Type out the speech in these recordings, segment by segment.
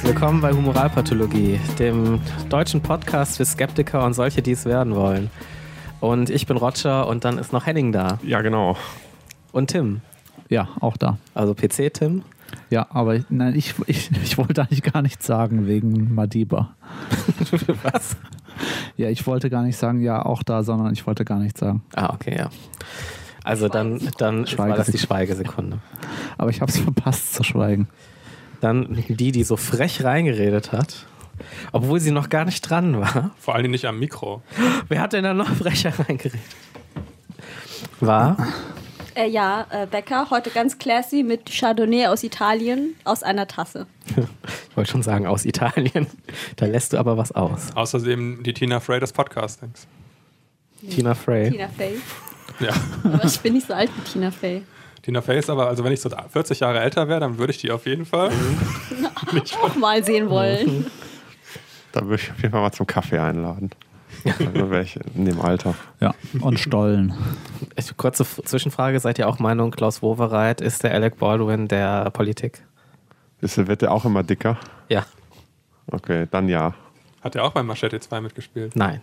Willkommen bei Humoralpathologie, dem deutschen Podcast für Skeptiker und solche, die es werden wollen. Und ich bin Roger und dann ist noch Henning da. Ja, genau. Und Tim. Ja, auch da. Also PC-Tim. Ja, aber nein, ich wollte eigentlich gar nichts sagen wegen Madiba. Was? Ja, ich wollte gar nicht sagen, ja, auch da, sondern ich wollte gar nichts sagen. Ah, okay, ja. Also dann war das die Schweigesekunde. Aber ich habe es verpasst zu schweigen. Dann die so frech reingeredet hat, obwohl sie noch gar nicht dran war. Vor allem nicht am Mikro. Wer hat denn da noch frecher reingeredet? War? Becker, heute ganz classy mit Chardonnay aus Italien aus einer Tasse. Ich wollte schon sagen, aus Italien. Da lässt du aber was aus. Außerdem die Tina Fey des Podcastings. Tina Fey. Tina Fey. Ja. Aber ich bin nicht so alt wie Tina Fey. Tina Fey ist aber, also wenn ich so 40 Jahre älter wäre, dann würde ich die auf jeden Fall Auch mal sehen wollen. Da würde ich auf jeden Fall mal zum Kaffee einladen. Also wäre ich in dem Alter. Ja, und Stollen. Kurze Zwischenfrage, seid ihr auch Meinung, Klaus Wowereit ist der Alec Baldwin der Politik? Wird der auch immer dicker? Ja. Okay, dann ja. Hat er auch beim Machete 2 mitgespielt? Nein.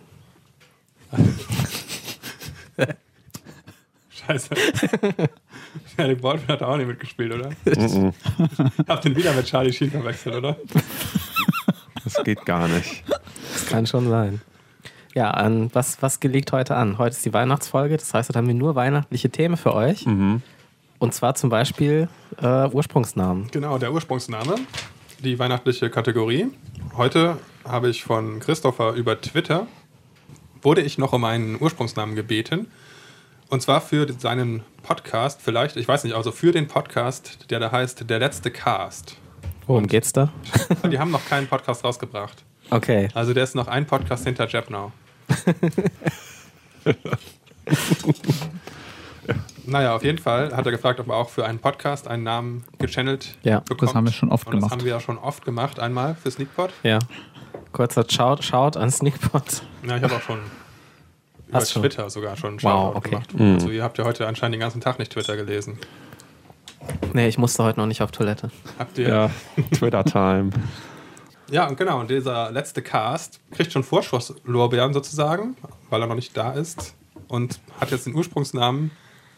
Scheiße. Alec Baldwin hat auch nicht mitgespielt, oder? Habt den wieder mit Charlie Sheen verwechselt, oder? Das geht gar nicht. Das kann schon sein. Ja, was liegt heute an? Heute ist die Weihnachtsfolge, das heißt, heute haben wir nur weihnachtliche Themen für euch. Mhm. Und zwar zum Beispiel Ursprungsnamen. Genau, der Ursprungsname, die weihnachtliche Kategorie. Heute habe ich von Christopher über Twitter, wurde ich noch um einen Ursprungsnamen gebeten. Und zwar für seinen Podcast, vielleicht, ich weiß nicht, also für den Podcast, der da heißt Der letzte Cast. Worum geht's da? Die haben noch keinen Podcast rausgebracht. Okay. Also der ist noch ein Podcast hinter Jebnow. Naja, auf jeden Fall hat er gefragt, ob er auch für einen Podcast einen Namen gechannelt bekommt. Das haben wir schon oft gemacht. Das haben wir ja schon oft gemacht, einmal für Sneakpot. Ja. Kurzer Shout an Sneakpot. Ja, ich habe auch schon über Twitter sogar schon Shoutout gemacht. Also ihr habt ja heute anscheinend den ganzen Tag nicht Twitter gelesen. Nee, ich musste heute noch nicht auf Toilette. Habt ihr? Ja, Twitter-Time. Ja, und genau, und dieser letzte Cast kriegt schon Vorschusslorbeeren sozusagen, weil er noch nicht da ist und hat jetzt den Ursprungsnamen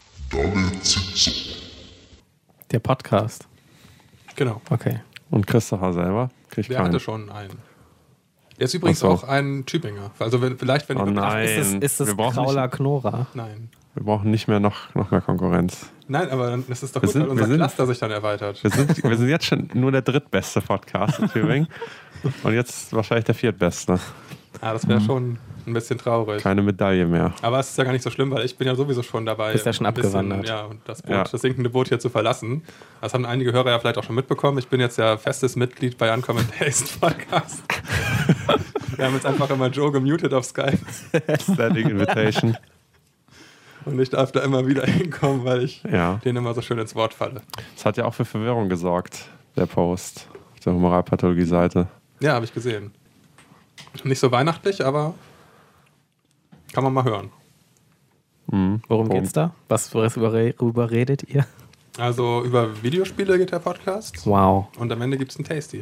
Der Podcast. Genau. Okay. Und Christopher selber kriegt Der keinen. hatte schon einen. Er ist übrigens Ach so. auch ein Tübinger. Also wenn Oh nein. Ist es Wir brauchen Krauler Knora? Nein. Wir brauchen nicht mehr noch mehr Konkurrenz. Nein, aber dann, das ist doch Wir gut, sind- weil unser wir sind- Cluster sich dann erweitert. Wir sind jetzt schon nur der drittbeste Podcast in Thüringen. Und jetzt wahrscheinlich der viertbeste. Das wäre schon ein bisschen traurig. Keine Medaille mehr. Aber es ist ja gar nicht so schlimm, weil ich bin ja sowieso schon dabei. Bist ja schon ein bisschen, abgewandert. Ja, und das Ja. sinkende Boot hier zu verlassen. Das haben einige Hörer ja vielleicht auch schon mitbekommen. Ich bin jetzt ja festes Mitglied bei Uncommon Taste Podcast. Wir haben jetzt einfach immer Joe gemutet auf Skype. Standing Invitation. Und ich darf da immer wieder hinkommen, weil ich Ja. denen immer so schön ins Wort falle. Das hat ja auch für Verwirrung gesorgt, der Post auf der Humoralpathologie-Seite. Ja, habe ich gesehen. Nicht so weihnachtlich, aber kann man mal hören. Worum geht's da? Worüber redet ihr? Also über Videospiele geht der Podcast. Wow. Und am Ende gibt es ein Tasty.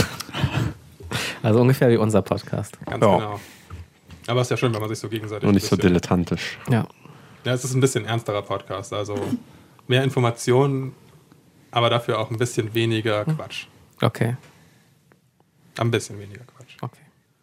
Also ungefähr wie unser Podcast. Ganz Ja. genau. Aber es ist ja schön, wenn man sich so gegenseitig Und nicht so ein bisschen- dilettantisch. Ja. Ja, es ist ein bisschen ernsterer Podcast. Also mehr Informationen, aber dafür auch ein bisschen weniger Quatsch. Okay. Ein bisschen weniger Quatsch. Okay.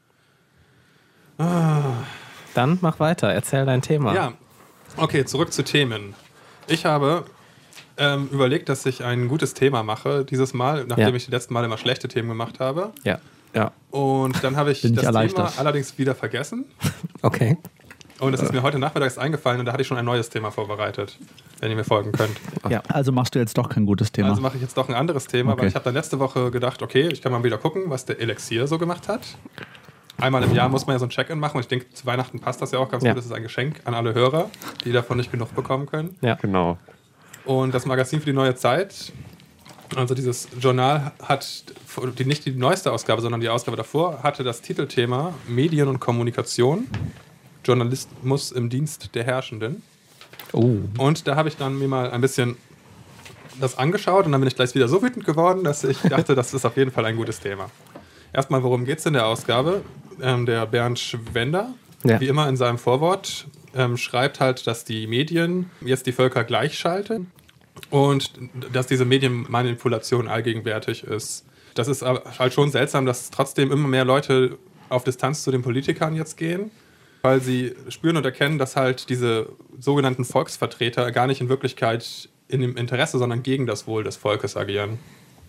Dann mach weiter. Erzähl dein Thema. Ja, okay, zurück zu Themen. Ich habe überlegt, dass ich ein gutes Thema mache dieses Mal, nachdem ich die letzten Mal immer schlechte Themen gemacht habe. Ja. Ja. Und dann habe ich Bin ich das Thema erleichtert. allerdings wieder vergessen. Okay. Und es ist mir heute Nachmittag erst eingefallen und da hatte ich schon ein neues Thema vorbereitet, wenn ihr mir folgen könnt. Ja. Also machst du jetzt doch kein gutes Thema. Also mache ich jetzt doch ein anderes Thema, weil Okay. ich habe dann letzte Woche gedacht, okay, ich kann mal wieder gucken, was der Elixier so gemacht hat. Einmal im Jahr muss man ja so ein Check-in machen und ich denke, zu Weihnachten passt das ja auch ganz Ja. gut. Das ist ein Geschenk an alle Hörer, die davon nicht genug bekommen können. Ja. Genau. Und das Magazin für die neue Zeit, also dieses Journal hat nicht die neueste Ausgabe, sondern die Ausgabe davor, hatte das Titelthema Medien und Kommunikation, Journalismus im Dienst der Herrschenden. Und da habe ich dann mir mal ein bisschen das angeschaut und dann bin ich gleich wieder so wütend geworden, dass ich dachte, das ist auf jeden Fall ein gutes Thema. Erstmal, worum geht es in der Ausgabe? Der Bernd Schwender, wie immer in seinem Vorwort, schreibt halt, dass die Medien jetzt die Völker gleichschalten und dass diese Medienmanipulation allgegenwärtig ist. Das ist halt schon seltsam, dass trotzdem immer mehr Leute auf Distanz zu den Politikern jetzt gehen, weil sie spüren und erkennen, dass halt diese sogenannten Volksvertreter gar nicht in Wirklichkeit in dem Interesse, sondern gegen das Wohl des Volkes agieren.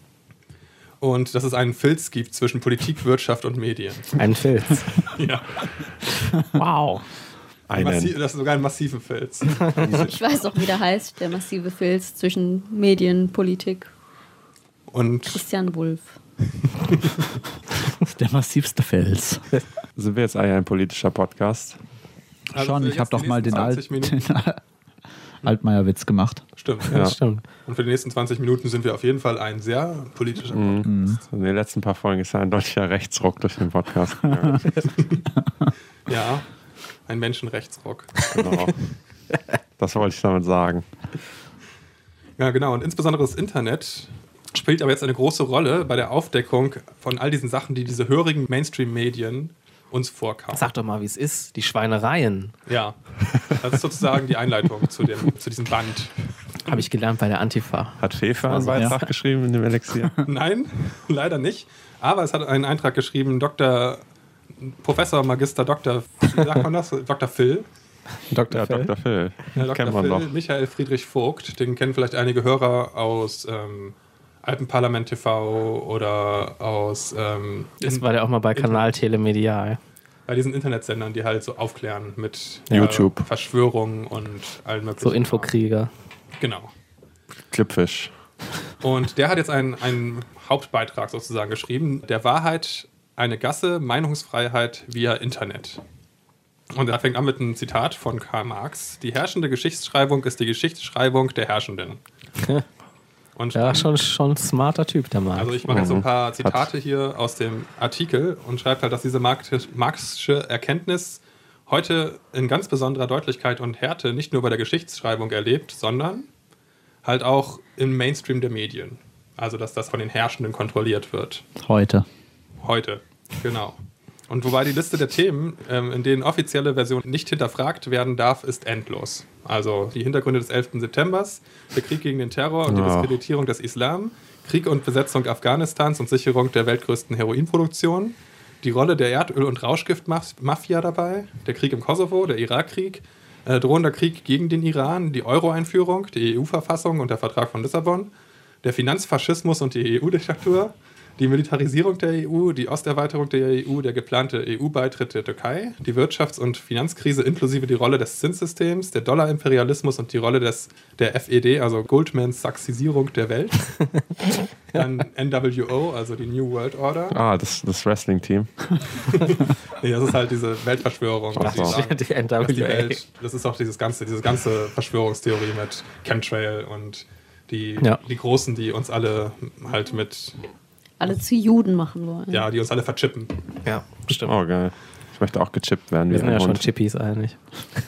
Und dass es einen Filz gibt zwischen Politik, Wirtschaft und Medien. Ein Filz. Ja. Wow. Das ist sogar ein massiven Filz. Ich weiß auch, wie der heißt, der massive Filz zwischen Medien, Politik. Und Christian Wulff. Das ist der massivste Fels. Sind wir jetzt eigentlich ein politischer Podcast? also Schon, für ich habe jetzt doch die mal nächsten den 20 Minuten. Altmaier-Witz gemacht. Stimmt. Ja, stimmt. Und für die nächsten 20 Minuten sind wir auf jeden Fall ein sehr politischer Podcast. In den letzten paar Folgen ist ja ein deutlicher Rechtsruck durch den Podcast gegangen. Ja, ein Menschenrechtsrock. Genau. Das wollte ich damit sagen. Ja, genau. Und insbesondere das Internet spielt aber jetzt eine große Rolle bei der Aufdeckung von all diesen Sachen, die diese hörigen Mainstream-Medien uns vorkaufen. Sag doch mal, wie es ist. Die Schweinereien. Ja, das ist sozusagen die Einleitung zu diesem Band. Habe ich gelernt bei der Antifa. Hat Fefe einen Beitrag geschrieben in dem Elixier? Nein, leider nicht. Aber es hat einen Eintrag geschrieben, Professor, Magister, Doktor, wie sagt man das? Dr. Phil. Dr. Phil. Dr. Phil. Ja, Dr. Kennt man Phil, noch. Michael Friedrich Vogt, den kennen vielleicht einige Hörer aus Alpenparlament TV oder aus Das war der auch mal bei Kanal Telemedial. bei diesen Internetsendern, die halt so aufklären mit YouTube. Verschwörungen und allen möglichen. So Infokrieger. Genau. Clipfish. Und der hat jetzt einen Hauptbeitrag sozusagen geschrieben, der Wahrheit eine Gasse, Meinungsfreiheit via Internet. Und er fängt an mit einem Zitat von Karl Marx. Die herrschende Geschichtsschreibung ist die Geschichtsschreibung der Herrschenden. Und Ja, schon ein smarter Typ, der Mann. also ich mache jetzt so ein paar Zitate hier aus dem Artikel und schreibe halt, dass diese marxische Erkenntnis heute in ganz besonderer Deutlichkeit und Härte nicht nur bei der Geschichtsschreibung erlebt, sondern halt auch im Mainstream der Medien. Also dass das von den Herrschenden kontrolliert wird. Heute. Heute, genau. Und wobei die Liste der Themen, in denen offizielle Version nicht hinterfragt werden darf, ist endlos. Also die Hintergründe des 11. Septembers, der Krieg gegen den Terror und die Diskreditierung des Islam, Krieg und Besetzung Afghanistans und Sicherung der weltgrößten Heroinproduktion, die Rolle der Erdöl- und Rauschgiftmafia dabei, der Krieg im Kosovo, der Irakkrieg, drohender Krieg gegen den Iran, die Euro-Einführung, die EU-Verfassung und der Vertrag von Lissabon, der Finanzfaschismus und die EU-Diktatur, die Militarisierung der EU, die Osterweiterung der EU, der geplante EU-Beitritt der Türkei, die Wirtschafts- und Finanzkrise inklusive die Rolle des Zinssystems, der Dollarimperialismus und die Rolle der FED, also Goldmans Sachsisierung der Welt, dann NWO, also die New World Order. Ah, das Wrestling-Team. Nee, das ist halt diese Weltverschwörung. Ach so. Die NWA. dass die Welt, das ist auch diese ganze Verschwörungstheorie mit Chemtrail und die Großen, die uns alle halt Alle zu Juden machen wollen. ja, die uns alle verchippen. Ja, stimmt. Oh, geil. Ich möchte auch gechippt werden. Wir wie sind ein ja schon Hund. Chippies eigentlich.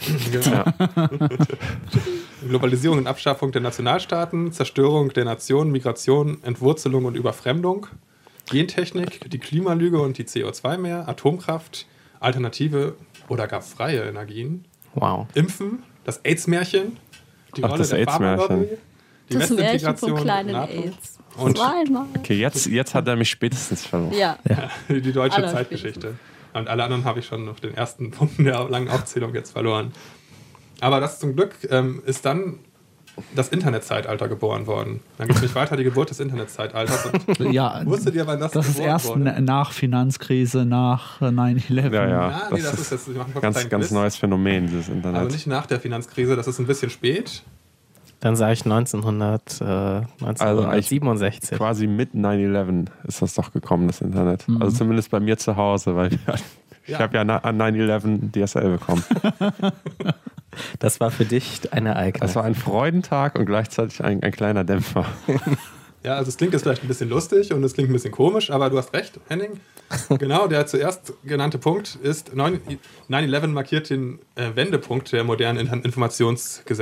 Globalisierung und Abschaffung der Nationalstaaten, Zerstörung der Nation, Migration, Entwurzelung und Überfremdung, Gentechnik, die Klimalüge und die CO2-Meer, Atomkraft, alternative oder gar freie Energien, Wow. Impfen, das AIDS-Märchen, die Ach, Rolle das der AIDS-Märchen. Pharmalobby, die Das Märchen vom Westintegration, kleinen NATO AIDS. und Zweimal. Okay, jetzt hat er mich spätestens verloren. Ja. die deutsche Aller Zeitgeschichte. Und alle anderen habe ich schon auf den ersten Punkten der langen Aufzählung jetzt verloren. Aber das zum Glück ist dann das Internetzeitalter geboren worden. Dann geht es nicht weiter, die Geburt des Internetzeitalters. Und Ja, wusstet ihr, wann das das ist geboren erst wurde? nach Finanzkrise, nach 9/11. Ja, ja. Ah, nee, das ist jetzt, ich mache mal ganz, kurz einen ganz Quiz. neues Phänomen, dieses Internet. Also nicht nach der Finanzkrise, das ist ein bisschen spät. Dann sage ich 1967. Quasi mit 9/11 ist das doch gekommen, das Internet. Also zumindest bei mir zu Hause, weil ich habe ja an 9/11 DSL bekommen. Das war für dich ein Ereignis. Das war ein Freudentag und gleichzeitig ein kleiner Dämpfer. Ja, also es klingt jetzt vielleicht ein bisschen lustig und es klingt ein bisschen komisch, aber du hast recht, Henning. Genau, der zuerst genannte Punkt ist, 9/11 markiert den Wendepunkt der modernen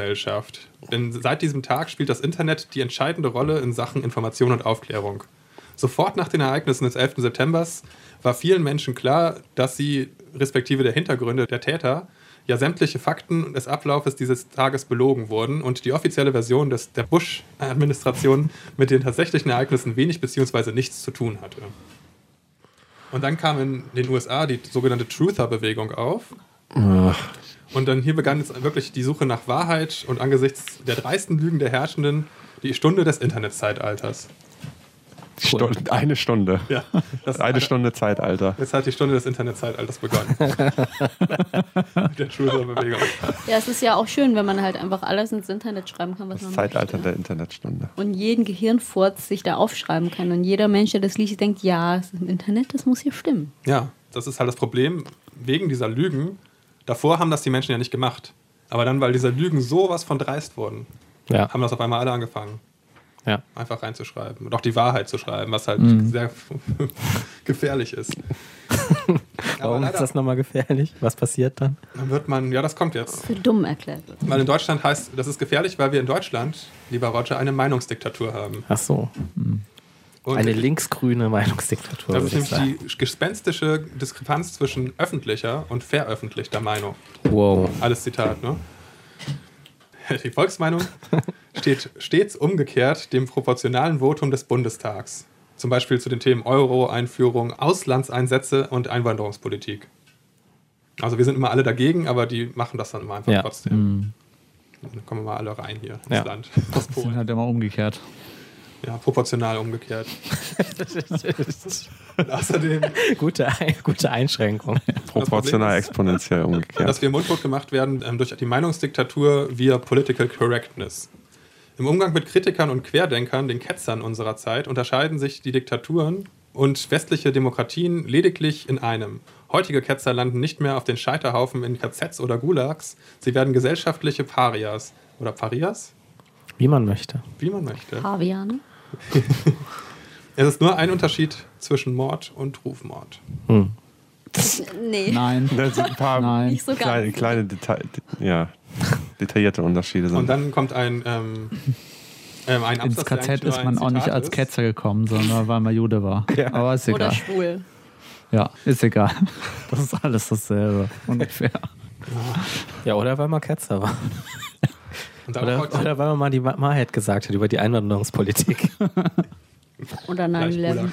Informationsgesellschaft. Denn seit diesem Tag spielt das Internet die entscheidende Rolle in Sachen Information und Aufklärung. Sofort nach den Ereignissen des 11. September war vielen Menschen klar, dass sie respektive der Hintergründe der Täter ja sämtliche Fakten des Ablaufes dieses Tages belogen wurden und die offizielle Version der Bush-Administration mit den tatsächlichen Ereignissen wenig bzw. nichts zu tun hatte. Und dann kam in den USA die sogenannte Truther-Bewegung auf. Und dann hier begann jetzt wirklich die Suche nach Wahrheit und angesichts der dreisten Lügen der Herrschenden die Stunde des Internetzeitalters. Eine Stunde. Ja, eine Stunde Zeitalter. Jetzt hat die Stunde des Internetzeitalters begonnen. Der Truther-Bewegung. Ja, es ist ja auch schön, wenn man halt einfach alles ins Internet schreiben kann, was Das man Zeitalter möchte. der Internetstunde. Und jeden Gehirnfurz sich da aufschreiben kann. Und jeder Mensch, der das liest, denkt, ja, es ist im Internet, das muss hier stimmen. Ja, das ist halt das Problem. Wegen dieser Lügen, davor haben das die Menschen ja nicht gemacht. Aber dann, weil diese Lügen sowas von dreist wurden, haben das auf einmal alle angefangen. Ja. Einfach reinzuschreiben und auch die Wahrheit zu schreiben, was halt sehr gefährlich ist. Warum ist das nochmal gefährlich? Was passiert dann? Dann wird man, ja, das kommt jetzt. Für dumm erklärt wird. Weil in Deutschland heißt, das ist gefährlich, weil wir in Deutschland, lieber Roger, eine Meinungsdiktatur haben. Ach so. Und Eine linksgrüne Meinungsdiktatur. das ist würde ich nämlich sagen. die gespenstische Diskrepanz zwischen öffentlicher und veröffentlichter Meinung. Wow. Alles Zitat, ne? Die Volksmeinung steht stets umgekehrt dem proportionalen Votum des Bundestags. Zum Beispiel zu den Themen Euro-Einführung, Auslandseinsätze und Einwanderungspolitik. Also wir sind immer alle dagegen, aber die machen das dann immer einfach trotzdem. Dann kommen wir mal alle rein hier ins Land. Aus Das sind Polen. halt immer umgekehrt. Ja, proportional umgekehrt. Und außerdem, Gute Einschränkung. Proportional exponentiell umgekehrt. dass wir mundtot gemacht werden durch die Meinungsdiktatur via Political Correctness. Im Umgang mit Kritikern und Querdenkern, den Ketzern unserer Zeit, unterscheiden sich die Diktaturen und westliche Demokratien lediglich in einem. Heutige Ketzer landen nicht mehr auf den Scheiterhaufen in KZs oder Gulags, sie werden gesellschaftliche Parias. Oder Parias? Wie man möchte. Wie man möchte. Pavian, ne? Es ist nur ein Unterschied zwischen Mord und Rufmord. Nee. Nein. Da sind ein paar Nein. Nicht so ganz. kleine detaillierte Unterschiede. Und dann kommt ein Absatz, Ins der KZ eigentlich nur ist ein man auch nicht Zitat als ist. Ketzer gekommen, sondern weil man Jude war. Aber ist Oder egal. schwul. Ja, ist egal. Das ist alles dasselbe. Ungefähr. Ja, oder weil man Ketzer war. Und darauf folgt Oder weil man mal die Wahrheit gesagt hat über die Einwanderungspolitik. Oder gleich 9/11. Gulag.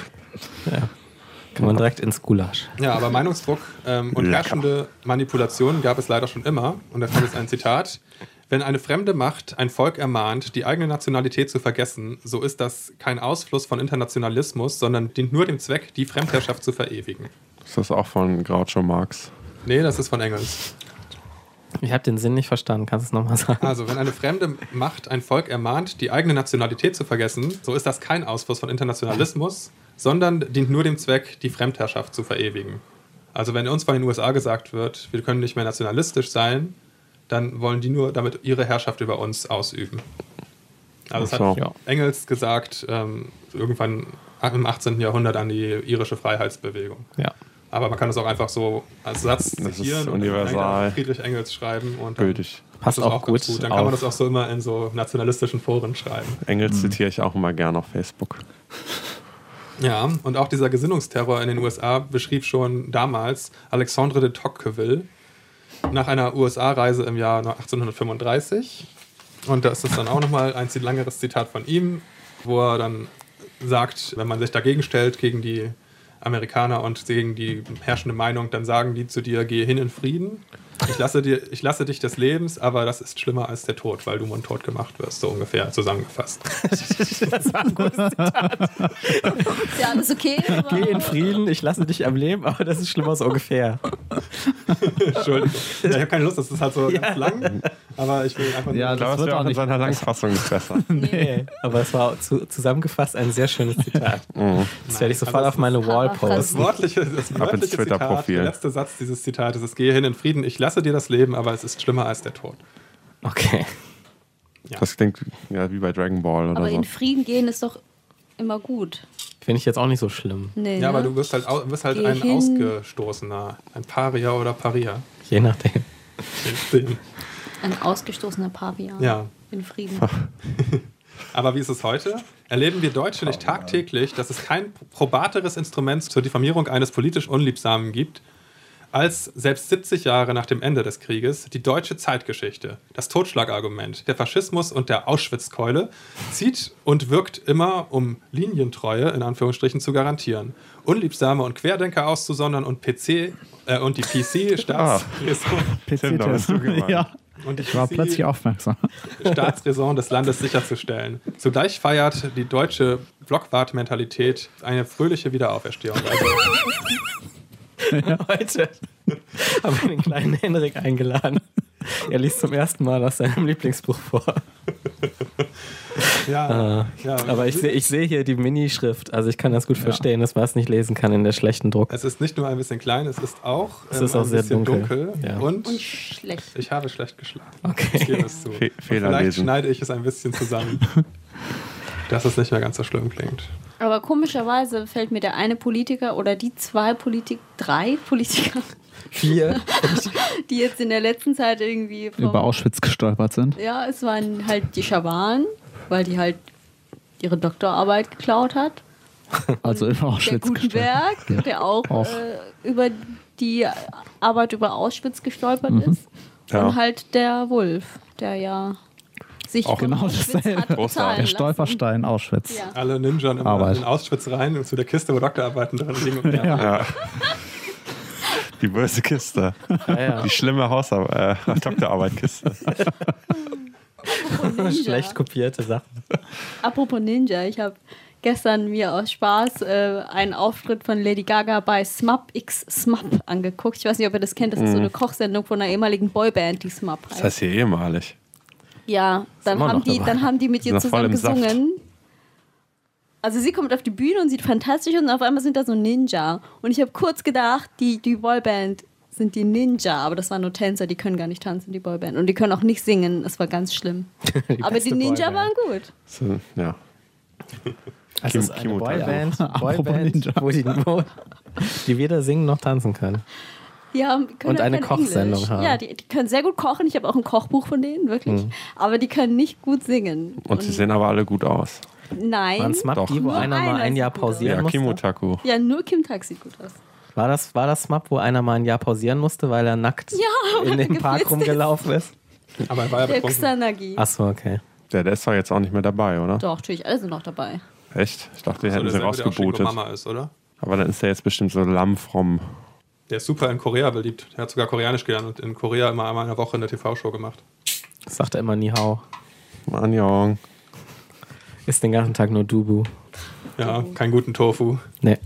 Kann man direkt ins Gulasch. Ja, aber Meinungsdruck und herrschende Manipulationen gab es leider schon immer. Und da kommt jetzt ein Zitat. Wenn eine fremde Macht ein Volk ermahnt, die eigene Nationalität zu vergessen, so ist das kein Ausfluss von Internationalismus, sondern dient nur dem Zweck, die Fremdherrschaft zu verewigen. Ist das auch von Groucho Marx? Nee, das ist von Engels. Ich habe den Sinn nicht verstanden. Kannst du es nochmal sagen? Also, wenn eine fremde Macht ein Volk ermahnt, die eigene Nationalität zu vergessen, so ist das kein Ausfluss von Internationalismus, sondern dient nur dem Zweck, die Fremdherrschaft zu verewigen. Also, wenn uns von den USA gesagt wird, wir können nicht mehr nationalistisch sein, dann wollen die nur damit ihre Herrschaft über uns ausüben. Also, das Ach hat so. Engels gesagt, irgendwann im 18. Jahrhundert an die irische Freiheitsbewegung. Ja. Aber man kann das auch einfach so als Satz Das ist zitieren und universal. Friedrich Engels schreiben. Und dann Gültig. Passt das ist auch ganz gut Dann kann man auf. das auch so immer in so nationalistischen Foren schreiben. Engels zitiere ich auch immer gerne auf Facebook. Ja, und auch dieser Gesinnungsterror in den USA beschrieb schon damals Alexandre de Tocqueville nach einer USA-Reise im Jahr 1835. Und das ist dann auch nochmal ein langeres Zitat von ihm, wo er dann sagt, wenn man sich dagegen stellt, gegen die Amerikaner und gegen die herrschende Meinung, dann sagen die zu dir, geh hin in Frieden. Ich lasse dich des Lebens, aber das ist schlimmer als der Tod, weil du mundtot gemacht wirst, so ungefähr zusammengefasst. Das war ein gutes Zitat. Ist ja alles okay? Geh in Frieden, ich lasse dich am Leben, aber das ist schlimmer so ungefähr. Entschuldigung. Ja, ich habe keine Lust, das ist halt so ganz lang, aber ich will einfach nur... Ja, Ich glaube, das es wird wäre auch auch in nicht. seiner Langfassung nicht besser. Nee, aber es war zusammengefasst ein sehr schönes Zitat. Das werde ich sofort Also auf meine Wall das- posten. wörtliche ins Zitat, Twitter-Profil. der letzte Satz dieses Zitates ist, gehe hin in Frieden, ich lasse dir das Leben, aber es ist schlimmer als der Tod. Okay. Das klingt ja wie bei Dragon Ball oder Aber so. in Frieden gehen ist doch immer gut. Finde ich jetzt auch nicht so schlimm. Nee, Ja, ne? aber du wirst halt Geh ein hin. Ausgestoßener, ein Paria oder Paria. Je nachdem. Ein ausgestoßener Pavian. Ja. In Frieden. Aber wie ist es heute? erleben wir Deutsche nicht tagtäglich, dass es kein probateres Instrument zur Diffamierung eines politisch Unliebsamen gibt, als selbst 70 Jahre nach dem Ende des Krieges die deutsche Zeitgeschichte, das Totschlagargument, der Faschismus und der Auschwitzkeule zieht und wirkt immer, um Linientreue in Anführungsstrichen zu garantieren, Unliebsame und Querdenker auszusondern und die PC-Staatsräson Ja, und ich war plötzlich aufmerksam. Staatsräson des Landes sicherzustellen. Zugleich feiert die deutsche Blockwart-Mentalität eine fröhliche Wiederauferstehung. Also, Heute haben wir den kleinen Henrik eingeladen. Er liest zum ersten Mal aus seinem Lieblingsbuch vor. ja, Aber ich sehe hier die Minischrift. Also ich kann das gut verstehen, dass man es nicht lesen kann in der schlechten Druck. Es ist nicht nur ein bisschen klein, es ist auch, ein sehr bisschen dunkel. Ja. Und schlecht. Ich habe schlecht geschlafen. Okay. Ich gebe es zu. Vielleicht schneide ich es ein bisschen zusammen, dass es nicht mehr ganz so schlimm klingt. Aber komischerweise fällt mir der eine Politiker oder die drei Politiker, 4, die jetzt in der letzten Zeit irgendwie über Auschwitz gestolpert sind. Ja, es waren halt die Schawan, weil die halt ihre Doktorarbeit geklaut hat. Also über Auschwitz der Gutenberg, der auch. Über die Arbeit über Auschwitz gestolpert ist. Ja. Und halt der Wolf, der ja sich auch genau dasselbe. Der Stolperstein Auschwitz. Ja. Alle Ninja in Auschwitz rein und zu der Kiste, wo Doktorarbeiten drin liegen. Und ja. Die böse Kiste. Ja. Die schlimme Doktorarbeitkiste. Schlecht kopierte Sachen. Apropos Ninja, ich habe gestern mir aus Spaß einen Auftritt von Lady Gaga bei SMAP X SMAP angeguckt. Ich weiß nicht, ob ihr das kennt. Das ist so eine Kochsendung von einer ehemaligen Boyband, die SMAP heißt. Das heißt hier ehemalig. Ja, dann haben die mit ihr zusammen gesungen. Also sie kommt auf die Bühne und sieht fantastisch aus und auf einmal sind da so Ninja. Und ich habe kurz gedacht, die Boyband sind die Ninja, aber das waren nur Tänzer, die können gar nicht tanzen, die Boyband. Und die können auch nicht singen, das war ganz schlimm. Aber die Ninja waren gut. So, ja. Also es ist eine Boyband, wo die weder singen noch tanzen können. Und eine Kochsendung Englisch haben. Ja, die können sehr gut kochen. Ich habe auch ein Kochbuch von denen, wirklich. Aber die können nicht gut singen. Und sie sehen aber alle gut aus. Nein. Waren SMAP die, wo einer mal ein Jahr pausieren musste? Kim Utaku. Ja, nur Kim Tak sieht gut aus. War das SMAP, wo einer mal ein Jahr pausieren musste, weil er nackt in dem Park rumgelaufen ist? Aber er war ja Der betrunken. Xanagi. Achso, okay. Der ist doch jetzt auch nicht mehr dabei, oder? Doch, natürlich, alle sind noch dabei. Echt? Ich dachte, den hätten sie der rausgebootet. Mama ist, oder? Aber dann ist der jetzt bestimmt so lammfromm. Der ist super in Korea beliebt. Er hat sogar Koreanisch gelernt und in Korea immer einmal in der Woche eine TV-Show gemacht. Das sagt er immer Ni Hao. Annyeong. Ist den ganzen Tag nur Dubu. Ja, keinen guten Tofu. Nee.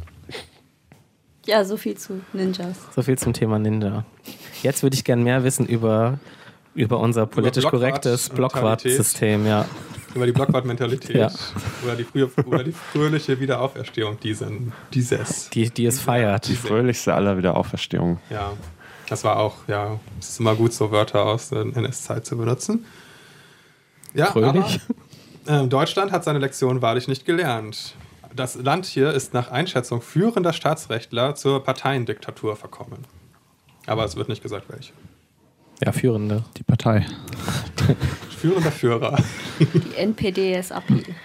Ja, so viel zu Ninjas. So viel zum Thema Ninja. Jetzt würde ich gerne mehr wissen über unser politisch korrektes Blockwart-System. Ja. Über die Blockwart-Mentalität. Ja. Über die fröhliche Wiederauferstehung dieses. Die es feiert. Die fröhlichste aller Wiederauferstehung. Ja, das war auch, ja, es ist immer gut, so Wörter aus der NS-Zeit zu benutzen. Ja, Fröhlich? aber Deutschland hat seine Lektion wahrlich nicht gelernt. Das Land hier ist nach Einschätzung führender Staatsrechtler zur Parteiendiktatur verkommen. Aber es wird nicht gesagt, welche. Ja, Führende. Die Partei. Führender Führer. Die NPD-SAP.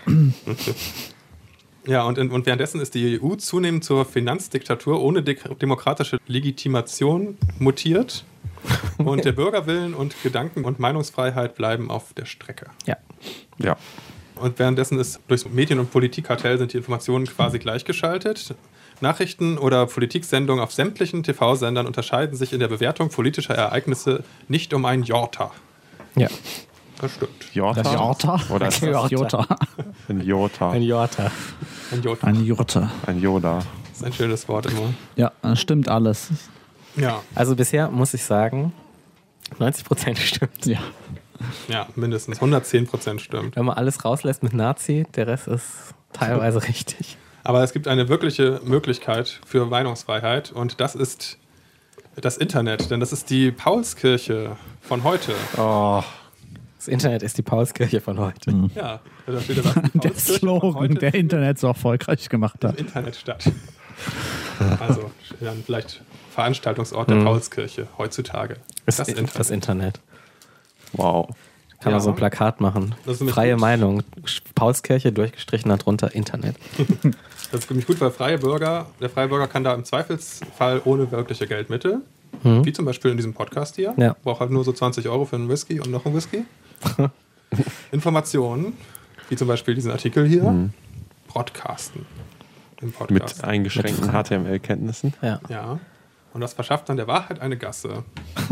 Ja, und währenddessen ist die EU zunehmend zur Finanzdiktatur ohne demokratische Legitimation mutiert. Und der Bürgerwillen und Gedanken- und Meinungsfreiheit bleiben auf der Strecke. Ja. Ja. Und währenddessen ist durchs Medien- und Politikkartell sind die Informationen quasi gleichgeschaltet. Nachrichten oder Politiksendungen auf sämtlichen TV-Sendern unterscheiden sich in der Bewertung politischer Ereignisse nicht um ein Jota. Ja. Das stimmt. Jota? Das Jota? Oder ist das Jota? ein Jota? Ein Jota. Ein Jota. Ein Jota. Ein Yoda. Das ist ein schönes Wort immer. Ja, das stimmt alles. Ja, Also bisher muss ich sagen, 90% stimmt. Ja. ja, mindestens 110% stimmt. Wenn man alles rauslässt mit Nazi, der Rest ist teilweise richtig. Aber es gibt eine wirkliche Möglichkeit für Meinungsfreiheit und das ist das Internet, denn das ist die Paulskirche von heute. Oh, Das Internet ist die Paulskirche von heute. Ja, da steht das, die Der Paulskirche von Slogan, heute der Internet so erfolgreich gemacht im hat. Internet statt. Also dann vielleicht Veranstaltungsort der Paulskirche heutzutage. Das Internet. wow. Kann man so ein Plakat machen. Freie Meinung. Paulskirche durchgestrichen darunter Internet. Das ist ziemlich gut, weil der freie Bürger kann da im Zweifelsfall ohne wirkliche Geldmittel, wie zum Beispiel in diesem Podcast hier, braucht halt nur so 20 € für einen Whisky und noch einen Whisky. Informationen, wie zum Beispiel diesen Artikel hier, broadcasten. Im Podcast. Mit eingeschränkten HTML-Kenntnissen. Ja. Und das verschafft dann der Wahrheit eine Gasse.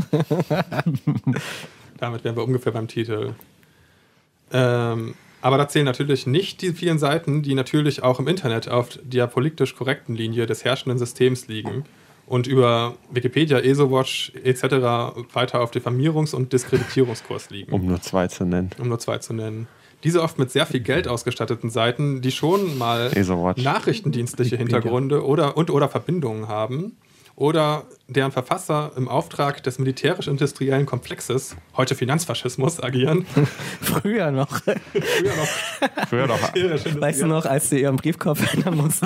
Damit wären wir ungefähr beim Titel. Aber da zählen natürlich nicht die vielen Seiten, die natürlich auch im Internet auf der politisch korrekten Linie des herrschenden Systems liegen und über Wikipedia, ESOWatch etc. weiter auf Diffamierungs- und Diskreditierungskurs liegen. Um nur zwei zu nennen. Diese oft mit sehr viel Geld ausgestatteten Seiten, die schon mal ESOWatch. Nachrichtendienstliche Hintergründe oder Verbindungen haben, oder deren Verfasser im Auftrag des militärisch-industriellen Komplexes, heute Finanzfaschismus, agieren. Früher noch. Weißt du noch, als sie ihren Briefkopf ändern mussten?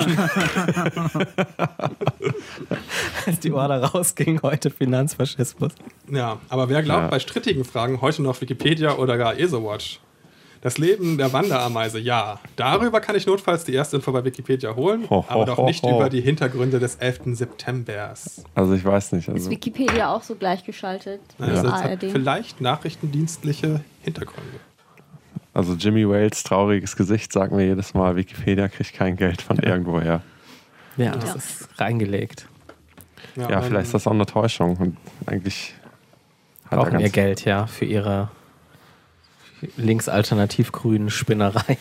Als die Order rausging, heute Finanzfaschismus. Ja, aber wer glaubt bei strittigen Fragen heute noch Wikipedia oder gar ESOWatch? Das Leben der Wanderameise, ja. Darüber kann ich notfalls die erste Info bei Wikipedia holen, aber doch nicht über die Hintergründe des 11. Septembers. Also ich weiß nicht. Ist Wikipedia auch so gleichgeschaltet? Also es hat vielleicht nachrichtendienstliche Hintergründe. Also Jimmy Wales trauriges Gesicht sagt mir jedes Mal, Wikipedia kriegt kein Geld von irgendwoher. Ja, das ist reingelegt. Ja, vielleicht ist das auch eine Täuschung. Und eigentlich brauchen ihr Geld, für ihre links-alternativ-grünen Spinnereien,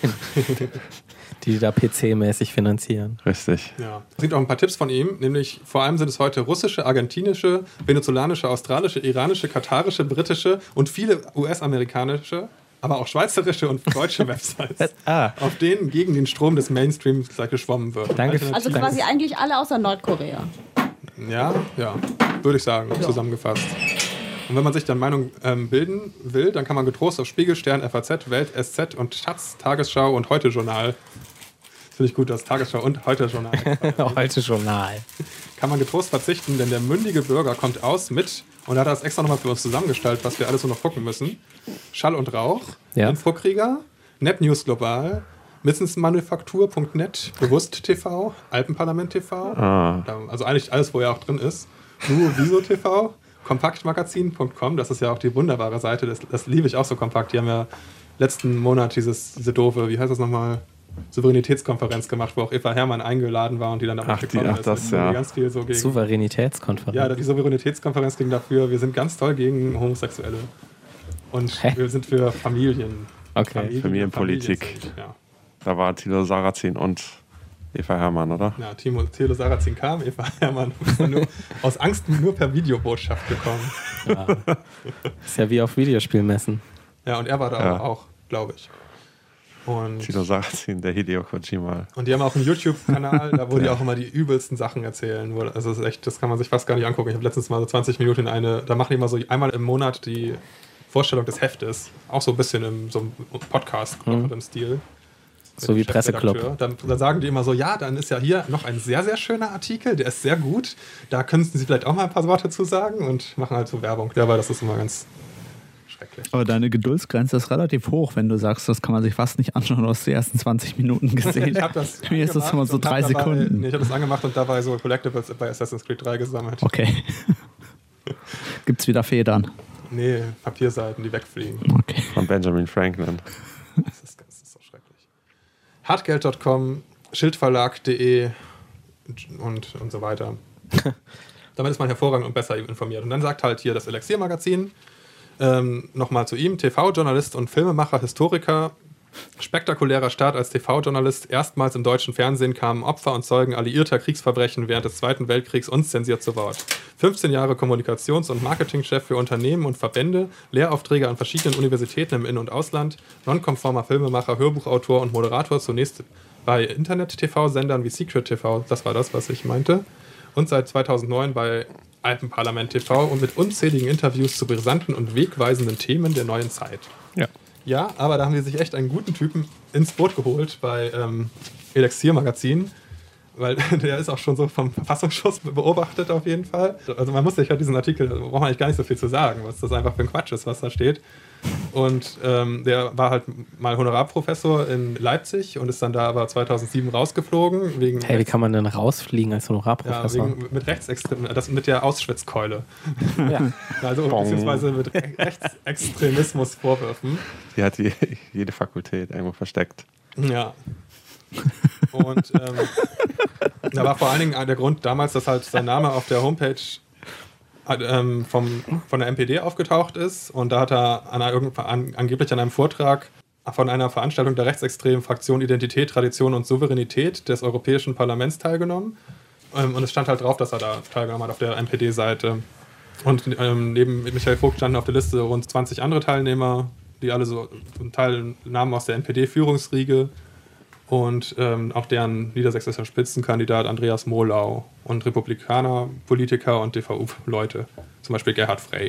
die da PC-mäßig finanzieren. Richtig. Ja. Es gibt auch ein paar Tipps von ihm, nämlich vor allem sind es heute russische, argentinische, venezolanische, australische, iranische, katarische, britische und viele US-amerikanische, aber auch schweizerische und deutsche Websites, auf denen gegen den Strom des Mainstreams geschwommen wird. Also quasi eigentlich alle außer Nordkorea. Ja, würde ich sagen, zusammengefasst. Und wenn man sich dann Meinung bilden will, dann kann man getrost auf Spiegel, Stern, FAZ, Welt, SZ und Taz, Tagesschau und Heute-Journal. Finde ich gut, das Tagesschau und Heute-Journal. Heute-Journal. Kann man getrost verzichten, denn der mündige Bürger kommt aus mit, und er hat das extra nochmal für uns zusammengestellt, was wir alles so noch gucken müssen. Schall und Rauch, Infokrieger, NetNews Global, Wissensmanufaktur.net, Bewusst TV, Alpenparlament TV, also eigentlich alles, wo er auch drin ist. Duo Viso TV, Kompaktmagazin.com, das ist ja auch die wunderbare Seite, das liebe ich auch so kompakt. Die haben ja letzten Monat diese doofe, wie heißt das nochmal, Souveränitätskonferenz gemacht, wo auch Eva Hermann eingeladen war und die dann auch gekommen ist. Das, ganz viel so gegen, Souveränitätskonferenz? Ja, die Souveränitätskonferenz ging dafür, wir sind ganz toll gegen Homosexuelle. Und wir sind für Familien. Okay. Familienpolitik. Da war Thilo Sarrazin und Eva Hermann, oder? Ja, Thilo Sarrazin kam, Eva Hermann ist nur aus Angst nur per Videobotschaft gekommen. Ja. Ist ja wie auf Videospielmessen. Ja, und er war da auch, glaube ich. Und Thilo Sarrazin, der Hideo Kojima. Und die haben auch einen YouTube-Kanal, da wo die auch immer die übelsten Sachen erzählen. Also das ist echt, das kann man sich fast gar nicht angucken. Ich habe letztens mal so 20 Minuten da machen die mal so einmal im Monat die Vorstellung des Heftes. Auch so ein bisschen in so einem Podcast-Stil. So wie Presseclub. Dann sagen die immer so, ja, dann ist ja hier noch ein sehr, sehr schöner Artikel, der ist sehr gut. Da könnten Sie vielleicht auch mal ein paar Worte zu sagen und machen halt so Werbung. Ja, weil das ist immer ganz schrecklich. Aber deine Geduldsgrenze ist relativ hoch, wenn du sagst, das kann man sich fast nicht anschauen, du hast die ersten 20 Minuten gesehen. Ich habe das Mir ist das immer so 3 Sekunden. Ich habe das angemacht und dabei so Collectibles bei Assassin's Creed 3 gesammelt. Okay. Gibt's wieder Federn? Nee, Papierseiten, die wegfliegen. Okay. Von Benjamin Franklin. Das ist so schrecklich. Hartgeld.com, Schildverlag.de und so weiter. Damit ist man hervorragend und besser informiert. Und dann sagt halt hier das Elixier-Magazin, nochmal zu ihm, TV-Journalist und Filmemacher, Historiker, spektakulärer Start als TV-Journalist. Erstmals im deutschen Fernsehen kamen Opfer und Zeugen alliierter Kriegsverbrechen während des Zweiten Weltkriegs unzensiert zu Wort. 15 Jahre Kommunikations- und Marketingchef für Unternehmen und Verbände, Lehraufträge an verschiedenen Universitäten im In- und Ausland, nonkonformer Filmemacher, Hörbuchautor und Moderator, zunächst bei Internet-TV-Sendern wie Secret TV, das war das, was ich meinte, und seit 2009 bei Alpenparlament TV und mit unzähligen Interviews zu brisanten und wegweisenden Themen der neuen Zeit. Ja, aber da haben die sich echt einen guten Typen ins Boot geholt bei Elixier-Magazin. weil der ist auch schon so vom Verfassungsschutz beobachtet auf jeden Fall. Also man muss sich ja diesen Artikel, da braucht man eigentlich gar nicht so viel zu sagen, was das einfach für ein Quatsch ist, was da steht. Und der war halt mal Honorarprofessor in Leipzig und ist dann da aber 2007 rausgeflogen. Wie kann man denn rausfliegen als Honorarprofessor? Ja, mit Rechtsextremismus, das mit der Auschwitzkeule. Ja. Also beziehungsweise mit Rechtsextremismusvorwürfen. Die hat jede Fakultät irgendwo versteckt. Ja. Und da war vor allen Dingen der Grund damals, dass halt sein Name auf der Homepage von der NPD aufgetaucht ist. Und da hat er angeblich an einem Vortrag von einer Veranstaltung der rechtsextremen Fraktion Identität, Tradition und Souveränität des Europäischen Parlaments teilgenommen. Und es stand halt drauf, dass er da teilgenommen hat auf der NPD-Seite. Und neben Michael Vogt standen auf der Liste rund 20 andere Teilnehmer, die alle so zum Teil Namen aus der NPD-Führungsriege und auch deren niedersächsischer Spitzenkandidat Andreas Mohlau und Republikaner, Politiker und DVU-Leute, zum Beispiel Gerhard Frey.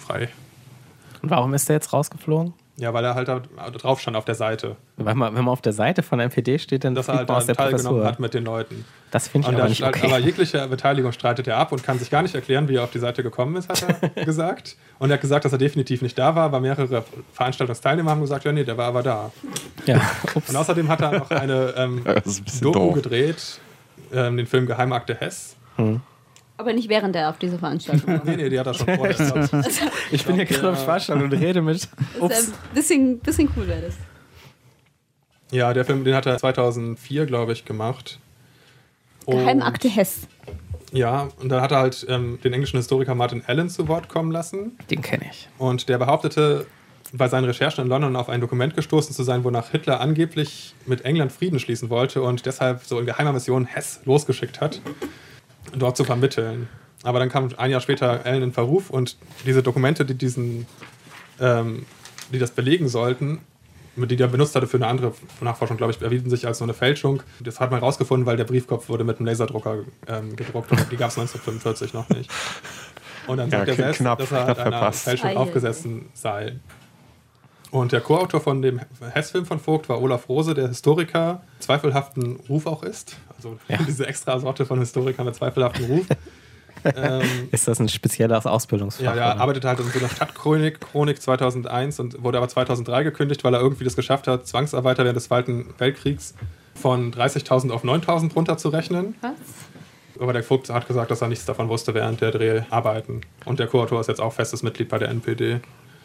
Und warum ist der jetzt rausgeflogen? Ja, weil er halt da drauf stand auf der Seite. Wenn man auf der Seite von der NPD steht, dann dass er halt aus der teilgenommen hat mit den Leuten. Das finde ich aber nicht okay. Aber jegliche Beteiligung streitet er ab und kann sich gar nicht erklären, wie er auf die Seite gekommen ist, hat er gesagt. Und er hat gesagt, dass er definitiv nicht da war, aber mehrere Veranstaltungsteilnehmer haben gesagt, ja nee, der war aber da. Ja. Und außerdem hat er noch eine Doku gedreht, den Film Geheimakte Hess. Aber nicht während er auf diese Veranstaltung war. Nee, die hat er schon vorher. Ich bin hier gerade auf Veranstaltung und rede mit... Ups. Bisschen cool wäre das. Ja, der Film, den hat er 2004, glaube ich, gemacht. Geheimakte Hess. Ja, und dann hat er halt den englischen Historiker Martin Allen zu Wort kommen lassen. Den kenne ich. Und der behauptete, bei seinen Recherchen in London auf ein Dokument gestoßen zu sein, wonach Hitler angeblich mit England Frieden schließen wollte und deshalb so in geheimer Mission Hess losgeschickt hat, dort zu vermitteln. Aber dann kam ein Jahr später Allen in Verruf und diese Dokumente, die das belegen sollten, die er benutzt hatte für eine andere Nachforschung, glaube ich, erwiesen sich als so eine Fälschung. Das hat man rausgefunden, weil der Briefkopf wurde mit einem Laserdrucker gedruckt und die gab es 1945 noch nicht. Und dann sagt er selbst, dass er halt einer Fälschung aufgesessen sei. Und der Co-Autor von dem Hess-Film von Vogt war Olaf Rose, der Historiker zweifelhaften Ruf auch ist. Also diese extra Sorte von Historikern mit zweifelhaften Ruf. Ist das ein spezielles Ausbildungsfach? Ja, er arbeitet halt in so einer Stadtchronik 2001 und wurde aber 2003 gekündigt, weil er irgendwie das geschafft hat, Zwangsarbeiter während des Zweiten Weltkriegs von 30.000 auf 9.000 runterzurechnen. Was? Aber der Vogt hat gesagt, dass er nichts davon wusste während der Dreharbeiten. Und der Co-Autor ist jetzt auch festes Mitglied bei der NPD.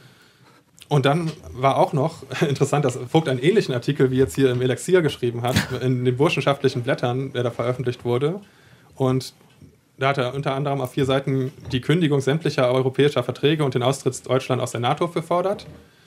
Und dann war auch noch interessant, dass Vogt einen ähnlichen Artikel wie jetzt hier im Elixier geschrieben hat, in den burschenschaftlichen Blättern, der da veröffentlicht wurde. Und da hat er unter anderem auf 4 Seiten die Kündigung sämtlicher europäischer Verträge und den Austritt Deutschlands aus der NATO gefordert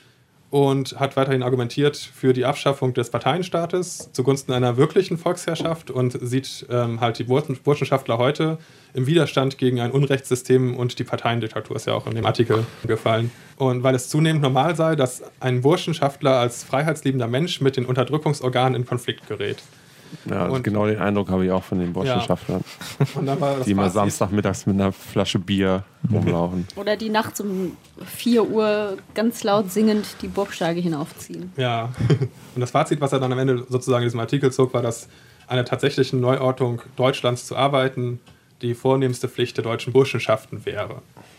und hat weiterhin argumentiert für die Abschaffung des Parteienstaates zugunsten einer wirklichen Volksherrschaft und sieht halt die Burschenschaftler heute im Widerstand gegen ein Unrechtssystem und die Parteiendiktatur, ist ja auch in dem Artikel gefallen. Und weil es zunehmend normal sei, dass ein Burschenschaftler als freiheitsliebender Mensch mit den Unterdrückungsorganen in Konflikt gerät. Ja, und genau den Eindruck habe ich auch von den Burschenschaftlern. Ja. Die immer samstagmittags mit einer Flasche Bier rumlaufen. Oder die nachts um 4 Uhr ganz laut singend die Burgsteige hinaufziehen. Ja, und das Fazit, was er dann am Ende sozusagen in diesem Artikel zog, war, dass eine tatsächliche Neuordnung Deutschlands zu arbeiten die vornehmste Pflicht der deutschen Burschenschaften wäre.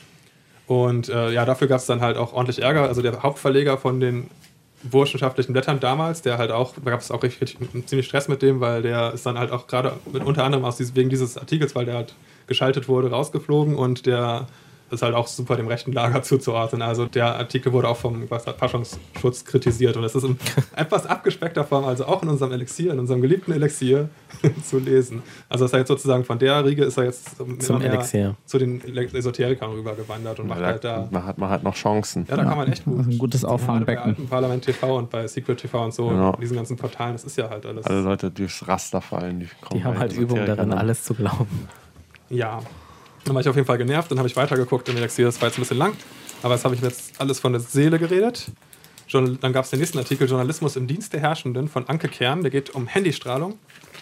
Und dafür gab es dann halt auch ordentlich Ärger. Also der Hauptverleger von den burschenschaftlichen Blättern damals, der halt auch, da gab es auch richtig ziemlich Stress mit dem, weil der ist dann halt auch gerade unter anderem wegen dieses Artikels, weil der halt geschaltet wurde, rausgeflogen und der ist halt auch super dem rechten Lager zuzuordnen. Also der Artikel wurde auch vom Verfassungsschutz kritisiert und es ist in etwas abgespeckter Form, also auch in unserem Elixier, in unserem geliebten Elixier zu lesen. Also ist er jetzt sozusagen von der Riege ist er jetzt zum Elixier zu den Esoterikern rübergewandert und macht halt da. Man hat noch Chancen. Ja, da kann man echt gut. Ein gutes Auffangbecken. Bei Parlament TV und bei Secret TV und so, genau. Diesen ganzen Portalen, das ist ja halt alles. Alle Leute durchs Raster fallen. Die haben halt Übung darin, alles zu glauben. Ja. Dann war ich auf jeden Fall genervt, dann habe ich weitergeguckt im Elixier, das war jetzt ein bisschen lang, aber das habe ich mir jetzt alles von der Seele geredet. Dann gab es den nächsten Artikel, Journalismus im Dienst der Herrschenden von Anke Kern, der geht um Handystrahlung.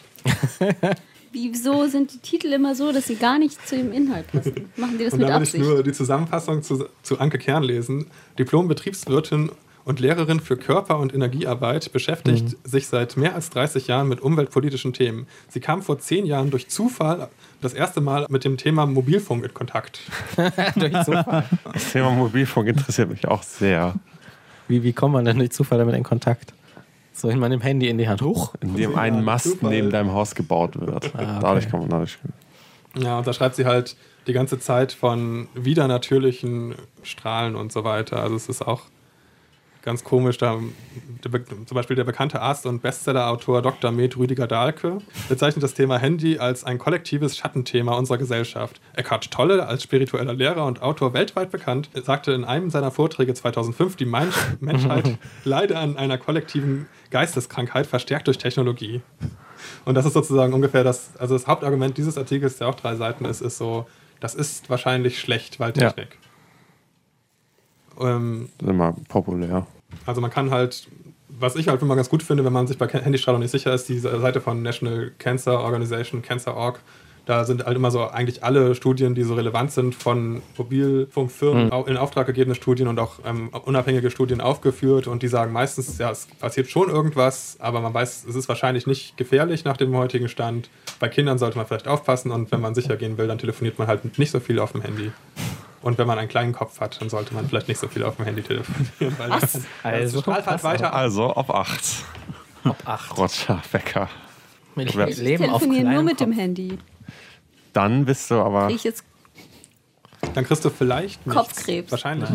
Wieso sind die Titel immer so, dass sie gar nicht zu dem Inhalt passen? Machen die das mit Absicht? Und dann will ich nur die Zusammenfassung zu Anke Kern lesen. Diplom-Betriebswirtin und Lehrerin für Körper- und Energiearbeit, beschäftigt sich seit mehr als 30 Jahren mit umweltpolitischen Themen. Sie kam vor 10 Jahren durch Zufall das erste Mal mit dem Thema Mobilfunk in Kontakt. Durch Zufall? Das Thema Mobilfunk interessiert mich auch sehr. Wie kommt man denn durch Zufall damit in Kontakt? So in meinem Handy in die Hand hoch? Indem ein Mast neben deinem Haus gebaut wird. Okay. Dadurch kann man dadurch. Ja, und da schreibt sie halt die ganze Zeit von wieder natürlichen Strahlen und so weiter. Also es ist auch ganz komisch. Zum Beispiel der bekannte Arzt und Bestsellerautor Dr. Med Rüdiger Dahlke bezeichnet das Thema Handy als ein kollektives Schattenthema unserer Gesellschaft. Eckhart Tolle, als spiritueller Lehrer und Autor weltweit bekannt, sagte in einem seiner Vorträge 2005, die Menschheit leide an einer kollektiven Geisteskrankheit, verstärkt durch Technologie. Und das ist sozusagen ungefähr das Hauptargument dieses Artikels, der auch 3 Seiten ist so, das ist wahrscheinlich schlecht, weil Technik. Das ist immer populär. Also man kann halt, was ich halt immer ganz gut finde, wenn man sich bei Handystrahlung nicht sicher ist, die Seite von National Cancer Organization, Cancer.org, da sind halt immer so eigentlich alle Studien, die so relevant sind, von Mobilfunkfirmen in Auftrag gegebene Studien und auch unabhängige Studien aufgeführt und die sagen meistens, ja, es passiert schon irgendwas, aber man weiß, es ist wahrscheinlich nicht gefährlich nach dem heutigen Stand. Bei Kindern sollte man vielleicht aufpassen und wenn man sicher gehen will, dann telefoniert man halt nicht so viel auf dem Handy. Und wenn man einen kleinen Kopf hat, dann sollte man vielleicht nicht so viel auf dem Handy telefonieren. Weil was? Also strahlt halt weiter. Also auf 8. Auf 8. Roger Becker. Ich telefoniere nur mit dem Handy. Dann bist du aber... Dann kriegst du vielleicht Kopfkrebs. Wahrscheinlich.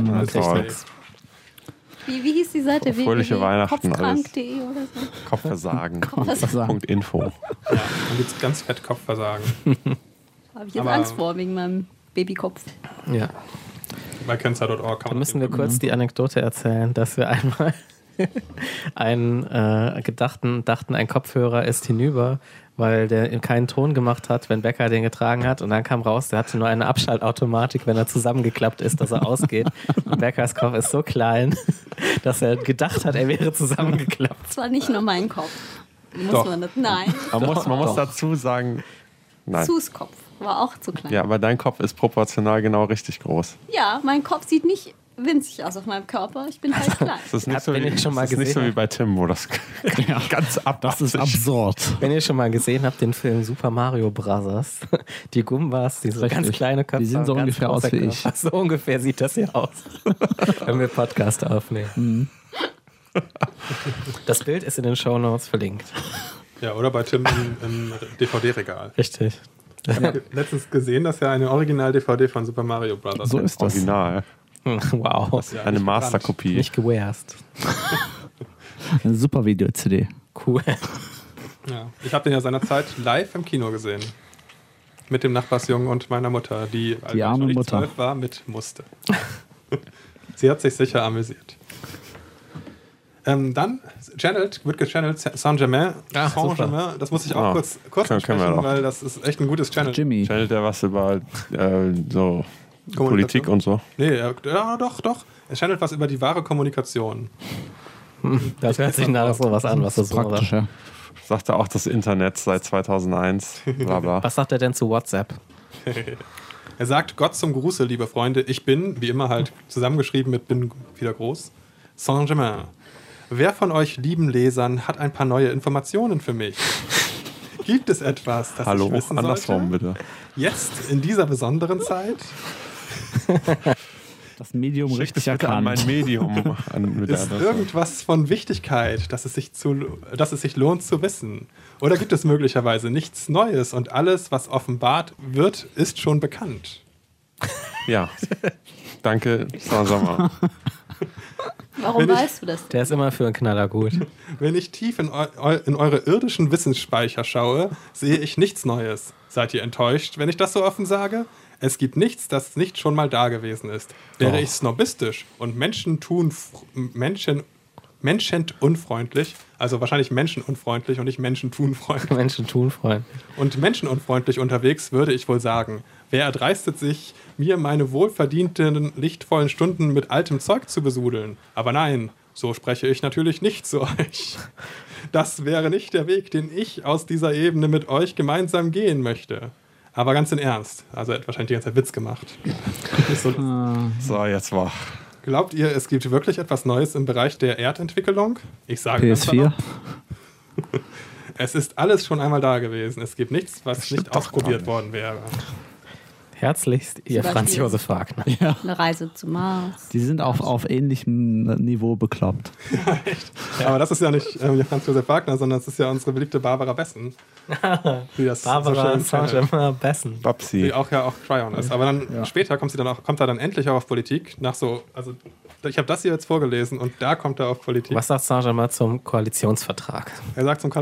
Wie hieß die Seite? Fröhliche Weihnachten. Kopfkrank.de oder so? Kopfversagen. Kopfversagen.info. Ja, dann gibt es ganz fett Kopfversagen. Habe ich jetzt Angst vor, wegen meinem Babykopf. Ja. Bei cancer.org kann man. Müssen wir kurz die Anekdote erzählen, dass wir einmal dachten, ein Kopfhörer ist hinüber, weil der keinen Ton gemacht hat, wenn Becker den getragen hat. Und dann kam raus, der hatte nur eine Abschaltautomatik, wenn er zusammengeklappt ist, dass er ausgeht. Und Beckers Kopf ist so klein, dass er gedacht hat, er wäre zusammengeklappt. Das war nicht nur mein Kopf. Nein. Man muss dazu sagen, nein. Sus Kopf war auch zu klein. Ja, aber dein Kopf ist proportional genau richtig groß. Ja, mein Kopf sieht nicht winzig aus auf meinem Körper. Ich bin halt klein. Das ist nicht so wie bei Tim, wo das ganz das ist absurd. Wenn ihr schon mal gesehen habt, den Film Super Mario Bros., die Gumbas, diese ganz kleine Köpfe. Die sehen so ungefähr aus wie ich. So ungefähr sieht das hier aus, wenn wir Podcast aufnehmen. Das Bild ist in den Shownotes verlinkt. Ja, oder bei Tim im DVD-Regal. Richtig. Ich habe letztens gesehen, dass ja eine Original-DVD von Super Mario Bros. So ist das. Original. Wow. Das ist eine Masterkopie. Nicht gewarehoused. Eine super Video-CD. Cool. Ja, ich habe den ja seinerzeit live im Kino gesehen. Mit dem Nachbarsjungen und meiner Mutter, die als ich 12 war, mit musste. Sie hat sich sicher amüsiert. Dann wird gechannelt Saint-Germain. Saint-Germain, das muss ich auch kurz besprechen, weil das ist echt ein gutes Channel. Jimmy. Channelt der was über so Politik und so? Nee, ja, doch. Er channelt was über die wahre Kommunikation. Das hört sich nach so was an, was das praktisch, ja. Sagt er auch das Internet seit 2001, bla bla. Was sagt er denn zu WhatsApp? Er sagt, Gott zum Gruße, liebe Freunde, ich bin, wie immer halt zusammengeschrieben mit bin wieder groß, Saint-Germain. Wer von euch lieben Lesern hat ein paar neue Informationen für mich? Gibt es etwas, das ich wissen sollte? Andersrum bitte. Jetzt, in dieser besonderen Zeit? Das Medium richtig erkannt. An mein Medium. Ist irgendwas von Wichtigkeit, dass es sich lohnt zu wissen? Oder gibt es möglicherweise nichts Neues und alles, was offenbart wird, ist schon bekannt? Ja. Danke, Saint-Germain. Warum weißt du das? Der ist immer für einen Knaller gut. Wenn ich tief in eure irdischen Wissensspeicher schaue, sehe ich nichts Neues. Seid ihr enttäuscht, wenn ich das so offen sage? Es gibt nichts, das nicht schon mal da gewesen ist. Wäre ich snobistisch und menschenunfreundlich, also wahrscheinlich menschenunfreundlich und nicht menschentunfreundlich. Menschentunfreundlich. Und menschenunfreundlich unterwegs, würde ich wohl sagen, wer erdreistet sich, mir meine wohlverdienten, lichtvollen Stunden mit altem Zeug zu besudeln? Aber nein, so spreche ich natürlich nicht zu euch. Das wäre nicht der Weg, den ich aus dieser Ebene mit euch gemeinsam gehen möchte. Aber ganz im Ernst. Also er hat wahrscheinlich die ganze Zeit Witz gemacht. So, jetzt war. Glaubt ihr, es gibt wirklich etwas Neues im Bereich der Erdentwicklung? Ich sage PS4. Es ist alles schon einmal da gewesen. Es gibt nichts, was nicht ausprobiert worden wäre. Herzlichst, ihr Franz Josef Wagner. Ja. Eine Reise zum Mars. Die sind auf ähnlichem Niveau bekloppt. Ja, echt. Ja. Aber das ist ja nicht Franz Josef Wagner, sondern das ist ja unsere beliebte Barbara Bessen. Die das Barbara Saint-Germain Bessen. Babsi. Die auch Cryon ist. Aber dann später kommt er dann endlich auch auf Politik. Ich habe das hier jetzt vorgelesen und da kommt er auf Politik. Was sagt Saint-Germain zum Koalitionsvertrag? Er sagt zum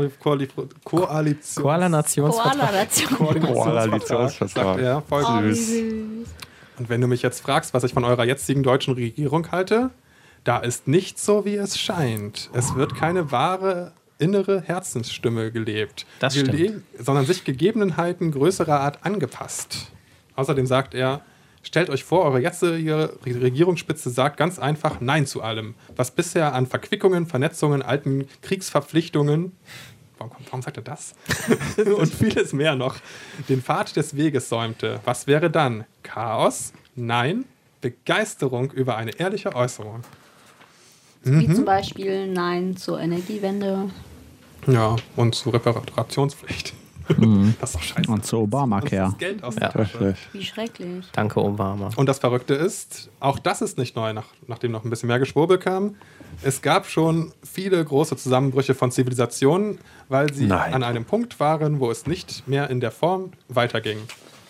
Koalitionsvertrag. Sagt er, folgendes. Und wenn du mich jetzt fragst, was ich von eurer jetzigen deutschen Regierung halte, da ist nicht so, wie es scheint. Es wird keine wahre innere Herzensstimme gelebt, sondern sich Gegebenheiten größerer Art angepasst. Außerdem sagt er, stellt euch vor, eure jetzige Regierungsspitze sagt ganz einfach Nein zu allem, was bisher an Verquickungen, Vernetzungen, alten Kriegsverpflichtungen, warum sagt er das? Und vieles mehr noch, den Pfad des Weges säumte. Was wäre dann? Chaos? Nein. Begeisterung über eine ehrliche Äußerung. Wie zum Beispiel Nein zur Energiewende. Ja, und zur Reparationspflicht. Das ist doch scheiße. Und zu Obamacare. Das Geld aus der Tasche. Wie schrecklich. Danke, Obama. Und das Verrückte ist, auch das ist nicht neu, nachdem noch ein bisschen mehr Geschwurbel kam. Es gab schon viele große Zusammenbrüche von Zivilisationen, weil sie an einem Punkt waren, wo es nicht mehr in der Form weiterging.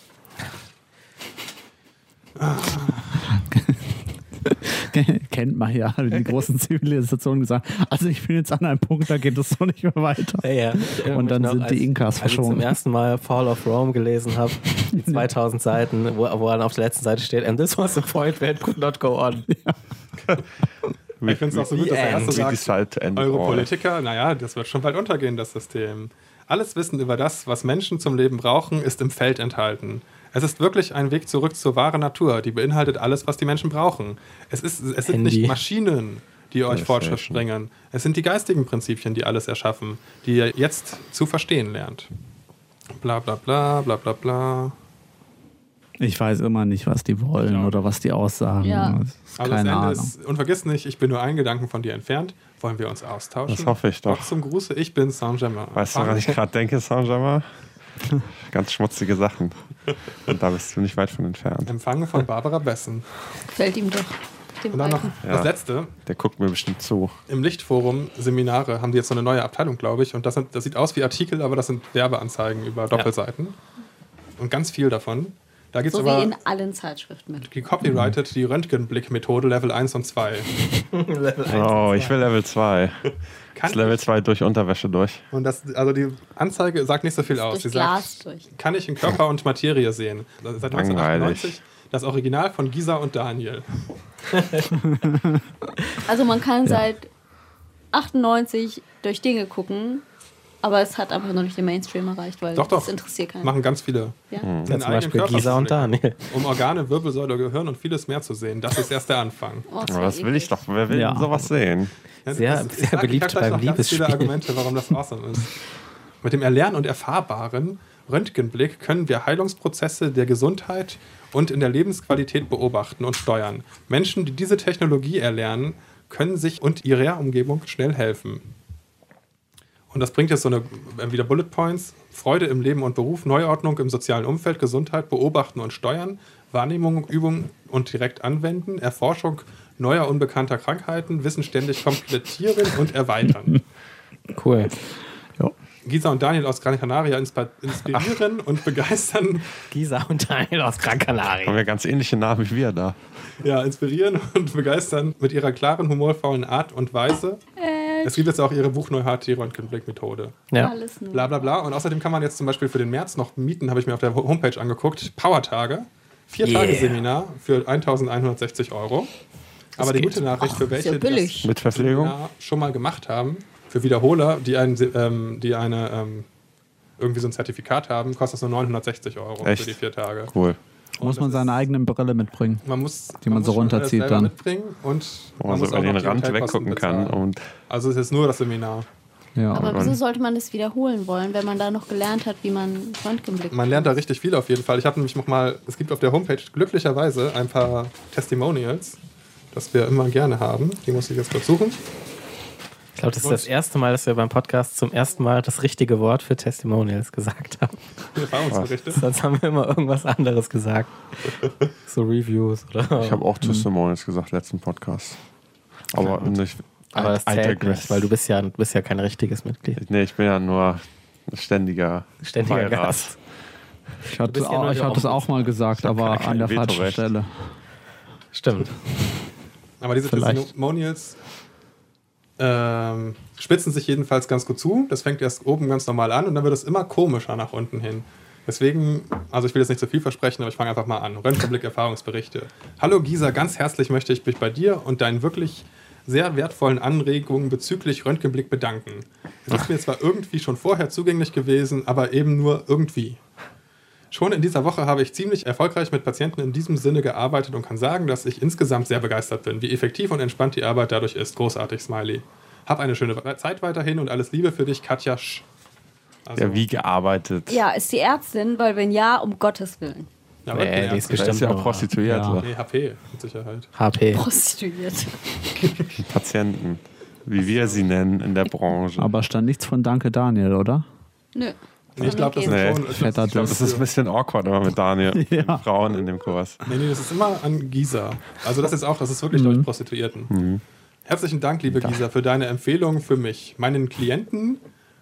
Kennt man ja die großen Zivilisationen gesagt. Also ich bin jetzt an einem Punkt, da geht es so nicht mehr weiter. Ja. Und dann sind die Inkas verschwunden. Als ich zum ersten Mal Fall of Rome gelesen habe, die 2000 Seiten, wo dann auf der letzten Seite steht, and this was the point where it could not go on. Ja. Ich finde es auch so gut, dass der Erste sagt, eure Politiker, naja, das wird schon bald untergehen, das System. Alles Wissen über das, was Menschen zum Leben brauchen, ist im Feld enthalten. Es ist wirklich ein Weg zurück zur wahren Natur, die beinhaltet alles, was die Menschen brauchen. Es sind nicht Maschinen, die euch Fortschritt bringen. Es sind die geistigen Prinzipien, die alles erschaffen, die ihr jetzt zu verstehen lernt. Bla bla bla, bla bla bla. Ich weiß immer nicht, was die wollen oder was die aussagen. Ja. Keine Ahnung. Und vergiss nicht, ich bin nur einen Gedanken von dir entfernt. Wollen wir uns austauschen? Das hoffe ich doch. Zum Gruße, ich bin Saint-Germain. Weißt du, was ich gerade denke, Saint-Germain? Ganz schmutzige Sachen. Und da bist du nicht weit von entfernt. Empfange von Barbara Bessen. Gefällt ihm doch. Und dann noch das Letzte. Der guckt mir bestimmt zu. Im Lichtforum Seminare haben die jetzt so eine neue Abteilung, glaube ich. Und das sieht aus wie Artikel, aber das sind Werbeanzeigen über Doppelseiten. Und ganz viel davon. Da geht's so wie in allen Zeitschriften mit. Gecopyrightet die Röntgenblick-Methode Level 1 und 2. Ich will Level 2. Das Level 2 durch Unterwäsche durch. Und die Anzeige sagt nicht so viel aus. Sie sagt, kann ich in Körper und Materie sehen. Seit 1998 das Original von Gisa und Daniel. Also man kann seit 98 durch Dinge gucken, aber es hat einfach noch nicht den Mainstream erreicht, weil das interessiert keinen. Machen ganz viele. Ja? Zum Beispiel Gisa und Daniel. Um Organe, Wirbelsäule, Gehirn und vieles mehr zu sehen. Das ist erst der Anfang. Das will ich doch. Wer will sowas sehen? Sehr beliebt beim Liebesspiel. Ganz viele Argumente, warum das awesome ist. Mit dem Erlernen und Erfahrbaren Röntgenblick können wir Heilungsprozesse der Gesundheit und in der Lebensqualität beobachten und steuern. Menschen, die diese Technologie erlernen, können sich und ihrer Umgebung schnell helfen. Und das bringt jetzt wieder Bullet Points: Freude im Leben und Beruf, Neuordnung im sozialen Umfeld, Gesundheit, beobachten und steuern, Wahrnehmung, Übung und direkt anwenden, Erforschung neuer unbekannter Krankheiten, Wissen ständig komplettieren und erweitern. Cool. Ja. Gisa und Daniel aus Gran Canaria inspirieren und begeistern. Gisa und Daniel aus Gran Canaria. Haben wir ganz ähnliche Namen wie wir da. Ja, inspirieren und begeistern mit ihrer klaren, humorvollen Art und Weise. Es gibt jetzt auch ihre Buchneu-HT-Röntgenblick-Methode. Ja. Bla bla bla. Und außerdem kann man jetzt zum Beispiel für den März noch mieten, habe ich mir auf der Homepage angeguckt, Power-Tage. 4-Tage-Seminar für 1.160 €. Aber die gute Nachricht für welche, die das mit Verpflegung schon mal gemacht haben, für Wiederholer, die irgendwie so ein Zertifikat haben, kostet das nur 960 € für die 4 Tage. Cool. Muss man seine eigene Brille mitbringen, die man so runterzieht dann. Mitbringen und man muss über den Rand weggucken kann. Also es ist nur das Seminar. Ja. Aber wieso sollte man das wiederholen wollen, wenn man da noch gelernt hat, wie man Röntgenblick Man lernt da richtig viel auf jeden Fall. Ich habe nämlich es gibt auf der Homepage glücklicherweise ein paar Testimonials. das wir immer gerne haben. Die muss ich jetzt kurz suchen. Ich glaube, das ist das erste Mal, dass wir beim Podcast zum ersten Mal das richtige Wort für Testimonials gesagt haben. Erfahrungsberichte. Sonst haben wir immer irgendwas anderes gesagt. So Reviews oder. Ich habe auch Testimonials gesagt, letzten Podcast. Aber nicht. Aber das zählt nicht, weil du bist ja kein richtiges Mitglied. Nee, ich bin ja nur ständiger Gast. Ich hatte es auch mal gesagt, aber an der falschen Stelle. Stimmt. Aber diese Testimonials spitzen sich jedenfalls ganz gut zu. Das fängt erst oben ganz normal an und dann wird es immer komischer nach unten hin. Deswegen, also ich will jetzt nicht zu viel versprechen, aber ich fange einfach mal an. Röntgenblick-Erfahrungsberichte. Hallo Gisa, ganz herzlich möchte ich mich bei dir und deinen wirklich sehr wertvollen Anregungen bezüglich Röntgenblick bedanken. Es ist mir zwar irgendwie schon vorher zugänglich gewesen, aber eben nur irgendwie. Schon in dieser Woche habe ich ziemlich erfolgreich mit Patienten in diesem Sinne gearbeitet und kann sagen, dass ich insgesamt sehr begeistert bin, wie effektiv und entspannt die Arbeit dadurch ist. Großartig, Smiley. Hab eine schöne Zeit weiterhin und alles Liebe für dich, Katja Sch. Also, ja, wie gearbeitet? Ja, ist die Ärztin, weil wenn ja, um Gottes Willen. Ja, die ist bestimmt ja auch prostituiert. Ja. Nee, HP, mit Sicherheit. HP. Prostituiert. Patienten, wie wir sie nennen in der Branche. Aber stand nichts von Danke Daniel, oder? Nö. Nee, ich glaube, das ist ein bisschen awkward immer mit Daniel und Frauen in dem Kurs. Nee, das ist immer an Gisa. Also das ist wirklich durch Prostituierten. Mhm. Herzlichen Dank, liebe Gisa, für deine Empfehlung für mich. Meinen Klienten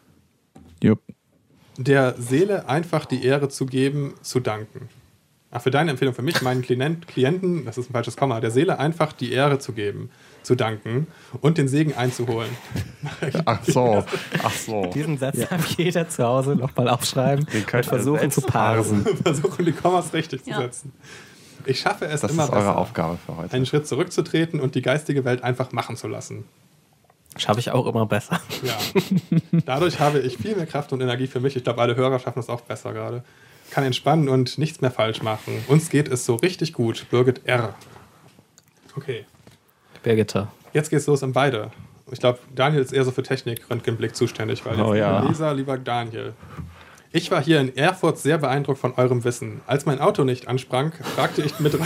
der Seele einfach die Ehre zu geben, zu danken. Ach, für deine Empfehlung für mich, meinen Klienten, das ist ein falsches Komma, der Seele einfach die Ehre zu geben, zu danken und den Segen einzuholen. Ach so. Diesen Satz darf jeder zu Hause nochmal aufschreiben und versuchen zu parsen. Versuchen, die Kommas richtig zu setzen. Ich schaffe es immer besser, das ist eure Aufgabe für heute. Einen Schritt zurückzutreten und die geistige Welt einfach machen zu lassen. Schaffe ich auch immer besser. Ja. Dadurch habe ich viel mehr Kraft und Energie für mich. Ich glaube, alle Hörer schaffen das auch besser gerade. Kann entspannen und nichts mehr falsch machen. Uns geht es so richtig gut. Birgit R. Okay. Birgitta. Jetzt geht's los um beide. Ich glaube, Daniel ist eher so für Technik, Röntgenblick zuständig, weil Leser, lieber Daniel. Ich war hier in Erfurt sehr beeindruckt von eurem Wissen. Als mein Auto nicht ansprang, fragte ich mit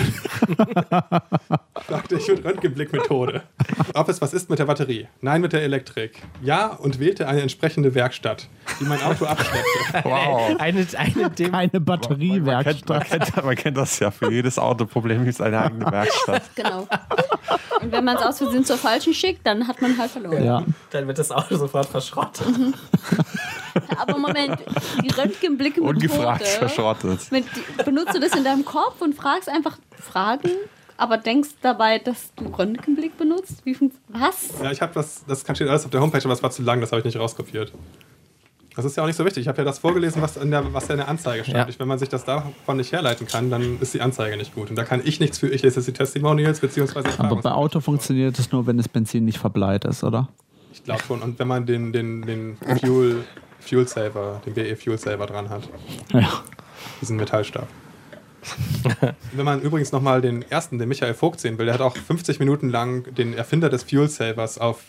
Röntgenblickmethode, ob es was ist mit der Batterie. Nein, mit der Elektrik. Ja, und wählte eine entsprechende Werkstatt, die mein Auto abschleppte. Wow. Eine Batteriewerkstatt. Man kennt das ja. Für jedes Autoproblem gibt es eine eigene Werkstatt. Genau. Und wenn man es aus Versehen zur falschen schickt, dann hat man halt verloren. Ja. Dann wird das Auto sofort verschrottet. Aber Moment, die Röntgenblicke mit Ungefragt verschrottet. Benutzt du das in deinem Kopf und fragst einfach Fragen, aber denkst dabei, dass du Röntgenblick benutzt? Was? Ja, ich habe das steht alles auf der Homepage, aber es war zu lang, das habe ich nicht rauskopiert. Das ist ja auch nicht so wichtig. Ich habe ja das vorgelesen, was in der Anzeige stand. Ja. Wenn man sich das davon nicht herleiten kann, dann ist die Anzeige nicht gut. Und da kann ich nichts für. Ich lese jetzt die Testimonials, beziehungsweise Aber bei Auto funktioniert es nur, wenn das Benzin nicht verbleiht ist, oder? Ich glaube schon. Und wenn man den Fuel Saver, den BE Fuel Saver dran hat. Ja. Diesen Metallstab. Wenn man übrigens nochmal den Michael Vogt sehen will, der hat auch 50 Minuten lang den Erfinder des Fuel Savers auf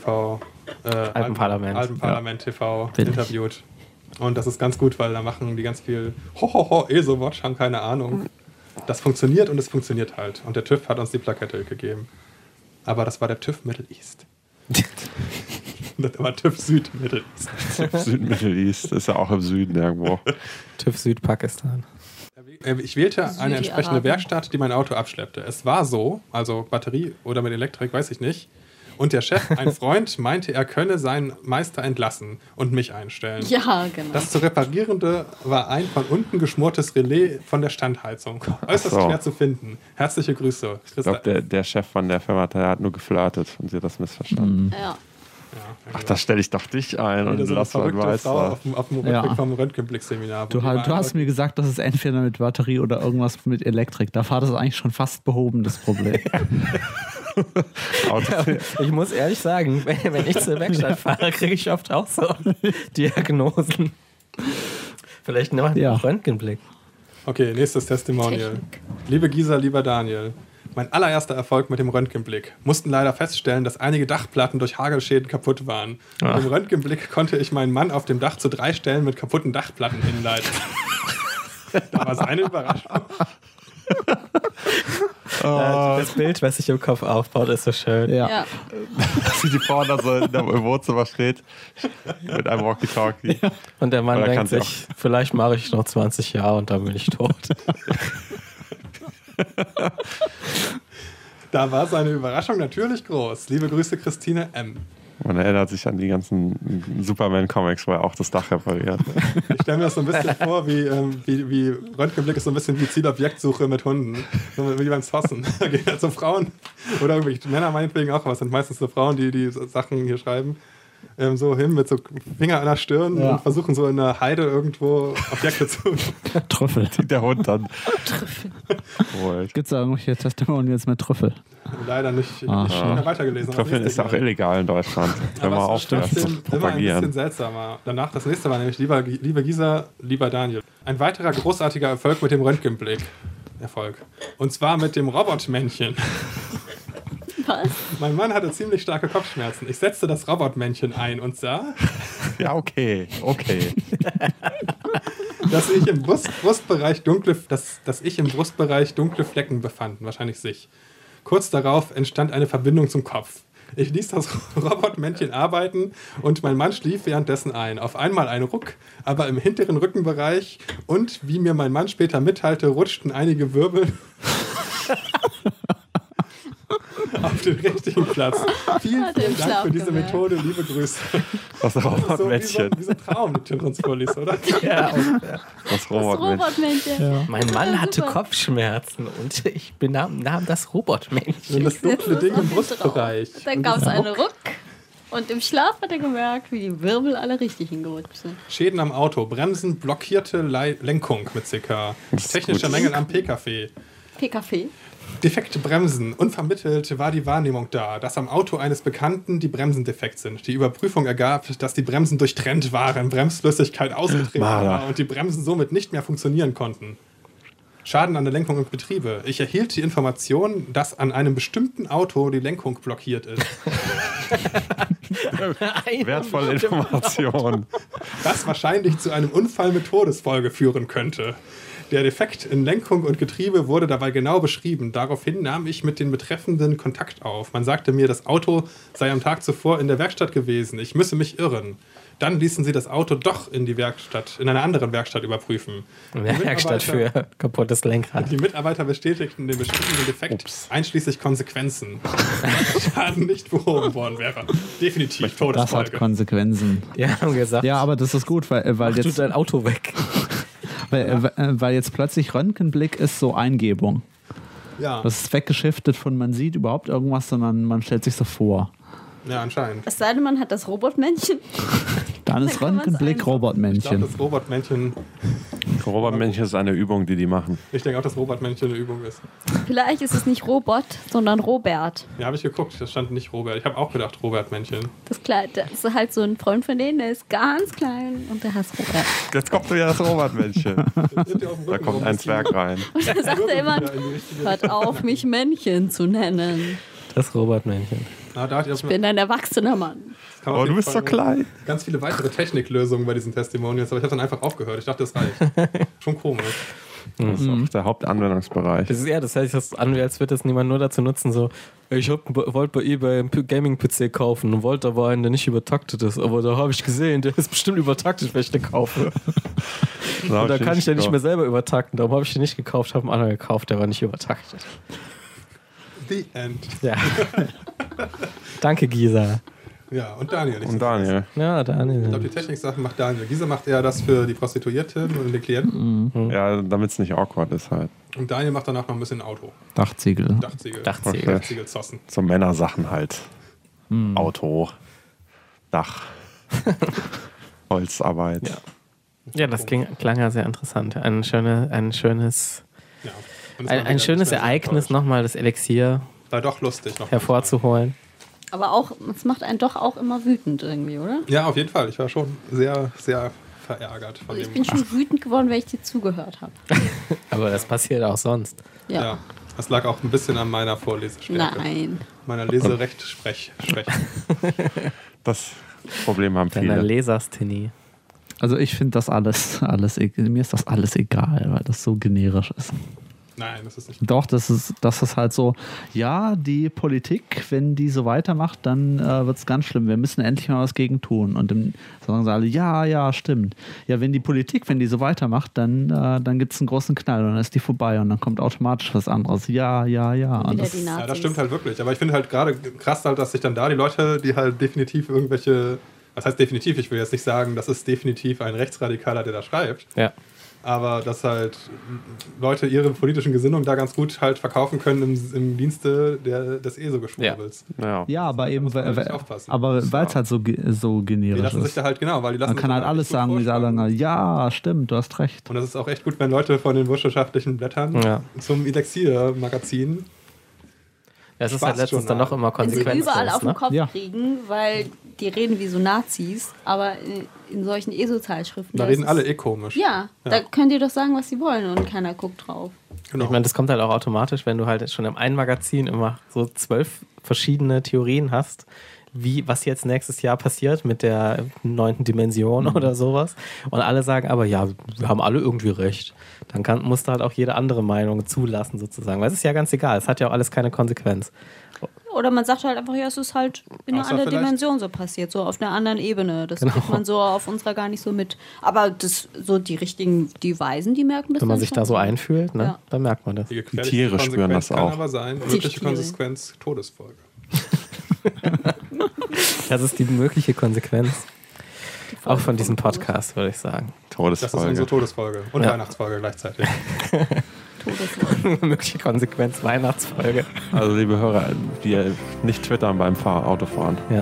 Alpenparlament TV interviewt. Und das ist ganz gut, weil da machen die ganz viel ESO-Watch, haben keine Ahnung. Das funktioniert und es funktioniert halt. Und der TÜV hat uns die Plakette gegeben. Aber das war der TÜV Middle East. Das war TÜV Süd Middle East. TÜV Süd Middle East, das ist ja auch im Süden irgendwo. TÜV Südpakistan. Ich wählte eine entsprechende Werkstatt, die mein Auto abschleppte. Es war so, also Batterie oder mit Elektrik, weiß ich nicht. Und der Chef, ein Freund, meinte, er könne seinen Meister entlassen und mich einstellen. Ja, genau. Das zu Reparierende war ein von unten geschmortes Relais von der Standheizung. Äußerst schwer zu finden. Herzliche Grüße. Ich glaube, der Chef von der Firma der hat nur geflirtet und sie hat das missverstanden. Ja. Ach, da stelle ich doch dich ein und lass mal Frau auf dem Rückweg vom Röntgenblick-Seminar. Du hast mir gesagt, das ist entweder mit Batterie oder irgendwas mit Elektrik. Da war das eigentlich schon fast behoben, das Problem. Ich muss ehrlich sagen, wenn ich zur Werkstatt fahre, kriege ich oft auch so Diagnosen. Vielleicht noch einen Röntgenblick. Okay, nächstes Testimonial. Technik. Liebe Gisa, lieber Daniel. Mein allererster Erfolg mit dem Röntgenblick. Mussten leider feststellen, dass einige Dachplatten durch Hagelschäden kaputt waren. Mit dem Röntgenblick konnte ich meinen Mann auf dem Dach zu 3 Stellen mit kaputten Dachplatten hinleiten. Da war seine Überraschung. Das Bild, was sich im Kopf aufbaut, ist so schön. Ja. Wie die Frau da so im Wohnzimmer steht mit einem Walkie-Talkie. Ja. Und der Mann denkt sich, vielleicht mache ich noch 20 Jahre und dann bin ich tot. Da war seine Überraschung natürlich groß. Liebe Grüße, Christine M. Man erinnert sich an die ganzen Superman-Comics, wo er auch das Dach repariert. Ich stelle mir das so ein bisschen vor, wie Röntgenblick ist so ein bisschen wie Zielobjektsuche mit Hunden. So wie beim Zossen. Da gehen halt so Frauen oder irgendwelche Männer meinetwegen auch, aber es sind meistens so Frauen, die Sachen hier schreiben. So hin mit so Finger an der Stirn und versuchen so in der Heide irgendwo Objekte zu... Trüffel. Der Hund dann. Trüffel. Gibt es da irgendwelche Testimonials mit Trüffel? Leider nicht. Ich habe nicht mehr weitergelesen. Trüffeln ist auch illegal in Deutschland. Wenn man aufhört zu immer ein propagieren. bisschen seltsamer. Danach das nächste war nämlich liebe Gisa, lieber Daniel. Ein weiterer großartiger Erfolg mit dem Röntgenblick. Und zwar mit dem Robotmännchen. Was? Mein Mann hatte ziemlich starke Kopfschmerzen. Ich setzte das Robotmännchen ein und sah, Ja, okay. dass ich im Brustbereich dunkle Flecken befanden, wahrscheinlich sich. Kurz darauf entstand eine Verbindung zum Kopf. Ich ließ das Robotmännchen arbeiten und mein Mann schlief währenddessen ein. Auf einmal ein Ruck, aber im hinteren Rückenbereich und, wie mir mein Mann später mitteilte, rutschten einige Wirbel auf den richtigen Platz. Vielen Dank für diese Methode, liebe Grüße. Das Robotmännchen. Wie so ein Traum, den Tim uns vorliest, oder? Ja. Das Robotmännchen. Ja. Mein Mann hatte Kopfschmerzen und ich nahm das Robotmännchen. Und das dunkle Ding im Brustbereich. Dann gab es einen Ruck und im Schlaf hat er gemerkt, wie die Wirbel alle richtig hingerutscht sind. Schäden am Auto, Bremsen, blockierte Lenkung mit CK, technische Mängel am PKW. PKW? Defekte Bremsen. Unvermittelt war die Wahrnehmung da, dass am Auto eines Bekannten die Bremsen defekt sind. Die Überprüfung ergab, dass die Bremsen durchtrennt waren, Bremsflüssigkeit ausgetreten war und die Bremsen somit nicht mehr funktionieren konnten. Schaden an der Lenkung und Betriebe. Ich erhielt die Information, dass an einem bestimmten Auto die Lenkung blockiert ist. Wertvolle Information. Das wahrscheinlich zu einem Unfall mit Todesfolge führen könnte. Der Defekt in Lenkung und Getriebe wurde dabei genau beschrieben. Daraufhin nahm ich mit den Betreffenden Kontakt auf. Man sagte mir, das Auto sei am Tag zuvor in der Werkstatt gewesen. Ich müsse mich irren. Dann ließen sie das Auto doch in einer anderen Werkstatt überprüfen. Eine Werkstatt für kaputtes Lenkrad. Die Mitarbeiter bestätigten den beschriebenen Defekt, einschließlich Konsequenzen. Schaden nicht behoben worden wäre. Definitiv Todesfolge. Das hat Konsequenzen. Die haben gesagt, Ja, aber das ist gut, weil tut jetzt, dein Auto weg. weil jetzt plötzlich Röntgenblick ist so Eingebung. Ja. Das ist weggeschiftet von man sieht überhaupt irgendwas, sondern man stellt sich so vor. Ja, anscheinend. Es sei denn, man hat das Robotmännchen. Dann ist Röntgenblick Ich glaube, Robotmännchen. das Robotmännchen. Robotmännchen ist eine Übung, die machen. Ich denke auch, dass Robotmännchen eine Übung ist. Vielleicht ist es nicht Robot, sondern Robert. Ja, habe ich geguckt. Das stand nicht Robert. Ich habe auch gedacht, Robertmännchen. Das ist halt so ein Freund von denen, der ist ganz klein und der heißt Robert. Jetzt kommt wieder das Robotmännchen. Da kommt ein Zwerg rein. Und dann sagt er immer, hört auf, mich Männchen zu nennen. Das Robotmännchen. Ich bin ein erwachsener Mann. Aber du bist so klein. Ganz viele weitere Techniklösungen bei diesen Testimonials, aber ich habe dann einfach aufgehört. Ich dachte, das reicht. Schon komisch. Das ist auch der Hauptanwendungsbereich. Das heißt, das an, als würde das niemand nur dazu nutzen, so, ich wollte bei eBay einen Gaming-PC kaufen und wollte aber einen, der nicht übertaktet ist. Aber da habe ich gesehen, der ist bestimmt übertaktet, wenn ich den kaufe. Und da kann ich den nicht mehr selber übertakten. Darum habe ich den nicht gekauft, habe einen anderen gekauft, der war nicht übertaktet. The End. Ja. Danke, Gisa. Ja, und Daniel. Ja, Daniel. Ich glaube, die Technik-Sachen macht Daniel. Gisa macht eher das für die Prostituierten und die Klienten. Mhm. Ja, damit es nicht awkward ist halt. Und Daniel macht danach noch ein bisschen Auto. Dachziegel. Dachziegel zossen. So Männersachen halt. Auto, Dach, Holzarbeit. Ja, das klang ja sehr interessant. Ein schönes Ereignis, nochmal das Elixier war doch lustig noch hervorzuholen. Aber auch, es macht einen doch auch immer wütend irgendwie, oder? Ja, auf jeden Fall. Ich war schon sehr, sehr verärgert von dem. Ich bin schon wütend geworden, weil ich dir zugehört habe. Aber das passiert auch sonst. Ja. Das lag auch ein bisschen an meiner Vorlesestärke. Nein. Meiner Leserechtschwäche. Das Problem haben viele. Deiner Lesersthenie. Also ich finde das alles mir ist das alles egal, weil das so generisch ist. Nein, das ist nicht. Doch, das ist halt so, ja, die Politik, wenn die so weitermacht, dann wird es ganz schlimm. Wir müssen endlich mal was gegen tun. Und dann sagen sie alle, ja, stimmt. Ja, wenn die so weitermacht, dann gibt es einen großen Knall und dann ist die vorbei und dann kommt automatisch was anderes. Ja. Und das stimmt halt wirklich. Aber ich finde halt gerade krass halt, dass sich dann da die Leute, die halt definitiv irgendwelche, was heißt definitiv? Ich will jetzt nicht sagen, das ist definitiv ein Rechtsradikaler, der da schreibt. Ja. Aber dass halt Leute ihre politischen Gesinnungen da ganz gut halt verkaufen können im Dienste des ESO-Geschwurbels. Ja, aber eben, weil es halt so generisch die lassen ist. sich da halt, genau, weil die lassen Man kann halt alles sagen, die sagen, ja, stimmt, du hast recht. Und das ist auch echt gut, wenn Leute von den wissenschaftlichen Blättern zum Elixier-Magazin. Es ist halt letztens dann noch immer konsequent. Die überall auf den Kopf kriegen, weil die reden wie so Nazis, aber in solchen ESO-Zeitschriften. Da reden alle komisch. Ja, da könnt ihr doch sagen, was sie wollen und keiner guckt drauf. Genau. Ich meine, das kommt halt auch automatisch, wenn du halt schon im einen Magazin immer so 12 verschiedene Theorien hast, was jetzt nächstes Jahr passiert mit der 9. Dimension oder sowas. Und alle sagen aber, ja, wir haben alle irgendwie recht. Dann musst du halt auch jede andere Meinung zulassen sozusagen. Weil es ist ja ganz egal, es hat ja auch alles keine Konsequenz. Oder man sagt halt einfach, ja, es ist halt in einer anderen Dimension so passiert, so auf einer anderen Ebene. Das kriegt man so auf unserer gar nicht so mit. Aber so die richtigen, die Weisen, die merken das. Wenn man sich da so einfühlt, ne, dann merkt man das. Die Tiere spüren das auch. Kann aber sein, mögliche Konsequenz, Todesfolge. Das ist die mögliche Konsequenz. Auch von diesem Podcast, würde ich sagen. Todesfolge. Das ist unsere Todesfolge und Weihnachtsfolge gleichzeitig. Mögliche Konsequenz, Weihnachtsfolge. Also liebe Hörer, die nicht twittern beim Autofahren. Ja.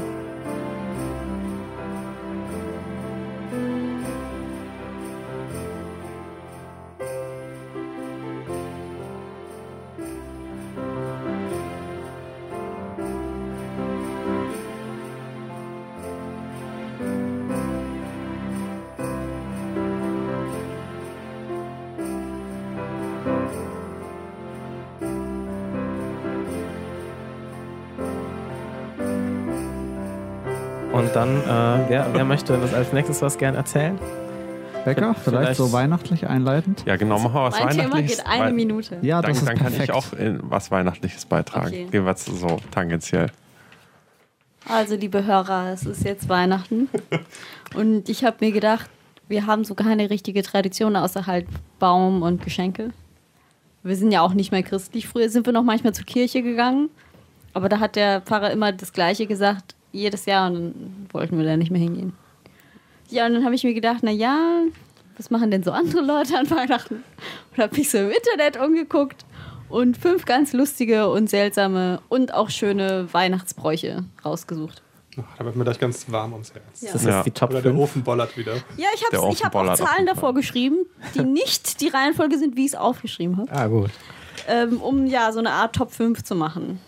Und dann, wer möchte das als nächstes was gern erzählen? Becker, vielleicht so weihnachtlich einleitend? Ja, genau, machen wir was Weihnachtliches. Mein Thema geht eine Minute. Ja, das dann kann ich auch was Weihnachtliches beitragen. Okay. Gehen wir so tangentiell. Also, liebe Hörer, es ist jetzt Weihnachten. Und ich habe mir gedacht, wir haben so keine richtige Tradition, außer halt Baum und Geschenke. Wir sind ja auch nicht mehr christlich. Früher sind wir noch manchmal zur Kirche gegangen. Aber da hat der Pfarrer immer das Gleiche gesagt, jedes Jahr. Und dann wollten wir da nicht mehr hingehen. Ja, und dann habe ich mir gedacht, na, was machen denn so andere Leute an Weihnachten? Und habe mich so im Internet umgeguckt und 5 ganz lustige und seltsame und auch schöne Weihnachtsbräuche rausgesucht. Da wird mir gleich ganz warm ums Herz. Ja. Das ist die Top 5. Oder der Ofen bollert wieder. Ja, ich habe auch Zahlen davor geschrieben, die nicht die Reihenfolge sind, wie ich es aufgeschrieben habe. Ah, gut. Um so eine Art Top 5 zu machen.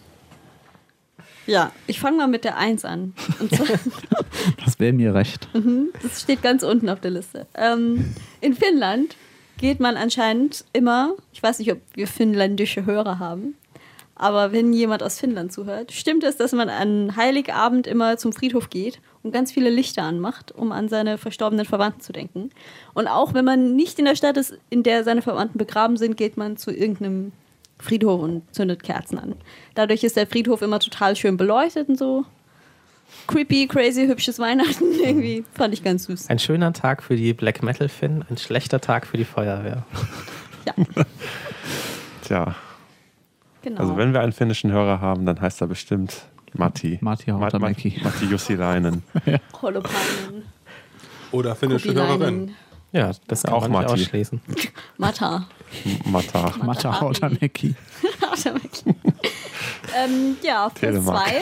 Ja, ich fange mal mit der 1 an. Und zwar, das wäre mir recht. Das steht ganz unten auf der Liste. In Finnland geht man anscheinend immer, ich weiß nicht, ob wir finnländische Hörer haben, aber wenn jemand aus Finnland zuhört, stimmt es, dass man an Heiligabend immer zum Friedhof geht und ganz viele Lichter anmacht, um an seine verstorbenen Verwandten zu denken. Und auch wenn man nicht in der Stadt ist, in der seine Verwandten begraben sind, geht man zu irgendeinem Friedhof und zündet Kerzen an. Dadurch ist der Friedhof immer total schön beleuchtet und so. Creepy, crazy, hübsches Weihnachten irgendwie. Fand ich ganz süß. Ein schöner Tag für die Black Metal Finn, ein schlechter Tag für die Feuerwehr. Ja. Tja. Genau. Also wenn wir einen finnischen Hörer haben, dann heißt er bestimmt Matti Hautamäki. Matti Jussilainen. Holopainen. Oder finnische Hörerin. Ja, das kann auch man nicht ausschließen. Matta Hautamäki. Ja, auf Platz 2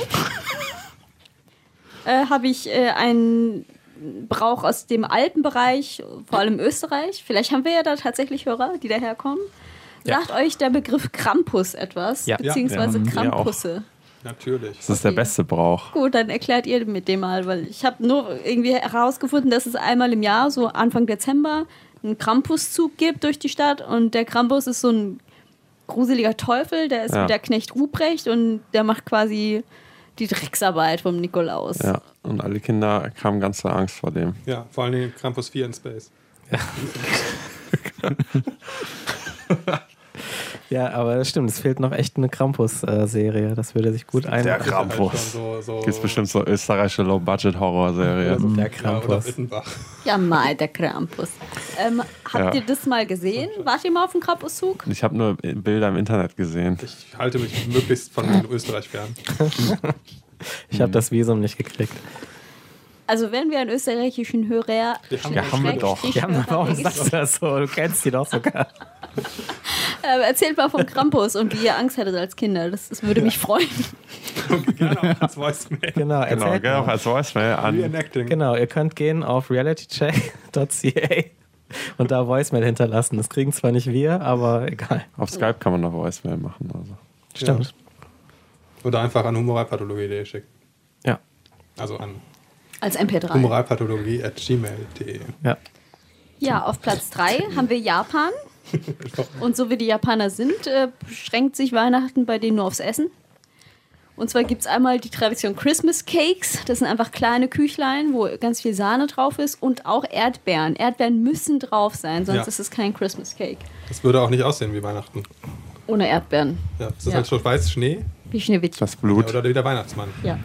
habe ich einen Brauch aus dem Alpenbereich, vor allem Österreich. Vielleicht haben wir ja da tatsächlich Hörer, die daherkommen. Sagt euch der Begriff Krampus etwas? Ja. Beziehungsweise Krampusse? Natürlich. Das ist der beste Brauch. Gut, dann erklärt ihr mit dem mal, weil ich habe nur irgendwie herausgefunden, dass es einmal im Jahr, so Anfang Dezember, einen Krampuszug gibt durch die Stadt und der Krampus ist so ein gruseliger Teufel, der ist wie der Knecht Ruprecht und der macht quasi die Drecksarbeit vom Nikolaus. Ja, und alle Kinder haben ganz Angst vor dem. Ja, vor allem Krampus 4 in Space. Ja. Ja, aber das stimmt, es fehlt noch echt eine Krampus-Serie. Das würde sich gut ein. Der Krampus. Gibt bestimmt so österreichische Low-Budget-Horror-Serie. Der Krampus. Ja, mal der Krampus. Habt ihr das mal gesehen? Wart ihr mal auf dem Krampuszug? Ich habe nur Bilder im Internet gesehen. Ich halte mich möglichst von Österreich fern. Ich habe das Visum nicht gekriegt. Also wenn wir einen österreichischen Hörer... haben wir doch. Warum sagst du das so? Du kennst die doch sogar. Erzählt mal vom Krampus und wie ihr Angst hattet als Kinder. Das würde mich freuen. Gerne auch als Voicemail. Genau, Gerne auch als Voicemail an. Genau, ihr könnt gehen auf realitycheck.ca und da Voicemail hinterlassen. Das kriegen zwar nicht wir, aber egal. Auf Skype kann man noch Voicemail machen. Also. Stimmt. Ja. Oder einfach an humoralpathologie.de schicken. Ja. Also an als MP3. humoralpathologie@gmail.de. Ja. Ja, auf Platz 3 haben wir Japan. Und so wie die Japaner sind, beschränkt sich Weihnachten bei denen nur aufs Essen. Und zwar gibt es einmal die Tradition Christmas Cakes. Das sind einfach kleine Küchlein, wo ganz viel Sahne drauf ist. Und auch Erdbeeren. Erdbeeren müssen drauf sein, sonst ist es kein Christmas Cake. Das würde auch nicht aussehen wie Weihnachten. Ohne Erdbeeren. Ja, ist das halt schon weiß Schnee? Wie Schneewittchen. Das Blut. Ja, oder wie der Weihnachtsmann. Ja.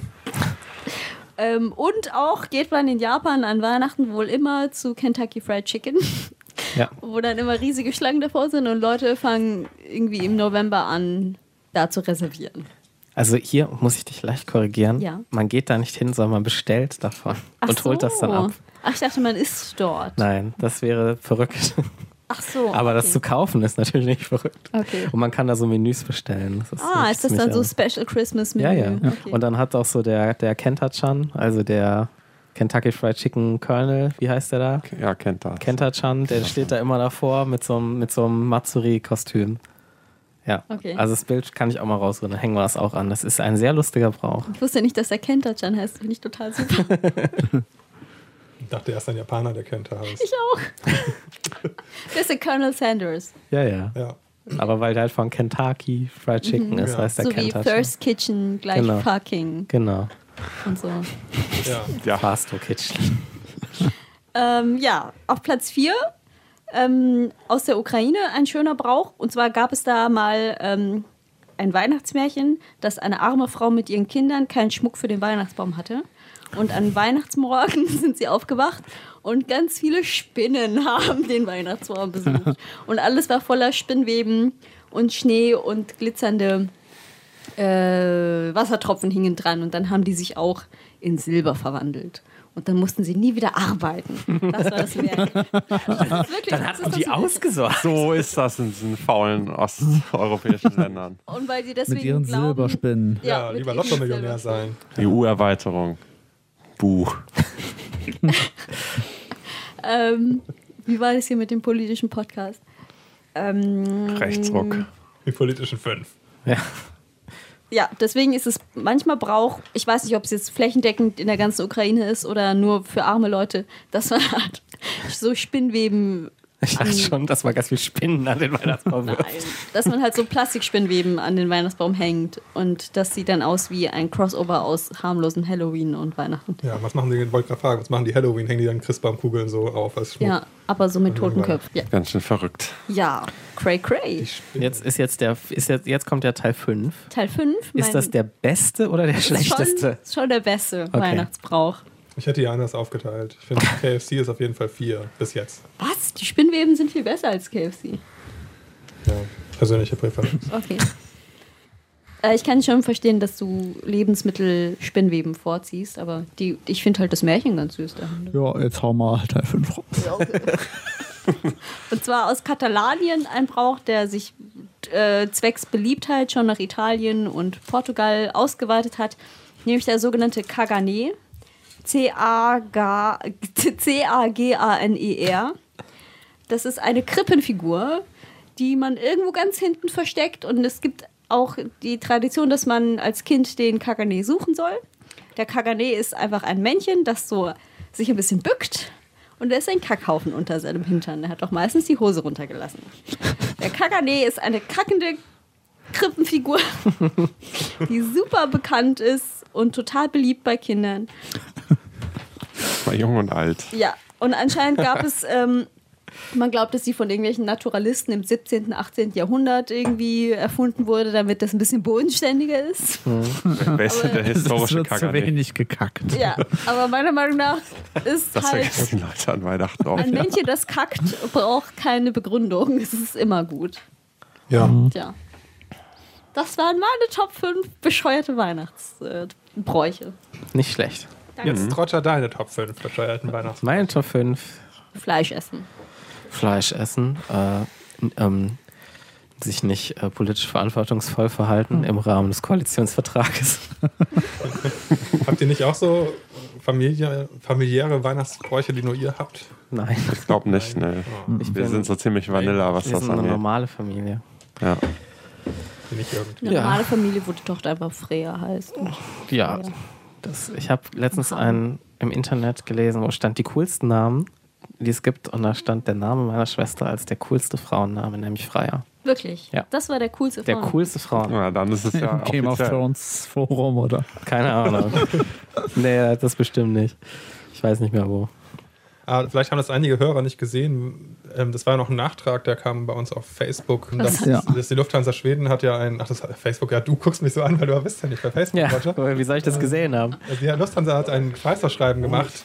Und auch geht man in Japan an Weihnachten wohl immer zu Kentucky Fried Chicken. Ja. Wo dann immer riesige Schlangen davor sind und Leute fangen irgendwie im November an, da zu reservieren. Also hier muss ich dich leicht korrigieren. Ja. Man geht da nicht hin, sondern man bestellt davon und holt das dann ab. Ach, ich dachte, man isst dort. Nein, das wäre verrückt. Ach so. Aber okay. das zu kaufen ist natürlich nicht verrückt. Okay. Und man kann da so Menüs bestellen. Das ist das dann so Special Christmas Menü? Ja, ja. Okay. Und dann hat auch so der Kenta-chan, also der Kentucky Fried Chicken Colonel, wie heißt der da? Ja, Kenta. Kenta-chan, der steht da immer davor mit so einem Matsuri-Kostüm. Ja, Okay. Also das Bild kann ich auch mal rausholen, dann hängen wir das auch an. Das ist ein sehr lustiger Brauch. Ich wusste nicht, dass der Kenta-chan heißt. Finde ich total super. Ich dachte erst ein Japaner, der Kenta heißt. Ich auch. Das ist der Colonel Sanders. Ja, ja. Ja. Aber weil der halt von Kentucky Fried Chicken ist, Ja. heißt der So wie Kenta-chan. First Kitchen gleich Genau. Fucking Genau. und so. Ja. Fast Food Kitchen. Ja, auf Platz 4 aus der Ukraine ein schöner Brauch. Und zwar gab es da mal ein Weihnachtsmärchen, dass eine arme Frau mit ihren Kindern keinen Schmuck für den Weihnachtsbaum hatte. Und an Weihnachtsmorgen sind sie aufgewacht und ganz viele Spinnen haben den Weihnachtsbaum besucht. Und alles war voller Spinnweben und Schnee und glitzernde Wassertropfen hingen dran. Und dann haben die sich auch in Silber verwandelt. Und dann mussten sie nie wieder arbeiten. Das war das Märchen. Dann hat man die ausgesorgt. So ist das in diesen faulen osteuropäischen Ländern. Und weil sie deswegen Mit ihren glauben, Silberspinnen. Ja, mit lieber ihren Lotto-Millionär sein. EU-Erweiterung. Buch. Wie war das hier mit dem politischen Podcast? Rechtsruck. Die politischen 5. Ja. Ja, deswegen ist es manchmal Brauch, ich weiß nicht, ob es jetzt flächendeckend in der ganzen Ukraine ist oder nur für arme Leute, dass man halt so Spinnweben... Ich dachte schon, dass man ganz viel Spinnen an den Weihnachtsbaum wirft. Nein, dass man halt so Plastikspinnweben an den Weihnachtsbaum hängt und das sieht dann aus wie ein Crossover aus harmlosen Halloween und Weihnachten. Ja, was machen die, wollte gerade fragen, was machen die Halloween? Hängen die dann Christbaumkugeln so auf als Schmuck? Ja, aber so mit toten Köpfen. Ja, Ganz schön verrückt. ja. Cray Cray. Jetzt kommt der Teil 5. Teil 5. Ist das der beste oder der schlechteste? Schon der beste Weihnachtsbrauch. Ich hätte die anders aufgeteilt. Ich finde, KFC ist auf jeden Fall 4 bis jetzt. Was? Die Spinnweben sind viel besser als KFC. Ja, persönliche Präferenz. Okay. Ich kann schon verstehen, dass du Lebensmittel-Spinnweben vorziehst, aber ich finde halt das Märchen ganz süß dahinter. Ja, jetzt hau mal Teil 5 raus. Ja, okay. Und zwar aus Katalanien ein Brauch, der sich zwecks Beliebtheit schon nach Italien und Portugal ausgeweitet hat, nämlich der sogenannte Caganer. C-A-G-A-N-E-R. Das ist eine Krippenfigur, die man irgendwo ganz hinten versteckt. Und es gibt auch die Tradition, dass man als Kind den Caganer suchen soll. Der Caganer ist einfach ein Männchen, das so sich ein bisschen bückt. Und da ist ein Kackhaufen unter seinem Hintern. Er hat doch meistens die Hose runtergelassen. Der Caganer ist eine kackende Krippenfigur, die super bekannt ist und total beliebt bei Kindern. Bei Jung und Alt. Ja, und anscheinend gab es Man glaubt, dass sie von irgendwelchen Naturalisten im 17., 18. Jahrhundert irgendwie erfunden wurde, damit das ein bisschen bodenständiger ist. Wer ist denn der historische Kacker? Zu wenig gekackt. Ja, aber meiner Meinung nach ist das halt vergessen Leute an Weihnachten auch. ein Männchen, das kackt, braucht keine Begründung. Es ist immer gut. Ja. Tja. Das waren meine Top 5 bescheuerte Weihnachtsbräuche. Nicht schlecht. Jetzt Roger, deine Top 5 bescheuerten Weihnachtsbräuche. Meine Top 5. Fleisch essen. Fleisch essen. Sich nicht politisch verantwortungsvoll verhalten im Rahmen des Koalitionsvertrages. Habt ihr nicht auch so familiäre Weihnachtsbräuche, die nur ihr habt? Nein. Ich glaube nicht, ne. Wir sind so ziemlich Vanilla, was Wir das sind eine angeht. normale Familie. Ja. Nicht irgendwie. Eine normale Familie, wo die Tochter einfach Freya heißt. Ja. Ich habe letztens einen im Internet gelesen, wo stand die coolsten Namen, die es gibt. Und da stand der Name meiner Schwester als der coolste Frauenname, nämlich Freya. Wirklich? Ja. Das war der coolste Der Frauenname. coolste Frauenname. Ja, dann ist es ja Im Game of offiziell. Thrones Forum, oder? Keine Ahnung. Nee, das bestimmt nicht. Ich weiß nicht mehr wo. Ah, vielleicht haben das einige Hörer nicht gesehen. Das war ja noch ein Nachtrag, der kam bei uns auf Facebook. Das die Lufthansa Schweden hat ja das hat Facebook, ja, du guckst mich so an, weil du bist ja nicht bei Facebook, Ja, Roger. wie soll ich das gesehen haben? Die Lufthansa hat ein Preisausschreiben gemacht,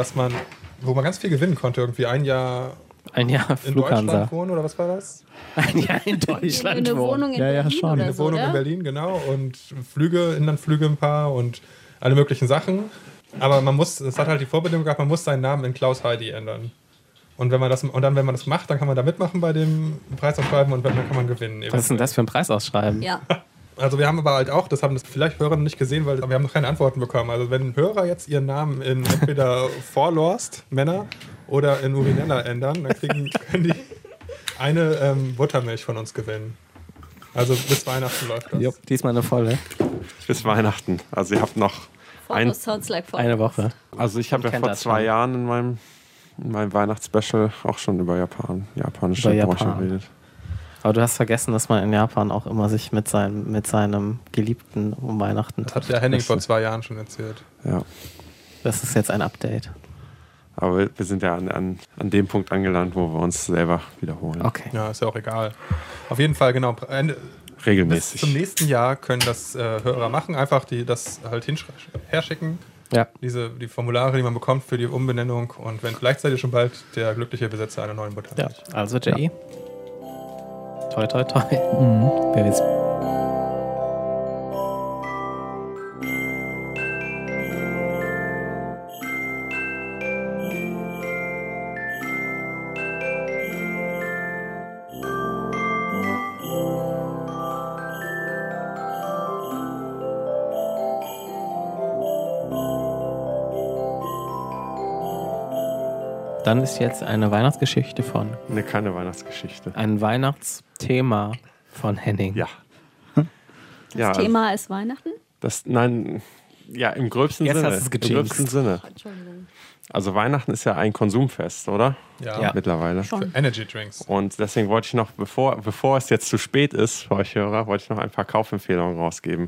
wo man ganz viel gewinnen konnte. Irgendwie ein Jahr Ein Jahr in Flughansa. Deutschland wohnen, oder was war das? Ein Jahr in Deutschland eine wohnen. Wohnung in Ja, Berlin schon. oder Eine so, Wohnung oder? in Berlin, genau. Und Flüge, Inlandflüge ein paar und alle möglichen Sachen. Aber es hat halt die Vorbedingung gehabt, man muss seinen Namen in Klaus Heidi ändern. Und wenn man das macht, dann kann man da mitmachen bei dem Preisausschreiben und dann kann man gewinnen. Was ist denn das für ein Preisausschreiben? Ja. Also wir haben aber halt auch, das haben das vielleicht Hörer nicht gesehen, weil wir haben noch keine Antworten bekommen. Also wenn Hörer jetzt ihren Namen in entweder Vorlorst, Männer, oder in Urinella ändern, dann können die eine Buttermilch von uns gewinnen. Also bis Weihnachten läuft das. Jo, diesmal eine volle. Bis Weihnachten. Also ihr habt noch Sounds like fun. Eine Woche. Also ich habe ja kennt vor das 2 schon. Jahren in meinem Weihnachtsspecial auch schon über japanische Über Bräuche Japan. geredet. Aber du hast vergessen, dass man in Japan auch immer sich mit seinem Geliebten um Weihnachten Das hat ja Henning vor 2 Jahren schon erzählt. Ja. Das ist jetzt ein Update. Aber wir sind ja an dem Punkt angelangt, wo wir uns selber wiederholen. Okay. Ja, ist ja auch egal. Auf jeden Fall, genau. Bis Regelmäßig. zum nächsten Jahr können das Hörer machen. Einfach das halt herschicken. Ja. Die Formulare, die man bekommt für die Umbenennung. Und wenn gleichzeitig schon bald der glückliche Besitzer einer neuen Buttermilch. Ja. Also Jay. Toi, toi, toi. Wer will's? Dann ist jetzt eine Weihnachtsgeschichte von. Ne, keine Weihnachtsgeschichte. Ein Weihnachtsthema von Henning. Ja. Das Thema ist Weihnachten? Im gröbsten Jetzt Sinne. hast du es gejinxt. Im gröbsten Sinne. Entschuldigung. Also Weihnachten ist ja ein Konsumfest, oder? Ja. Mittlerweile. Schon. Energy Drinks. Und deswegen wollte ich noch, bevor es jetzt zu spät ist für euch Hörer, wollte ich noch ein paar Kaufempfehlungen rausgeben.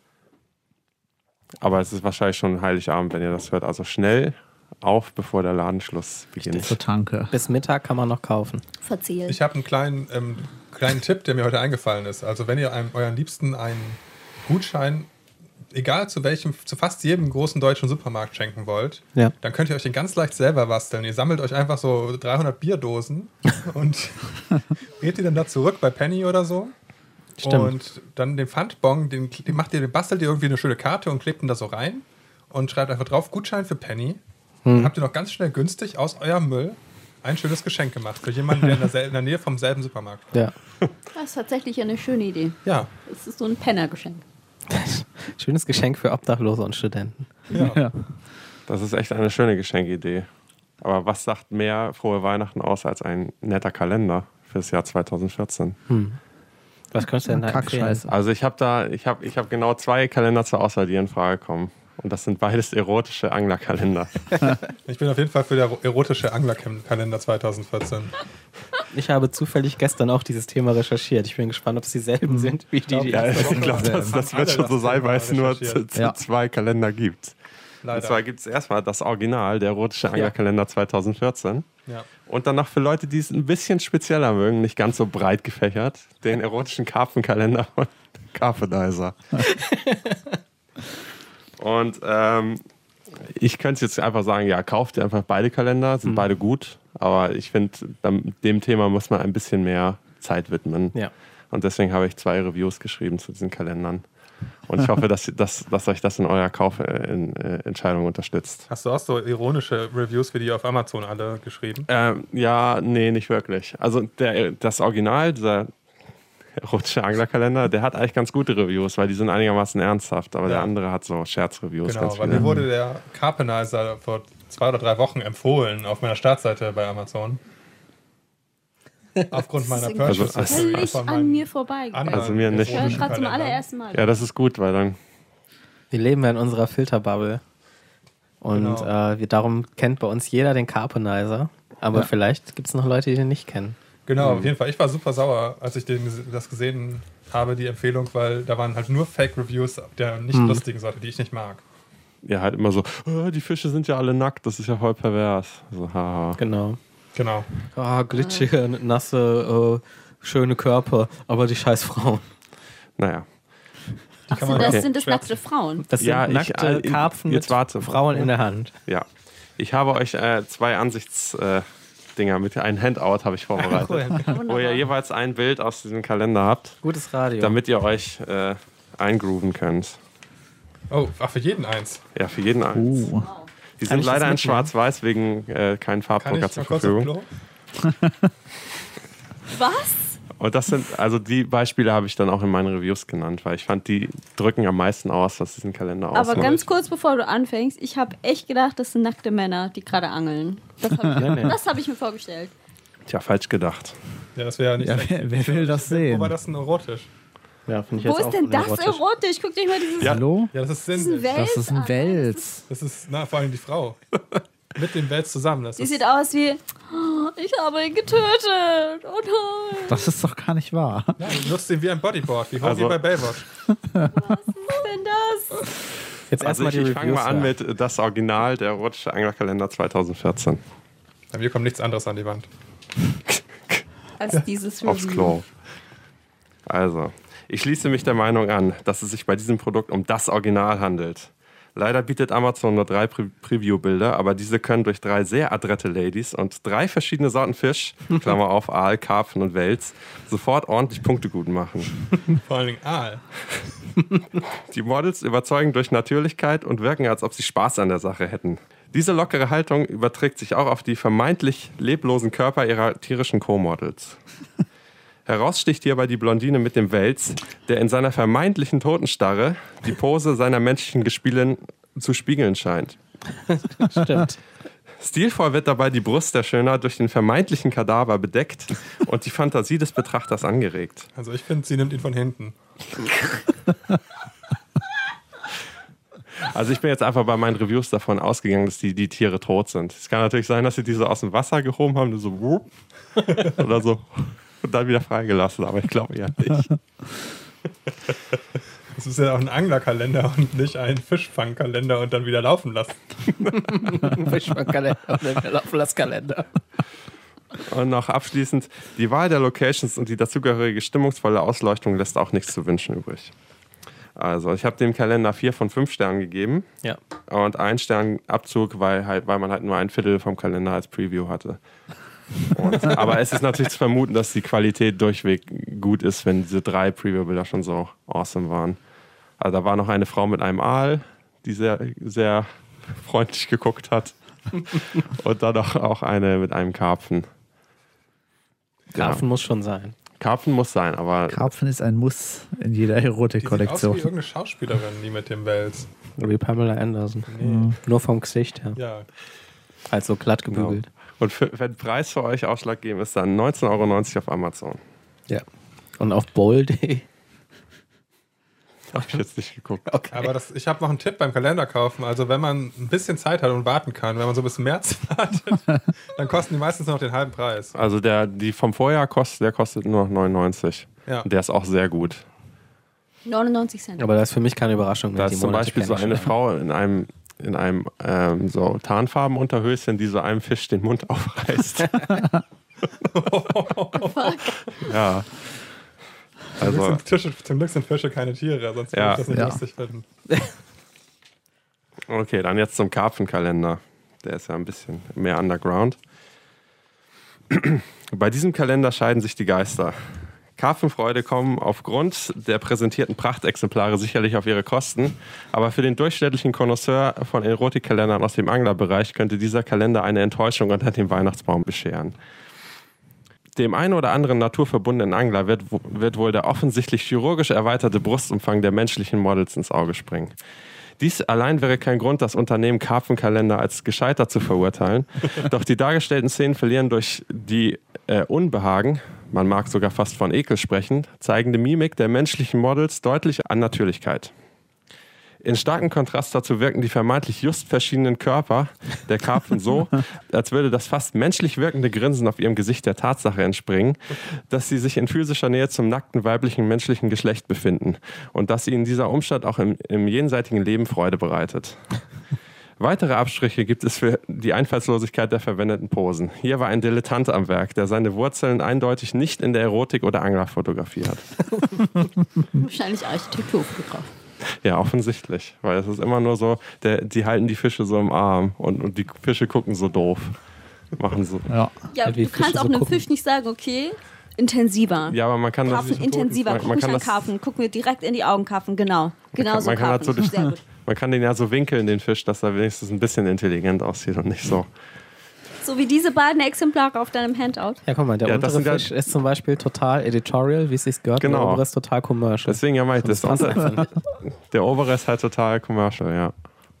Aber es ist wahrscheinlich schon Heiligabend, wenn ihr das hört. Also schnell auf, bevor der Ladenschluss beginnt. Zur Tanke. Bis Mittag kann man noch kaufen. Verzählt. Ich habe einen kleinen Tipp, der mir heute eingefallen ist. Also wenn ihr euren Liebsten einen Gutschein, egal zu fast jedem großen deutschen Supermarkt schenken wollt, Ja. dann könnt ihr euch den ganz leicht selber basteln. Ihr sammelt euch einfach so 300 Bierdosen und geht die dann da zurück bei Penny oder so. Stimmt. Und dann den Pfandbon, den bastelt ihr irgendwie eine schöne Karte und klebt ihn da so rein und schreibt einfach drauf, Gutschein für Penny. Dann habt ihr noch ganz schnell günstig aus eurem Müll ein schönes Geschenk gemacht für jemanden, der in der Nähe vom selben Supermarkt war. Ja. Das ist tatsächlich eine schöne Idee. Ja, Es ist so ein Pennergeschenk. Schönes Geschenk für Obdachlose und Studenten. ja. Das ist echt eine schöne Geschenkidee. Aber was sagt mehr frohe Weihnachten aus als ein netter Kalender fürs Jahr 2014? Was könntest du denn da empfehlen? Kackscheiße. Also ich hab genau 2 Kalender zur Auswahl, die in Frage kommen. Und das sind beides erotische Anglerkalender. Ich bin auf jeden Fall für der erotische Anglerkalender 2014. Ich habe zufällig gestern auch dieses Thema recherchiert. Ich bin gespannt, ob es dieselben sind wie die. Ja, ich glaube, das wird schon so sein, weil es nur 2 Kalender gibt. Leider. Und zwar gibt es erstmal das Original, der erotische Anglerkalender 2014. Ja. Und dann noch für Leute, die es ein bisschen spezieller mögen, nicht ganz so breit gefächert, den erotischen Karpfenkalender von Carpenizer. Und ich könnte jetzt einfach sagen, ja, kauft ihr einfach beide Kalender, sind beide gut. Aber ich finde, dem Thema muss man ein bisschen mehr Zeit widmen. Ja. Und deswegen habe ich 2 Reviews geschrieben zu diesen Kalendern. Und ich hoffe, dass euch das in eurer Kaufentscheidung unterstützt. Hast du auch so ironische Reviews wie die auf Amazon alle geschrieben? Ja, nee, nicht wirklich. Also das Original, dieser erotische Anglerkalender, der hat eigentlich ganz gute Reviews, weil die sind einigermaßen ernsthaft. Aber der andere hat so Scherzreviews. Genau, weil mir wurde der Carpenizer vor 2 oder 3 Wochen empfohlen auf meiner Startseite bei Amazon. Aufgrund meiner Purchase. Völlig an mir vorbeigegangen. Also mir nicht. Ich höre gerade zum allerersten Mal. Ja, das ist gut, weil dann... Wir leben ja in unserer Filterbubble. Und darum kennt bei uns jeder den Carpenizer. Aber vielleicht gibt es noch Leute, die den nicht kennen. Genau, auf jeden Fall. Ich war super sauer, als ich das gesehen habe, die Empfehlung, weil da waren halt nur Fake-Reviews der nicht lustigen Sorte, die ich nicht mag. Ja, halt immer so, die Fische sind ja alle nackt, das ist ja voll pervers. So, haha. Genau. Glitschige, nasse, schöne Körper, aber die scheiß Frauen. Naja. Achso, das sind nackte Frauen. Das sind nackte Karpfen mit Frauen in der Hand. Ja. Ich habe euch 2 Ansichtsdinger mit einem Handout habe ich vorbereitet, wo ihr jeweils ein Bild aus diesem Kalender habt. Gutes Radio. Damit ihr euch eingrooven könnt. Oh, für jeden eins. Ja, für jeden eins. Die sind leider in Schwarz-Weiß wegen keinen Farbdrucker zur Verfügung. Was? Und das sind, also die Beispiele habe ich dann auch in meinen Reviews genannt, weil ich fand, die drücken am meisten aus, was diesen Kalender ausmacht. Aber ganz kurz bevor du anfängst, ich habe echt gedacht, das sind nackte Männer, die gerade angeln. Das habe ich mir vorgestellt. Tja, falsch gedacht. Ja, das wäre ja nicht wer will das sehen? Wo war das denn erotisch? Ja, ich wo ist denn das erotisch? Guck dir mal dieses... Ja. Hallo? Ja, das ist Das ist ein Wels. Das ist vor allem die Frau. Mit dem Wels zusammen. Die sieht aus wie, ich habe ihn getötet. Oh nein. Das ist doch gar nicht wahr. Ja, du nutzt ihn wie ein Bodyboard, wie bei Baywatch. Was ist denn das? Jetzt Also ich fange mal an mit das Original, der erotische Anglerkalender 2014. Bei mir kommt nichts anderes an die Wand. Als dieses Review. Aufs Klo. Also, ich schließe mich der Meinung an, dass es sich bei diesem Produkt um das Original handelt. Leider bietet Amazon nur 3 Preview-Bilder, aber diese können durch 3 sehr adrette Ladies und 3 verschiedene Sorten Fisch, Klammer auf, Aal, Karpfen und Wels, sofort ordentlich Punkte gut machen. Vor allen Dingen Aal. Die Models überzeugen durch Natürlichkeit und wirken, als ob sie Spaß an der Sache hätten. Diese lockere Haltung überträgt sich auch auf die vermeintlich leblosen Körper ihrer tierischen Co-Models. Heraussticht hierbei die Blondine mit dem Wels, der in seiner vermeintlichen Totenstarre die Pose seiner menschlichen Gespielin zu spiegeln scheint. Stimmt. Stilvoll wird dabei die Brust der Schöner durch den vermeintlichen Kadaver bedeckt und die Fantasie des Betrachters angeregt. Also ich finde, sie nimmt ihn von hinten. Also ich bin jetzt einfach bei meinen Reviews davon ausgegangen, dass die Tiere tot sind. Es kann natürlich sein, dass sie diese aus dem Wasser gehoben haben, so wupp, oder so. Und dann wieder freigelassen, aber ich glaube eher nicht. Das ist ja auch ein Anglerkalender und nicht ein Fischfangkalender und dann wieder laufen lassen. Fischfangkalender und dann wieder laufen lassen Kalender. Und noch abschließend, die Wahl der Locations und die dazugehörige stimmungsvolle Ausleuchtung lässt auch nichts zu wünschen übrig. Also ich habe dem Kalender 4 von 5 Sternen gegeben. Ja. Und 1 Stern Abzug, weil man halt nur ein Viertel vom Kalender als Preview hatte. Aber es ist natürlich zu vermuten, dass die Qualität durchweg gut ist, wenn diese 3 Preview-Bilder schon so awesome waren. Also da war noch eine Frau mit einem Aal, die sehr, sehr freundlich geguckt hat. Und dann auch eine mit einem Karpfen. Karpfen muss schon sein. Karpfen muss sein, aber... Karpfen ist ein Muss in jeder Erotik-Kollektion. Die sieht aus wie irgendeine Schauspielerin, die mit dem Wels. Wie Pamela Anderson. Nee. Nur vom Gesicht her. Ja. Halt so glatt gebügelt. Genau. Und wenn Preis für euch ausschlaggebend ist, dann 19,90 € auf Amazon. Ja. Und auf bowl.de. Habe ich jetzt nicht geguckt. Okay. Aber ich habe noch einen Tipp beim Kalender kaufen. Also wenn man ein bisschen Zeit hat und warten kann, wenn man so bis März wartet, dann kosten die meistens noch den halben Preis. Also die vom Vorjahr kostet nur noch 99. Ja. Und der ist auch sehr gut. 99 Cent. Aber das ist für mich keine Überraschung mehr. Da ist zum Beispiel so eine Frau in einem in einem so Tarnfarbenunterhöschen, die so einem Fisch den Mund aufreißt. Ja. Also, zum Glück sind Fische keine Tiere, sonst würde ich das nicht lustig finden. Okay, dann jetzt zum Karpfenkalender. Der ist ja ein bisschen mehr underground. Bei diesem Kalender scheiden sich die Geister. Karpfenfreunde kommen aufgrund der präsentierten Prachtexemplare sicherlich auf ihre Kosten, aber für den durchschnittlichen Connoisseur von Erotikkalendern aus dem Anglerbereich könnte dieser Kalender eine Enttäuschung unter dem Weihnachtsbaum bescheren. Dem einen oder anderen naturverbundenen Angler wird wohl der offensichtlich chirurgisch erweiterte Brustumfang der menschlichen Models ins Auge springen. Dies allein wäre kein Grund, das Unternehmen Karpfenkalender als gescheitert zu verurteilen. Doch die dargestellten Szenen verlieren durch die Unbehagen, man mag sogar fast von Ekel sprechen, zeigende Mimik der menschlichen Models deutlich an Natürlichkeit. In starkem Kontrast dazu wirken die vermeintlich just verschiedenen Körper der Karpfen so, als würde das fast menschlich wirkende Grinsen auf ihrem Gesicht der Tatsache entspringen, dass sie sich in physischer Nähe zum nackten weiblichen menschlichen Geschlecht befinden und dass ihnen dieser Umstand auch im jenseitigen Leben Freude bereitet. Weitere Abstriche gibt es für die Einfallslosigkeit der verwendeten Posen. Hier war ein Dilettant am Werk, der seine Wurzeln eindeutig nicht in der Erotik oder Anglerfotografie hat. Wahrscheinlich Architekturfotograf. Ja, offensichtlich. Weil es ist immer nur so, die halten die Fische so im Arm und die Fische gucken so doof. Machen so. Ja, du kannst auch einem Fisch nicht sagen, okay, intensiver. Ja, aber man kann Karpfen das intensiver. Guck mich an Karpfen. Guck mir direkt in die Augen, Karpfen. Genau so Karpfen. Sehr gut. Man kann den ja so winkeln, den Fisch, dass er wenigstens ein bisschen intelligent aussieht und nicht so. So wie diese beiden Exemplare auf deinem Handout. Ja, guck mal, der untere Fisch ist zum Beispiel total editorial, wie es sich gehört. Genau. Der obere ist total commercial. Deswegen ja meinte ich, der obere ist halt total commercial, ja.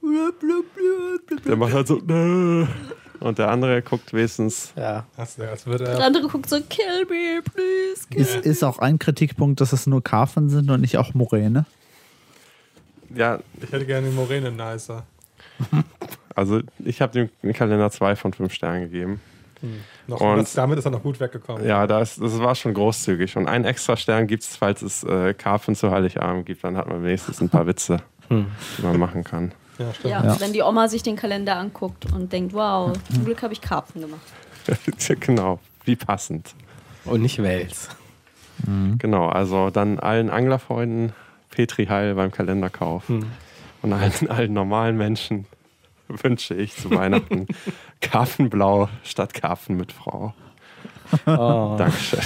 Der macht halt so und der andere guckt wenigstens. Ja. Der andere guckt so, kill me, please. Kill Ist auch ein Kritikpunkt, dass es nur Karpfen sind und nicht auch Moräne? Ja. Ich hätte gerne die Moräne nicer. Also ich habe dem Kalender 2 von 5 Sternen gegeben. Damit ist er noch gut weggekommen. Ja, das war schon großzügig. Und einen extra Stern gibt es, falls es Karpfen zu Heiligabend gibt, dann hat man wenigstens ein paar Witze, die man machen kann. Ja, stimmt. Ja, wenn die Oma sich den Kalender anguckt und denkt, wow, zum Glück habe ich Karpfen gemacht. Genau, wie passend. Und nicht Wels. Genau, also dann allen Anglerfreunden Petri Heil beim Kalenderkauf. Und allen normalen Menschen wünsche ich zu Weihnachten Karpfenblau statt Karpfen mit Frau. Oh. Dankeschön.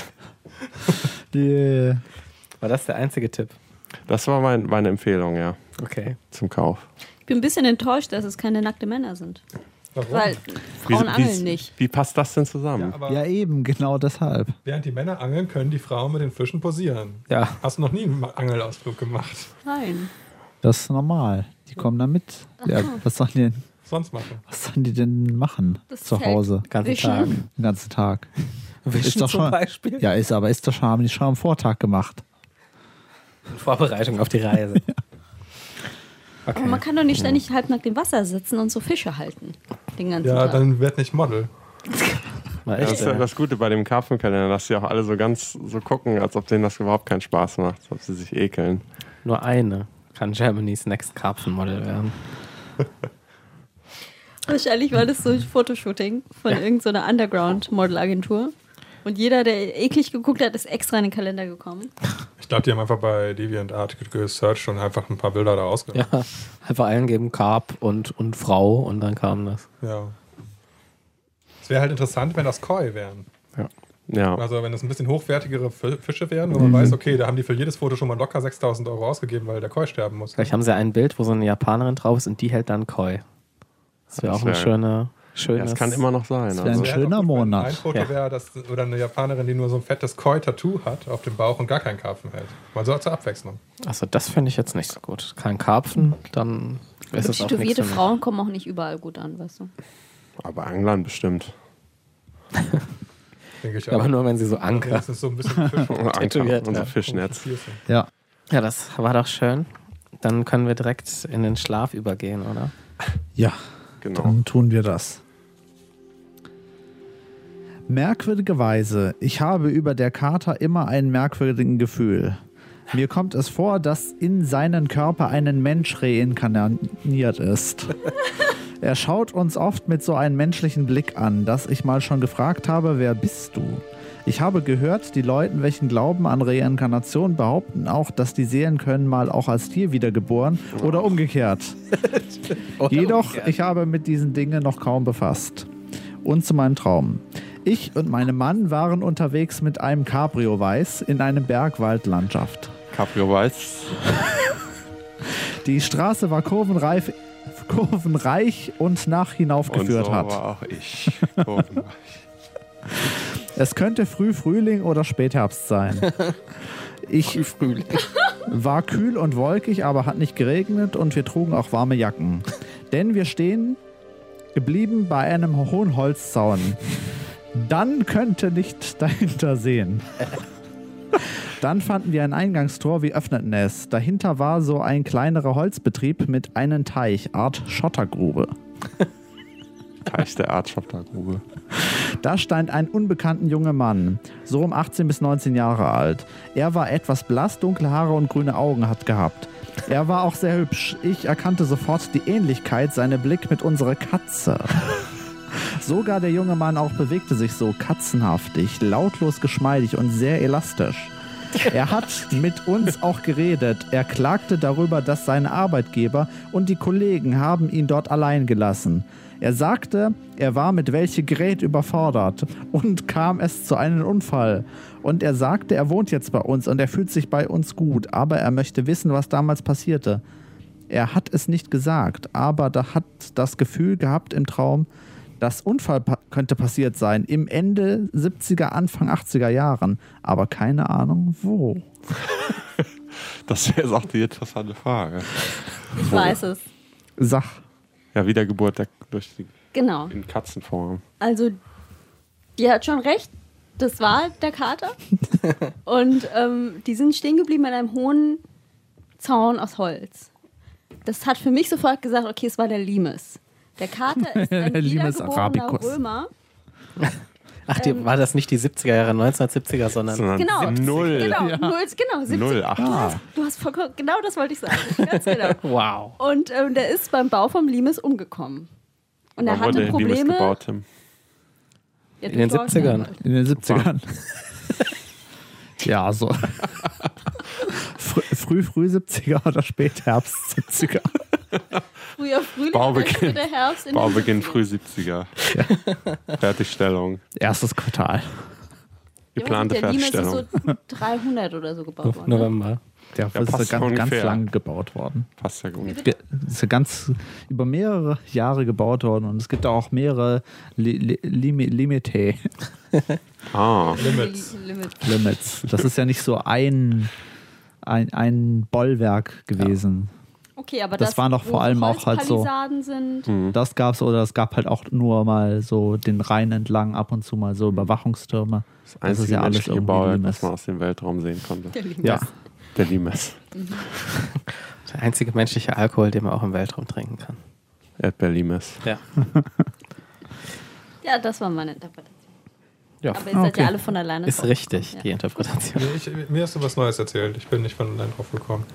Yeah. War das der einzige Tipp? Das war meine Empfehlung, ja. Okay. Zum Kauf. Ich bin ein bisschen enttäuscht, dass es keine nackte Männer sind. Warum? Weil Frauen angeln nicht. Wie passt das denn zusammen? Ja, eben, genau deshalb. Während die Männer angeln, können die Frauen mit den Fischen posieren. Ja. Hast du noch nie einen Angelausflug gemacht? Nein. Das ist normal. Die kommen da mit. Ja, was sollen die denn machen Das zu Feld Hause? Ganzen Wischen. Tag. Den ganzen Tag. Wischen Ist doch zum schon- Beispiel. Ja, ist doch schon, haben die schon am Vortag gemacht. In Vorbereitung auf die Reise. Okay. Aber man kann doch nicht ständig halbnackt im Wasser sitzen und so Fische halten. Den ganzen Ja, Tag. dann wird nicht Model. Mal Ja, echt, das ist ja das Gute bei dem Karpfenkalender, dass sie auch alle so ganz so gucken, als ob denen das überhaupt keinen Spaß macht, als ob sie sich ekeln. Nur eine kann Germany's Next Karpfenmodel werden. Wahrscheinlich war das so ein Fotoshooting von irgendeiner Underground-Modelagentur. Und jeder, der eklig geguckt hat, ist extra in den Kalender gekommen. Ich glaube, die haben einfach bei DeviantArt gesearcht und einfach ein paar Bilder da ausgemacht. Ja, einfach eingeben Karp und Frau und dann kam das. Ja. Es wäre halt interessant, wenn das Koi wären. Ja. Also wenn das ein bisschen hochwertigere Fische wären, wo man weiß, okay, da haben die für jedes Foto schon mal locker 6.000 € ausgegeben, weil der Koi sterben muss. Vielleicht haben sie ein Bild, wo so eine Japanerin drauf ist und die hält dann Koi. Das wäre auch eine schöne. Ja, das kann immer noch sein. Das wäre ein Also. schöner Ein Monat. Foto wäre, oder eine Japanerin, die nur so ein fettes Koi-Tattoo hat auf dem Bauch und gar keinen Karpfen hält. Mal so zur Abwechslung. Also das finde ich jetzt nicht so gut. Kein Karpfen, dann ist es auch nichts Tätowierte für mich. Frauen kommen auch nicht überall gut an, weißt du. Aber Anglern bestimmt. Denke ich Aber nur wenn sie so ankern. Das ist so ein bisschen Fisch. Tätowiert, Unser ja. Fischnetz. Ja. Ja, das war doch schön. Dann können wir direkt in den Schlaf übergehen, oder? Ja, Genau. dann tun wir das. Merkwürdigerweise, ich habe über der Kater immer einen merkwürdigen Gefühl. Mir kommt es vor, dass in seinen Körper ein Mensch reinkarniert ist. Er schaut uns oft mit so einem menschlichen Blick an, dass ich mal schon gefragt habe, wer bist du? Ich habe gehört, die Leute, welchen glauben an Reinkarnation, behaupten auch, dass die Seelen können mal auch als Tier wiedergeboren oder umgekehrt. Jedoch, ich habe mit diesen Dingen noch kaum befasst. Und zu meinem Traum. Ich und mein Mann waren unterwegs mit einem Cabrio Weiß in einem Bergwaldlandschaft. Cabrio Weiß. Die Straße war kurvenreich und nach hinaufgeführt und so hat. War auch ich. Kurvenreich. Es könnte Frühling oder Spätherbst sein. Ich war kühl und wolkig, aber hat nicht geregnet und wir trugen auch warme Jacken. Denn wir stehen geblieben bei einem hohen Holzzaun. Dann könnte nicht dahinter sehen. Dann fanden wir ein Eingangstor, wir öffneten es. Dahinter war so ein kleinerer Holzbetrieb mit einem Teich, Art Schottergrube. Teich der Art Schottergrube. Da stand ein unbekannter junger Mann, so um 18 bis 19 Jahre alt. Er war etwas blass, dunkle Haare und grüne Augen hat gehabt. Er war auch sehr hübsch. Ich erkannte sofort die Ähnlichkeit, seinen Blick mit unserer Katze. Sogar der junge Mann auch bewegte sich so katzenhaftig, lautlos geschmeidig und sehr elastisch. Er hat mit uns auch geredet. Er klagte darüber, dass seine Arbeitgeber und die Kollegen haben ihn dort allein gelassen. Er sagte, er war mit welchem Gerät überfordert und kam es zu einem Unfall. Und er sagte, er wohnt jetzt bei uns und er fühlt sich bei uns gut, aber er möchte wissen, was damals passierte. Er hat es nicht gesagt, aber da hat das Gefühl gehabt im Traum, das Unfall könnte passiert sein, im Ende 70er, Anfang 80er Jahren, aber keine Ahnung wo. Das wäre jetzt auch die interessante Frage. Ich weiß es. Sag. Ja, Wiedergeburt durch die Genau. in Katzenform. Also, die hat schon recht, das war der Kater. Und die sind stehen geblieben an einem hohen Zaun aus Holz. Das hat für mich sofort gesagt, okay, es war der Limes. Der Kater ist ein wiedergeborener Römer. Ach, war das nicht die 70er Jahre, 1970er, sondern genau, 0. Genau, Ja. 70. Du hast vollkommen, genau das wollte ich sagen. Ganz genau. Wow. Und der ist beim Bau vom Limes umgekommen. Und er hatte Probleme. Limes gebaut, Tim? Ja, in den 70ern. In den 70ern. Ja, so. Früh 70er oder Spätherbst 70er. Früher Frühling, Baubeginn, der Herbst. Baubeginn früh 70er. Ja. Fertigstellung. Erstes Quartal. Geplante Fertigstellung. Der Limes ist so 300 oder so gebaut worden. November. Der ist ganz lang gebaut worden. Passt ja ungefähr. Ist ja ganz über mehrere Jahre gebaut worden und es gibt auch mehrere Limite. Limits. Das ist ja nicht so ein Bollwerk gewesen. Ja. Okay, aber das war noch vor allem auch halt so. Das gab's, oder es gab halt auch nur mal so den Rhein entlang ab und zu mal so Überwachungstürme. Das ist ja alles Bauwerk, was man aus dem Weltraum sehen konnte. Der Limes. Der einzige menschliche Alkohol, den man auch im Weltraum trinken kann. Erdbeer-Limes. Ja. Ja, das war meine Interpretation. Ja. Aber ihr seid ja alle von alleine. Ist richtig, die Interpretation. Mir hast du was Neues erzählt. Ich bin nicht von allein drauf gekommen.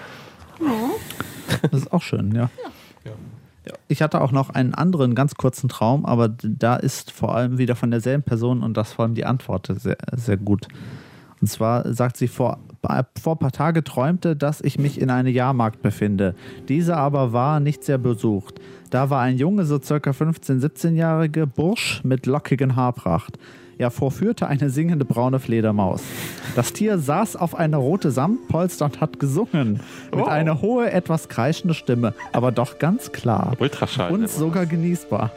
Das ist auch schön, ja. Ich hatte auch noch einen anderen ganz kurzen Traum, aber da ist vor allem wieder von derselben Person und das vor allem die Antwort sehr, sehr gut. Und zwar sagt sie, vor ein paar Tagen träumte, dass ich mich in einem Jahrmarkt befinde. Dieser aber war nicht sehr besucht. Da war ein Junge, so circa 15-, 17-jähriger Bursch mit lockigen Haarpracht. Er vorführte eine singende braune Fledermaus. Das Tier saß auf einer roten Samtpolster und hat gesungen. Mit einer hohen, etwas kreischenden Stimme, aber doch ganz klar. Ultraschall. Und sogar genießbar.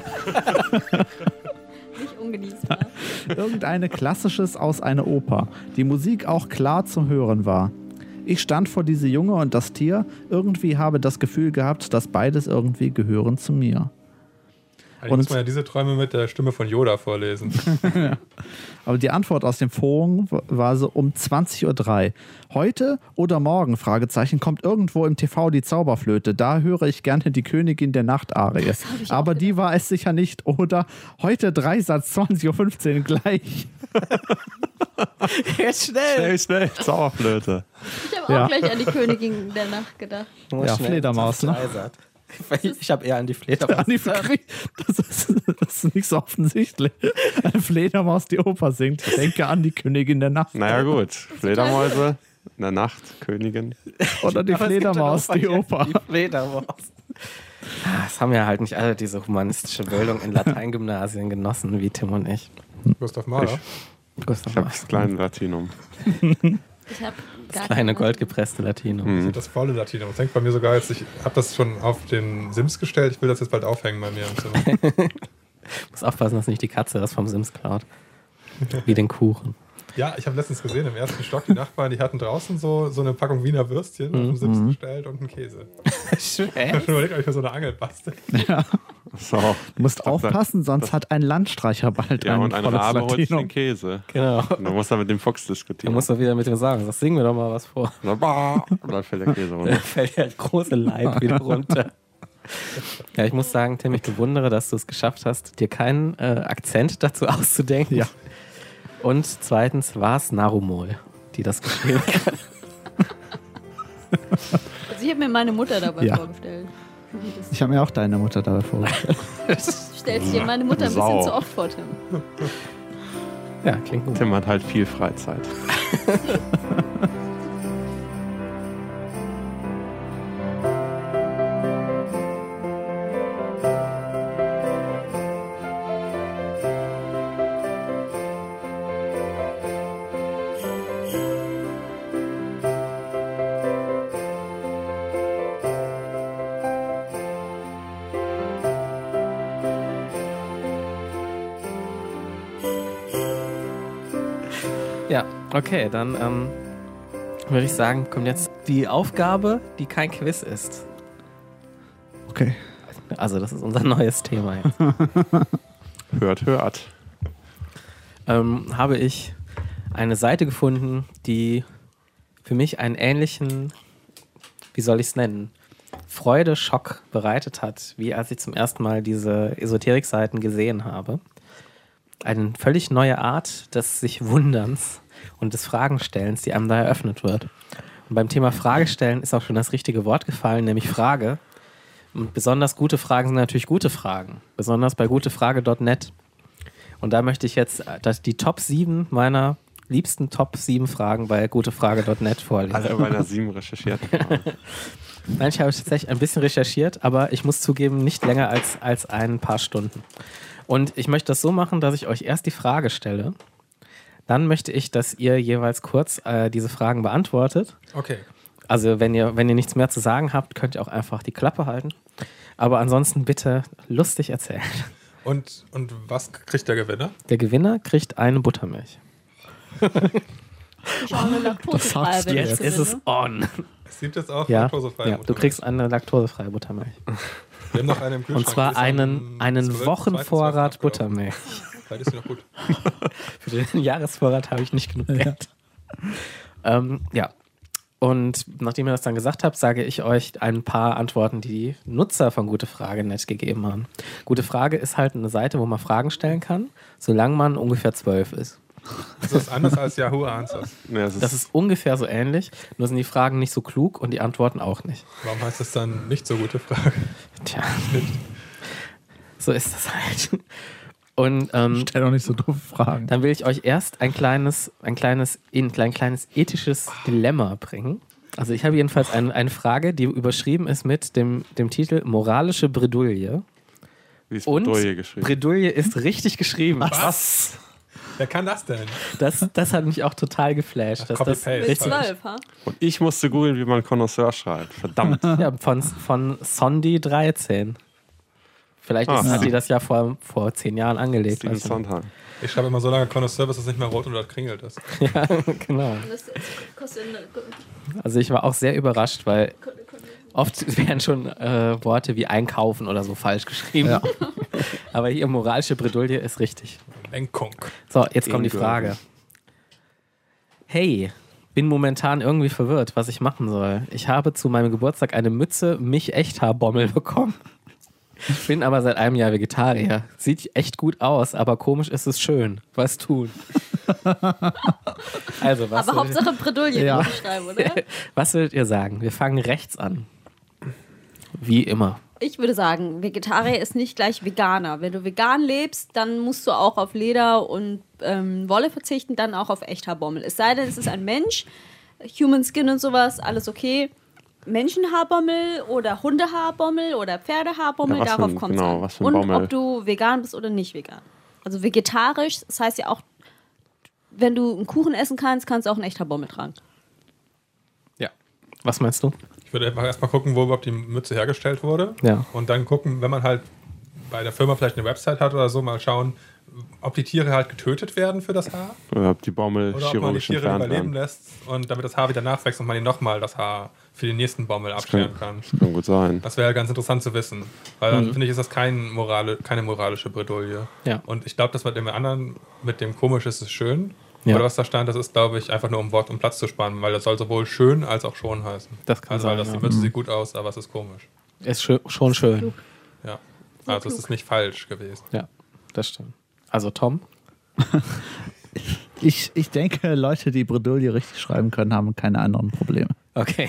Nicht ungenießbar. Irgendeine Klassisches aus einer Oper. Die Musik auch klar zum Hören war. Ich stand vor diese Junge und das Tier. Irgendwie habe das Gefühl gehabt, dass beides irgendwie gehören zu mir. Eigentlich muss man ja diese Träume mit der Stimme von Yoda vorlesen. Ja. Aber die Antwort aus dem Forum war so um 20:03 Uhr. Heute oder morgen, Fragezeichen, kommt irgendwo im TV die Zauberflöte. Da höre ich gerne die Königin der Nacht-Arie. Aber die war es sicher nicht. Oder heute Dreisatz 20:15 Uhr gleich. Jetzt schnell. Zauberflöte. Ich habe auch gleich an die Königin der Nacht gedacht. Ja, Fledermaus, ne? Ich habe eher an die Fledermaus. Das ist nicht so offensichtlich. Eine Fledermaus, die Oper singt. Denke an die Königin der Nacht. Naja gut, Fledermäuse in der Nacht, Königin. Oder die Fledermaus, die Oper. Die Fledermaus. Es haben ja halt nicht alle diese humanistische Bildung in Lateingymnasien genossen, wie Tim und ich. Gustav Mahler. Ich habe das kleine Latinum. Ich habe Das kleine goldgepresste Latinum. Das volle Latinum. Das hängt bei mir sogar jetzt. Ich habe das schon auf den Sims gestellt. Ich will das jetzt bald aufhängen bei mir im Zimmer. Muss aufpassen, dass nicht die Katze das vom Sims klaut. Wie den Kuchen. Ja, ich habe letztens gesehen, im ersten Stock, die Nachbarn, die hatten draußen so eine Packung Wiener Würstchen auf dem Sims gestellt und einen Käse. Ich habe schon überlegt, ob ich mir so eine Angel bastel. Ja. So. Du musst aufpassen, sonst hat ein Landstreicher bald und ein Rabe holt Latinum. den Käse. Genau. Und dann muss er mit dem Fuchs diskutieren. Dann musst du wieder mit dem sagen, das singen wir doch mal was vor. Und dann fällt der Käse Da runter. fällt der große Leib wieder runter. Ja, ich muss sagen, Tim, ich bewundere, dass du es geschafft hast, dir keinen Akzent dazu auszudenken. Ja. Und zweitens war es Narumol, die das geschrieben hat. Also ich habe mir meine Mutter dabei vorgestellt. Ich habe mir auch deine Mutter dabei vorgestellt. Stellst dir meine Mutter ein bisschen zu oft vor, Tim. Ja, klingt gut. Tim hat halt viel Freizeit. Ja, okay, dann würde ich sagen, kommt jetzt die Aufgabe, die kein Quiz ist. Okay. Also das ist unser neues Thema jetzt. Hört. Habe ich eine Seite gefunden, die für mich einen ähnlichen, wie soll ich es nennen, Freude-Schock bereitet hat, wie als ich zum ersten Mal diese Esoterik-Seiten gesehen habe. Eine völlig neue Art des sich Wunderns und des Fragenstellens, die einem da eröffnet wird. Und beim Thema Fragestellen ist auch schon das richtige Wort gefallen, nämlich Frage. Und besonders gute Fragen sind natürlich gute Fragen. Besonders bei gutefrage.net. Und da möchte ich jetzt die Top 7 meiner liebsten Top 7 Fragen bei gutefrage.net vorlesen. Alle bei einer 7 recherchiert. Nein, ich habe tatsächlich ein bisschen recherchiert, aber ich muss zugeben, nicht länger als ein paar Stunden. Und ich möchte das so machen, dass ich euch erst die Frage stelle. Dann möchte ich, dass ihr jeweils kurz diese Fragen beantwortet. Okay. Also wenn ihr nichts mehr zu sagen habt, könnt ihr auch einfach die Klappe halten. Aber ansonsten bitte lustig erzählen. Und was kriegt der Gewinner? Der Gewinner kriegt eine Buttermilch. Ich auch eine laktosefreie, wenn Jetzt ist es on. Es gibt jetzt auch Ja, laktosefreie ja, du kriegst eine laktosefreie Buttermilch. Wir haben noch eine im Kühlschrank. Und zwar die ist einen 12., Wochenvorrat 2. Buttermilch. Vielleicht ist sie noch gut. Für den Jahresvorrat habe ich nicht genug Geld. Ja. Und nachdem ihr das dann gesagt habt, sage ich euch ein paar Antworten, die Nutzer von Gute Frage.net gegeben haben. Gute Frage ist halt eine Seite, wo man Fragen stellen kann, solange man ungefähr 12 ist. Das ist anders als Yahoo Answers. Ja, Das ist ungefähr so ähnlich, nur sind die Fragen nicht so klug und die Antworten auch nicht. Warum heißt das dann nicht so gute Frage? Tja, so ist das halt. Und Stell doch nicht so doofe Fragen. dann will ich euch erst ein kleines ethisches Dilemma bringen. Also ich habe jedenfalls eine Frage, die überschrieben ist mit dem Titel Moralische Bredouille. Wie ist Und Bredouille geschrieben? Bredouille ist richtig geschrieben. Was? Wer kann das denn? Das hat mich auch total geflasht. Dass das Copy-paste. Mit richtig, 12, ha? Und ich musste googeln, wie man Connoisseur schreibt. Verdammt. ja, von Sondi 13. Vielleicht hat die das ja vor 10 Jahren angelegt. Steven weißt du. Sondheim. Ich schreibe immer so lange Connoisseur, bis es nicht mehr rot oder kringelt ist. Ja, genau. Das kostet Also ich war auch sehr überrascht, weil oft werden schon Worte wie einkaufen oder so falsch geschrieben. Ja. Aber hier moralische Bredouille ist richtig. Lenkung. So, jetzt kommt die Frage. Hey, bin momentan irgendwie verwirrt, was ich machen soll. Ich habe zu meinem Geburtstag eine Mütze Mich-Echthaarbommel bekommen. Bin aber seit einem Jahr Vegetarier. Sieht echt gut aus, aber komisch ist es schön. Was tun? Also, aber Hauptsache Bredouille schreiben, oder? Was würdet ihr sagen? Wir fangen rechts an. Wie immer. Ich würde sagen, Vegetarier ist nicht gleich Veganer. Wenn du vegan lebst, dann musst du auch auf Leder und Wolle verzichten, dann auch auf Echthaarbommel. Es sei denn, es ist ein Mensch, Human Skin und sowas, alles okay. Menschenhaarbommel oder Hundehaarbommel oder Pferdehaarbommel, darauf kommt es an. Und Bommel. Ob du vegan bist oder nicht vegan. Also vegetarisch, das heißt ja auch, wenn du einen Kuchen essen kannst, kannst du auch einen Echthaarbommel tragen. Ja. Was meinst du? Ich würde erstmal gucken, wo überhaupt die Mütze hergestellt wurde. Ja. Und dann gucken, wenn man halt bei der Firma vielleicht eine Website hat oder so, mal schauen, ob die Tiere halt getötet werden für das Haar. Oder ob die Bommel oder ob man die Tiere überleben lässt und damit das Haar wieder nachwächst und man ihnen nochmal das Haar für den nächsten Bommel abscheren kann. Das kann gut sein. Das wäre ganz interessant zu wissen. Weil dann finde ich, ist das keine moralische Bredouille. Ja. Und ich glaube, das mit dem anderen, mit dem komisch ist es schön. Ja. Oder was da stand, das ist, glaube ich, einfach nur um Wort und Platz zu sparen, weil das soll sowohl schön als auch schon heißen. Das kann also, sein, weil die Mütze sieht gut aus, aber es ist komisch. Ist schon schön. Ja. Also es ist nicht falsch gewesen. Ja, das stimmt. Also Tom? Ich denke, Leute, die Bredouille richtig schreiben können, haben keine anderen Probleme. Okay.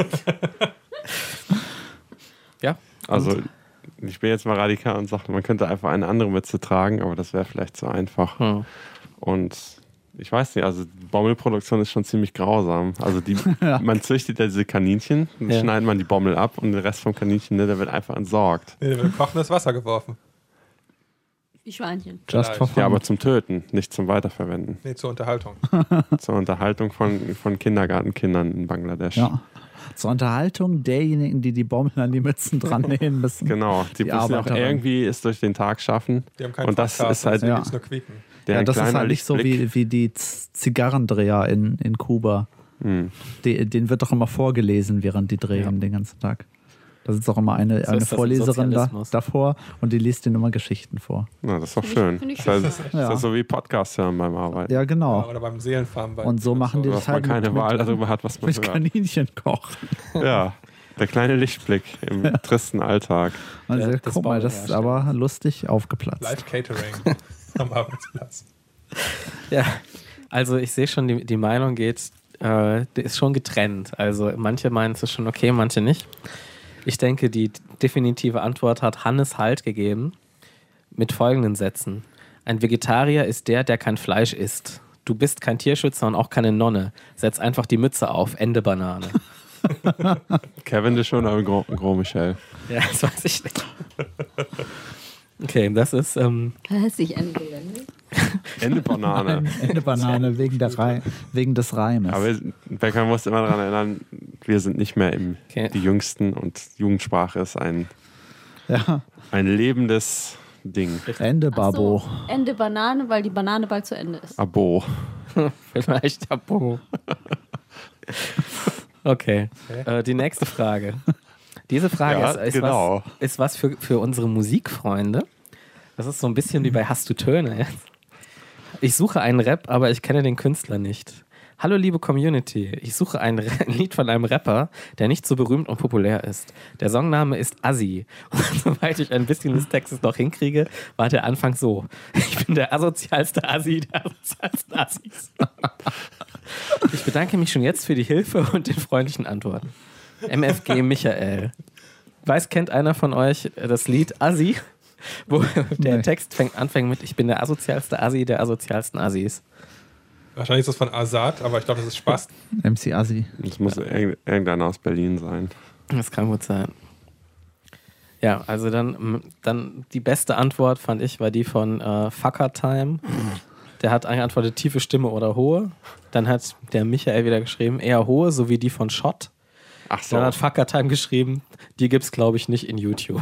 Ja. Also ich bin jetzt mal radikal und sage, man könnte einfach eine andere Mütze tragen, aber das wäre vielleicht zu einfach. Und ich weiß nicht, also die Bommelproduktion ist schon ziemlich grausam. Also man züchtet ja diese Kaninchen, dann schneidet man die Bommel ab und der Rest vom Kaninchen, der wird einfach entsorgt. Nee, der wird in kochendes Wasser geworfen. Wie Schweinchen. Just for fun. Ja, aber zum Töten, nicht zum Weiterverwenden. Nee, zur Unterhaltung. Zur Unterhaltung von Kindergartenkindern in Bangladesch. Ja. Zur Unterhaltung derjenigen, die Bommel an die Mützen dran nähen müssen. Genau, die müssen auch irgendwie es durch den Tag schaffen. Die haben keinen und das Podcast, ist halt nur quieken. Ja, das ist halt nicht so wie die Zigarrendreher in Kuba. Denen wird doch immer vorgelesen, während die drehen den ganzen Tag. Da sitzt auch immer eine Vorleserin davor und die liest denen immer Geschichten vor. Na, das ist doch schön. Das ist so wie Podcast hören beim Arbeiten. Ja, genau. Ja, oder beim Seelenfarmen. Und so machen die das halt. Dass man keine Wahl darüber hat, was man mit hört. Kaninchen kochen. Ja, der kleine Lichtblick im tristen Alltag. Also, guck mal, das ist aber lustig aufgeplatzt. Live-Catering am Arbeitsplatz. Ja, also ich sehe schon, die Meinung geht, die ist schon getrennt. Also manche meinen es ist schon okay, manche nicht. Ich denke, die definitive Antwort hat Hannes Halt gegeben mit folgenden Sätzen. Ein Vegetarier ist der kein Fleisch isst. Du bist kein Tierschützer und auch keine Nonne. Setz einfach die Mütze auf. Ende Banane. Cavendish oder Gros Michel? Ja, das weiß ich nicht. Okay, das ist... Ende Banane. Ende Banane wegen des Reimes. Aber Becker muss immer daran erinnern, wir sind nicht mehr die Jüngsten und Jugendsprache ist ein lebendes Ding. Ende Babo. So, Ende Banane, weil die Banane bald zu Ende ist. Abo. Vielleicht Abo. Okay. Die nächste Frage. Diese Frage ist was für unsere Musikfreunde. Das ist so ein bisschen wie bei Hast du Töne jetzt. Ich suche einen Rap, aber ich kenne den Künstler nicht. Hallo liebe Community, ich suche ein Lied von einem Rapper, der nicht so berühmt und populär ist. Der Songname ist Assi. Und soweit ich ein bisschen des Textes noch hinkriege, war der Anfang so. Ich bin der asozialste Assi der asozialsten Assis. Ich bedanke mich schon jetzt für die Hilfe und den freundlichen Antworten. MFG Michael. Kennt einer von euch das Lied Assi? Wo der Text anfängt mit: Ich bin der asozialste Assi der asozialsten Assis. Wahrscheinlich ist das von Azad, aber ich glaube, das ist Spaß. MC Assi. Das muss irgendeiner aus Berlin sein. Das kann gut sein. Ja, also dann die beste Antwort, fand ich, war die von Fucker Time. Der hat geantwortet, tiefe Stimme oder hohe. Dann hat der Michael wieder geschrieben, eher hohe, so wie die von Schott. Ach so. Dann hat Fucker Time geschrieben, die gibt's, glaube ich, nicht in YouTube.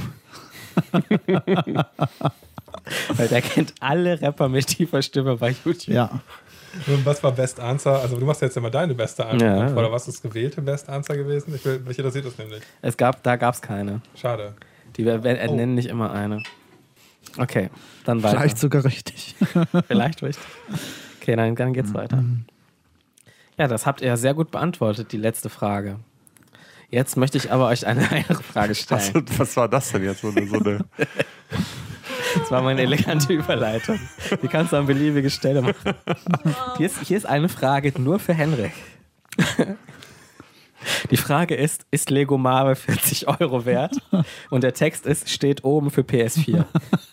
Weil der kennt alle Rapper mit tiefer Stimme bei YouTube. Ja. Und was war Best Answer? Also du machst jetzt immer deine beste Antwort. Ja. Oder was ist gewählte Best Answer gewesen? Mich interessiert das nämlich. Da gab es keine. Schade. Die nennen nicht immer eine. Okay, dann weiter. Vielleicht sogar richtig. Vielleicht richtig. Okay, dann geht's weiter. Ja, das habt ihr sehr gut beantwortet, die letzte Frage. Jetzt möchte ich aber euch eine Frage stellen. Was war das denn jetzt? So eine Das war meine elegante Überleitung. Die kannst du an beliebige Stelle machen. Hier ist eine Frage nur für Henrik. Die Frage ist Lego Marvel 40 € wert? Und der Text steht oben für PS4.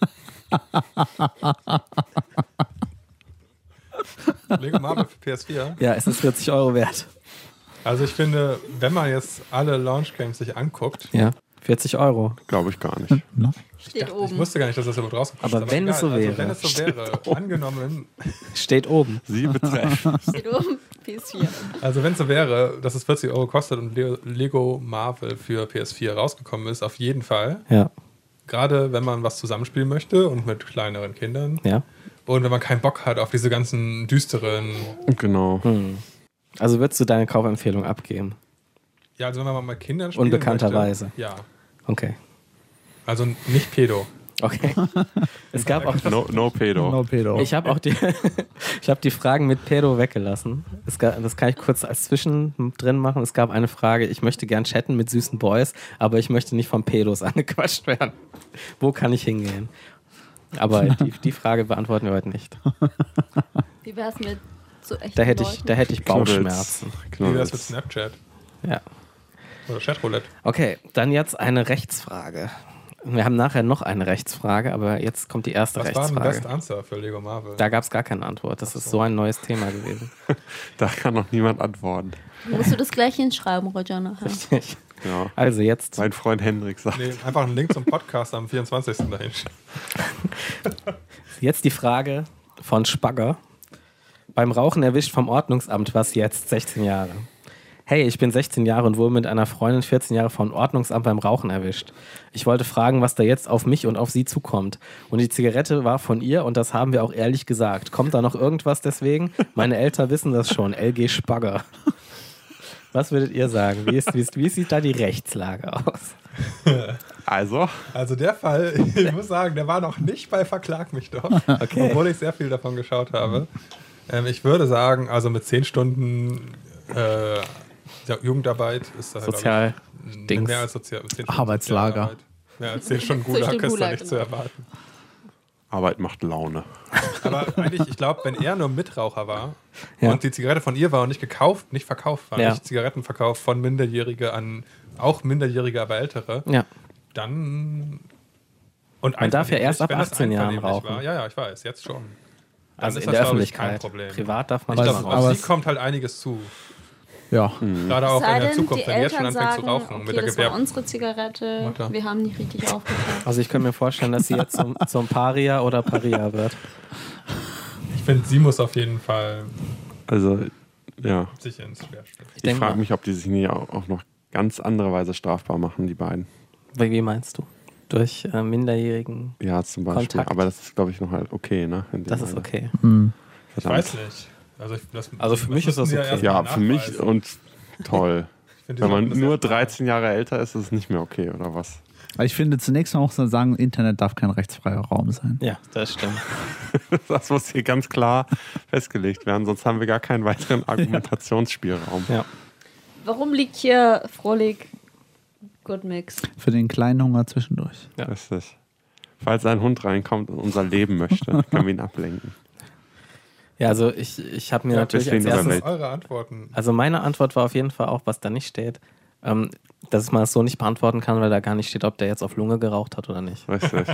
Lego Marvel für PS4? Ja, es ist 40 € wert. Also ich finde, wenn man jetzt alle Launch Games sich anguckt, Ja, 40 €. Glaube ich gar nicht. Steht oben. ich wusste gar nicht, dass das überhaupt rausgekommen ist. Aber wenn es so wäre. Also wenn es so wäre, angenommen, Steht oben. Sie betreffen. Steht oben. PS4. also wenn es so wäre, dass es 40 € kostet und Lego Marvel für PS4 rausgekommen ist, auf jeden Fall. Ja. Gerade wenn man was zusammenspielen möchte und mit kleineren Kindern. Ja. Und wenn man keinen Bock hat auf diese ganzen düsteren. Genau. Also würdest du deine Kaufempfehlung abgeben? Ja, also wenn man mal mit Kindern spielt. Unbekannterweise. Ja. Okay. Also nicht Pedo. Okay. Es gab auch. No pedo. No pedo. Ich habe auch die Fragen mit Pedo weggelassen. Das kann ich kurz als Zwischendrin machen. Es gab eine Frage, ich möchte gern chatten mit süßen Boys, aber ich möchte nicht von Pedos angequatscht werden. Wo kann ich hingehen? Aber die Frage beantworten wir heute nicht. Wie wär's mit so echten Da hätte Leuten? ich Bauchschmerzen. Wie wär's mit Snapchat? Ja. Oder Chatroulette? Okay, dann jetzt eine Rechtsfrage. Wir haben nachher noch eine Rechtsfrage, aber jetzt kommt die erste Was war denn Rechtsfrage. Best Answer für Lego Marvel? Da gab es gar keine Antwort. Das ist so ein neues Thema gewesen. Da kann noch niemand antworten. Musst du das gleich hinschreiben, Roger, nachher? Richtig. Ja. Also jetzt. Mein Freund Hendrik sagt. Nee, einfach einen Link zum Podcast am 24. dahin. Jetzt die Frage von Spagger. Beim Rauchen erwischt vom Ordnungsamt, was jetzt? 16 Jahre. Hey, ich bin 16 Jahre und wurde mit einer Freundin 14 Jahre vom Ordnungsamt beim Rauchen erwischt. Ich wollte fragen, was da jetzt auf mich und auf sie zukommt. Und die Zigarette war von ihr und das haben wir auch ehrlich gesagt. Kommt da noch irgendwas deswegen? Meine Eltern wissen das schon. LG Spagger. Was würdet ihr sagen? Wie sieht da die Rechtslage aus? Also, der Fall, ich muss sagen, der war noch nicht bei Verklag mich doch. Okay. Obwohl ich sehr viel davon geschaut habe. Ich würde sagen, also mit 10 Stunden Jugendarbeit ist da Sozial Dings. mehr als 10 Stunden Arbeitslager. Sozialarbeit. Mehr als 10 Stunden 10 Gulag Stunden ist da Gulag, nicht zu erwarten. Arbeit macht Laune. Aber eigentlich, ich glaube, wenn er nur Mitraucher war Ja. und die Zigarette von ihr war und nicht verkauft war, Ja. nicht Zigarettenverkauf von Minderjährige an auch Minderjährige, aber Ältere, Ja. dann... Und Man darf ja einvernehmlich, erst ab wenn das 18 Jahren einvernehmlich rauchen. war. Ja, ich weiß, jetzt schon. Dann Also ist in das, der glaube ich, kein Öffentlichkeit. Problem. Privat darf man Ich das glaube, machen. auf aber sie es- kommt halt einiges zu. Ja. Gerade auch Sei in der denn, Zukunft, die wenn jetzt schon Eltern anfängt zu sagen, rauchen. okay, mit der das war Gewerbe. unsere Zigarette, Mutter. wir haben nicht richtig aufgepasst. Also ich könnte mir vorstellen, dass sie jetzt zum Paria oder Paria wird. Ich finde, sie muss auf jeden Fall Also, ja. sich ins Schwerstück. Ich denk frage mal. mich, ob die sich nie auch noch ganz andere Weise strafbar machen, die beiden. Wie meinst du? Durch Minderjährigen? Ja, zum Beispiel. Kontakt. Aber das ist, glaube ich, noch halt okay, ne? In dem Das ist Alter. okay. Ich weiß nicht. Also für mich ist das müssen wir okay. erst Ja, mal für mich nachweisen. und toll. Ich finde, die Wenn man sollten das nur erst mal- 13 Jahre älter ist, ist es nicht mehr okay, oder was? Aber ich finde, zunächst mal muss man sagen, Internet darf kein rechtsfreier Raum sein. Ja, das stimmt. Das muss hier ganz klar festgelegt werden, sonst haben wir gar keinen weiteren Argumentationsspielraum. Ja. Warum liegt hier Frohlich Good Mix? Für den kleinen Hunger zwischendurch. Ja. Richtig. Falls ein Hund reinkommt und unser Leben möchte, können wir ihn ablenken. Ja, also ich habe mir Ja, natürlich deswegen als Was erstes... sind eure Antworten? Also meine Antwort war auf jeden Fall auch, was da nicht steht. Dass man es so nicht beantworten kann, weil da gar nicht steht, ob der jetzt auf Lunge geraucht hat oder nicht. Richtig.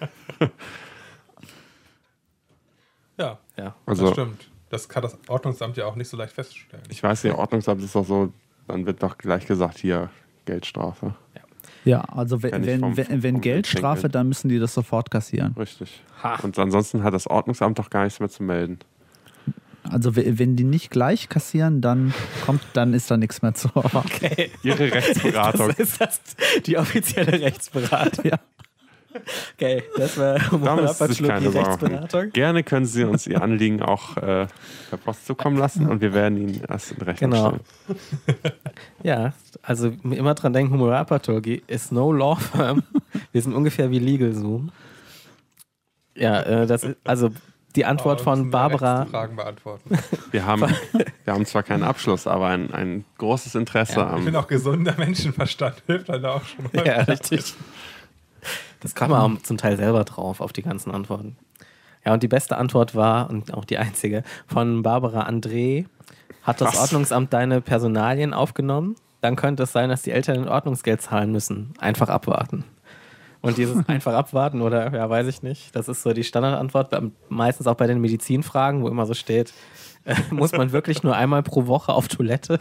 Ja, Ja. Also, das stimmt. Das kann das Ordnungsamt ja auch nicht so leicht feststellen. ich weiß, der Ordnungsamt ist doch so, dann wird doch gleich gesagt, hier, Geldstrafe. Ja, also Wenn ich vom wenn Geldstrafe, Winkel. dann müssen die das sofort kassieren. Richtig. Ha. Und ansonsten hat das Ordnungsamt doch gar nichts mehr zu melden. Also wenn die nicht gleich kassieren, dann ist da nichts mehr zu. Okay. Ihre Rechtsberatung. Ist das die offizielle Rechtsberatung? Ja. Okay, das war Da müssen Sie sich die keine Sorgen Rechtsberatung. machen. Gerne können Sie uns Ihr Anliegen auch per Post zukommen lassen und wir werden Ihnen erst in Rechnung Genau. stellen. Ja, also immer dran denken, Honorarpathologie ist no law firm. Wir sind ungefähr wie LegalZoom. Ja, das ist, also die Antwort Oh, von müssen wir Barbara. Fragen beantworten. Wir haben zwar keinen Abschluss, aber ein großes Interesse Ja, Ich am... finde auch gesunder Menschenverstand hilft halt auch schon mal. Ja, richtig. Das kam man auch zum Teil selber drauf, auf die ganzen Antworten. Ja, und die beste Antwort war, und auch die einzige, von Barbara André: Hat das Ordnungsamt deine Personalien aufgenommen? Dann könnte es sein, dass die Eltern ein Ordnungsgeld zahlen müssen. Einfach abwarten. Und dieses einfach abwarten oder, ja, weiß ich nicht, das ist so die Standardantwort, meistens auch bei den Medizinfragen, wo immer so steht, muss man wirklich nur einmal pro Woche auf Toilette?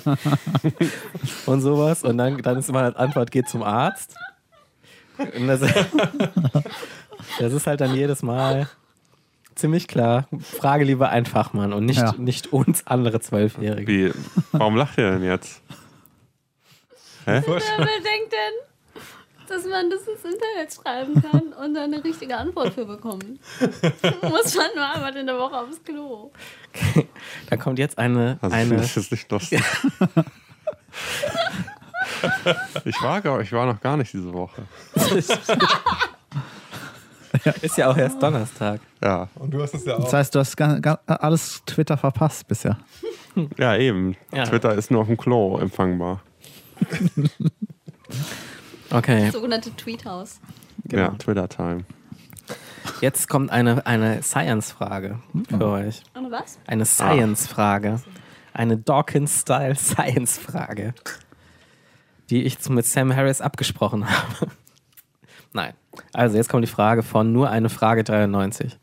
Und sowas. Und dann ist immer die Antwort, geht zum Arzt. Und das ist halt dann jedes Mal ziemlich klar. Frage lieber einen Fachmann und nicht uns andere 12-Jährige. Warum lacht ihr denn jetzt? Wer denkt denn, dass man das ins Internet schreiben kann und dann eine richtige Antwort für bekommt? Muss man nur einmal in der Woche aufs Klo. Okay. Da kommt jetzt eine. Das ist nicht lustig. Ich war noch gar nicht diese Woche. Ist ja auch erst Donnerstag. Ja. Und du hast es ja auch. Das heißt, du hast alles Twitter verpasst bisher. Ja, eben. Ja. Twitter ist nur auf dem Klo empfangbar. Okay. Das sogenannte Tweethouse. Genau. Ja, Twitter-Time. Jetzt kommt eine Science-Frage für euch. Und was? Eine Science-Frage. Eine Dawkins-Style-Science-Frage. Die ich mit Sam Harris abgesprochen habe. Nein. Also jetzt kommt die Frage von nur eine Frage 93.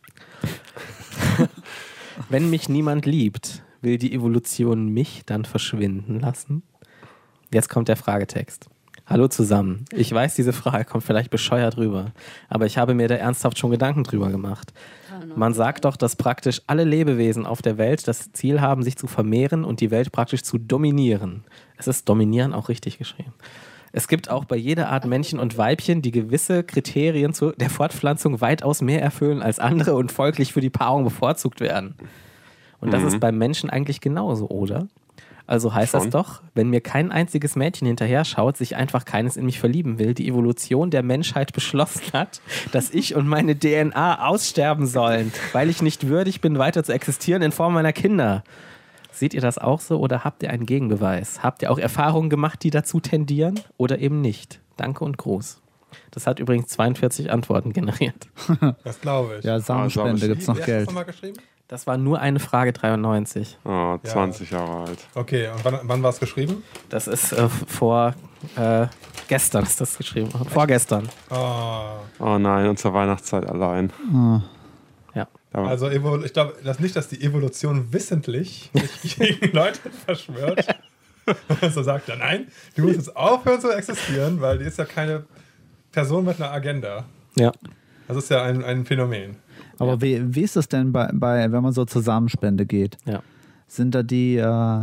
Wenn mich niemand liebt, will die Evolution mich dann verschwinden lassen? Jetzt kommt der Fragetext. Hallo zusammen. Ich weiß, diese Frage kommt vielleicht bescheuert rüber, aber ich habe mir da ernsthaft schon Gedanken drüber gemacht. Man sagt doch, dass praktisch alle Lebewesen auf der Welt das Ziel haben, sich zu vermehren und die Welt praktisch zu dominieren. Es ist dominieren auch richtig geschrieben. Es gibt auch bei jeder Art Männchen und Weibchen, die gewisse Kriterien der Fortpflanzung weitaus mehr erfüllen als andere und folglich für die Paarung bevorzugt werden. Und das ist beim Menschen eigentlich genauso, oder? Also heißt das doch, wenn mir kein einziges Mädchen hinterher schaut, sich einfach keines in mich verlieben will, die Evolution der Menschheit beschlossen hat, dass ich und meine DNA aussterben sollen, weil ich nicht würdig bin, weiter zu existieren in Form meiner Kinder. Seht ihr das auch so oder habt ihr einen Gegenbeweis? Habt ihr auch Erfahrungen gemacht, die dazu tendieren oder eben nicht? Danke und Gruß. Das hat übrigens 42 Antworten generiert. Das glaube ich. Ja, Samenspende gibt es noch Geld. Hast du mal geschrieben? Das war nur eine Frage 93. Oh, 20 Jahre alt. Okay, und wann war es geschrieben? Das ist gestern ist das geschrieben. Vorgestern. Oh nein, und zur Weihnachtszeit allein. Ja. Also ich glaube nicht, dass die Evolution wissentlich sich gegen Leute verschwört. Und so sagt, ja nein, du musst jetzt aufhören zu existieren, weil die ist ja keine Person mit einer Agenda. Ja. Das ist ja ein Phänomen. Aber wie ist das denn wenn man so zur Samenspende geht? Ja. Sind da die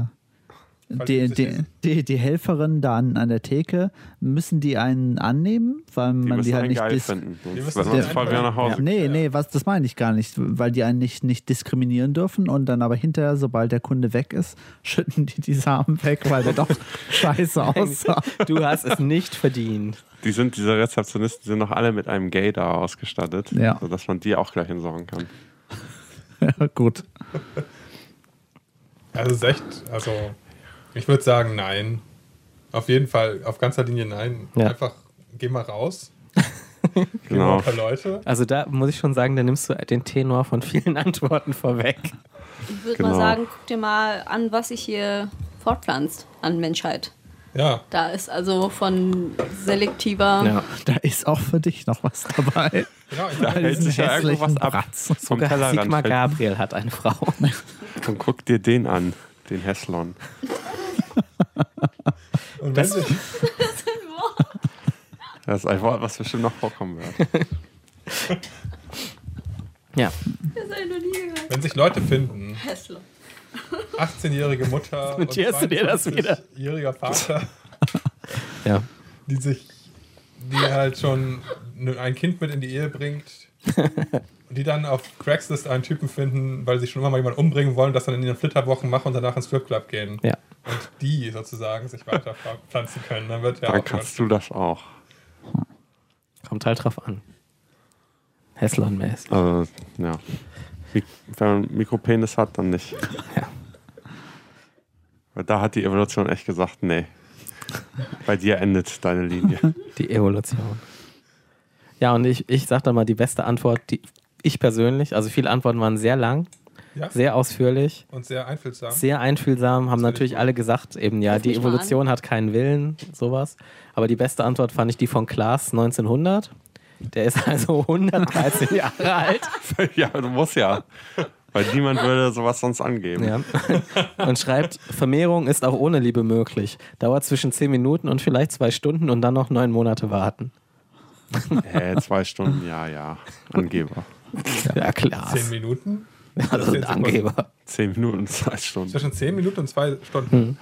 Helferinnen da an der Theke, müssen die einen annehmen, weil Die man die halt einen nicht geil finden. Sonst fahren wir nach Hause. Nee, das meine ich gar nicht, weil die einen nicht diskriminieren dürfen und dann aber hinterher, sobald der Kunde weg ist, schütten die Samen weg, weil der doch scheiße aussah. Du hast es nicht verdient. Diese Rezeptionisten sind noch alle mit einem Gay da ausgestattet, sodass man die auch gleich entsorgen kann. Ja, gut. Also es ist echt, ich würde sagen, nein. Auf jeden Fall, auf ganzer Linie nein. Ja. Einfach, geh mal raus. Genau. Geh mal ein paar Leute. Also da muss ich schon sagen, da nimmst du den Tenor von vielen Antworten vorweg. Ich würde mal sagen, guck dir mal an, was sich hier fortpflanzt an Menschheit. Ja. Da ist also von selektiver... Ja. Da ist auch für dich noch was dabei. Genau, Da hält sich ja irgendwas ab. Bratz. Vom Tellerrand Sigmar fällt. Gabriel hat eine Frau. Und guck dir den an, den Heslon. Und wenn sich, Das ist ein Wort, was bestimmt noch vorkommen wird. Ja. Das habe ich noch nie gehört. wenn sich Leute finden, Hessler. 18-jährige Mutter und Notierst du dir das wieder? 22-jähriger Vater, Ja. die halt schon ein Kind mit in die Ehe bringt und die dann auf Craigslist einen Typen finden, weil sie schon immer mal jemanden umbringen wollen, das dann in ihren Flitterwochen machen und danach ins Stripclub gehen. Ja. Und die sozusagen sich weiter pflanzen können. Dann wird ja Dann auch kannst du das auch. Kommt halt drauf an. Heslon-mäßig. Also, ja. Wenn man einen Mikropenis hat, dann nicht. Ja. Weil da hat die Evolution echt gesagt, nee. Bei dir endet deine Linie. Die Evolution. Ja, und ich sag dann mal die beste Antwort, die ich persönlich, also viele Antworten waren sehr lang, sehr ausführlich. Und sehr einfühlsam. Sehr einfühlsam, haben natürlich alle gesagt, eben ja, die Evolution hat keinen Willen, sowas. Aber die beste Antwort fand ich die von Klaas 1900. Der ist also 113 Jahre alt. Ja, du musst ja. Weil niemand würde sowas sonst angeben. Ja. Und schreibt, Vermehrung ist auch ohne Liebe möglich. Dauert zwischen 10 Minuten und vielleicht 2 Stunden und dann noch 9 Monate warten. 2 Stunden, ja. Angeber. Ja, klar. 10 Minuten? Also ein Angeber. 10 Minuten, 2 Stunden. Zwischen 10 Minuten und 2 Stunden.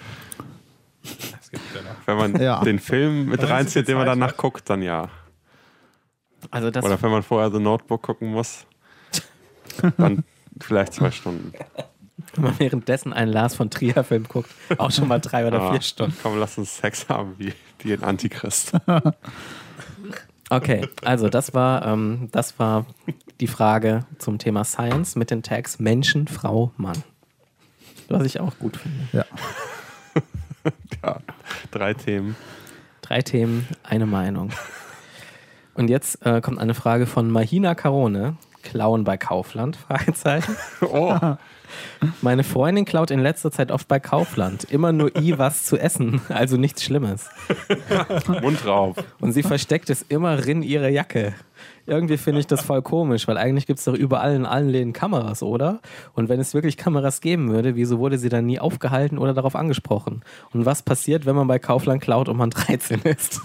Das gibt ja noch. Wenn man den Film mit reinzieht, den man danach guckt, dann ja. Also das Oder wenn man vorher The Notebook gucken muss, dann vielleicht 2 Stunden. Wenn man währenddessen einen Lars von Trier Film guckt, auch schon mal 3 oder 4 Stunden. Komm, lass uns Sex haben wie ein Antichrist. Okay, also das war die Frage zum Thema Science mit den Tags Menschen, Frau, Mann. Was ich auch gut finde. Ja. Ja, 3 Themen. 3 Themen, eine Meinung. Und jetzt kommt eine Frage von Mahina Karone. Klauen bei Kaufland? Fragezeichen. Oh. Meine Freundin klaut in letzter Zeit oft bei Kaufland. Immer nur was zu essen, also nichts Schlimmes. Mundraub. Und sie versteckt es immer in ihre Jacke. Irgendwie finde ich das voll komisch, weil eigentlich gibt es doch überall in allen Läden Kameras, oder? Und wenn es wirklich Kameras geben würde, wieso wurde sie dann nie aufgehalten oder darauf angesprochen? Und was passiert, wenn man bei Kaufland klaut und man 13 ist?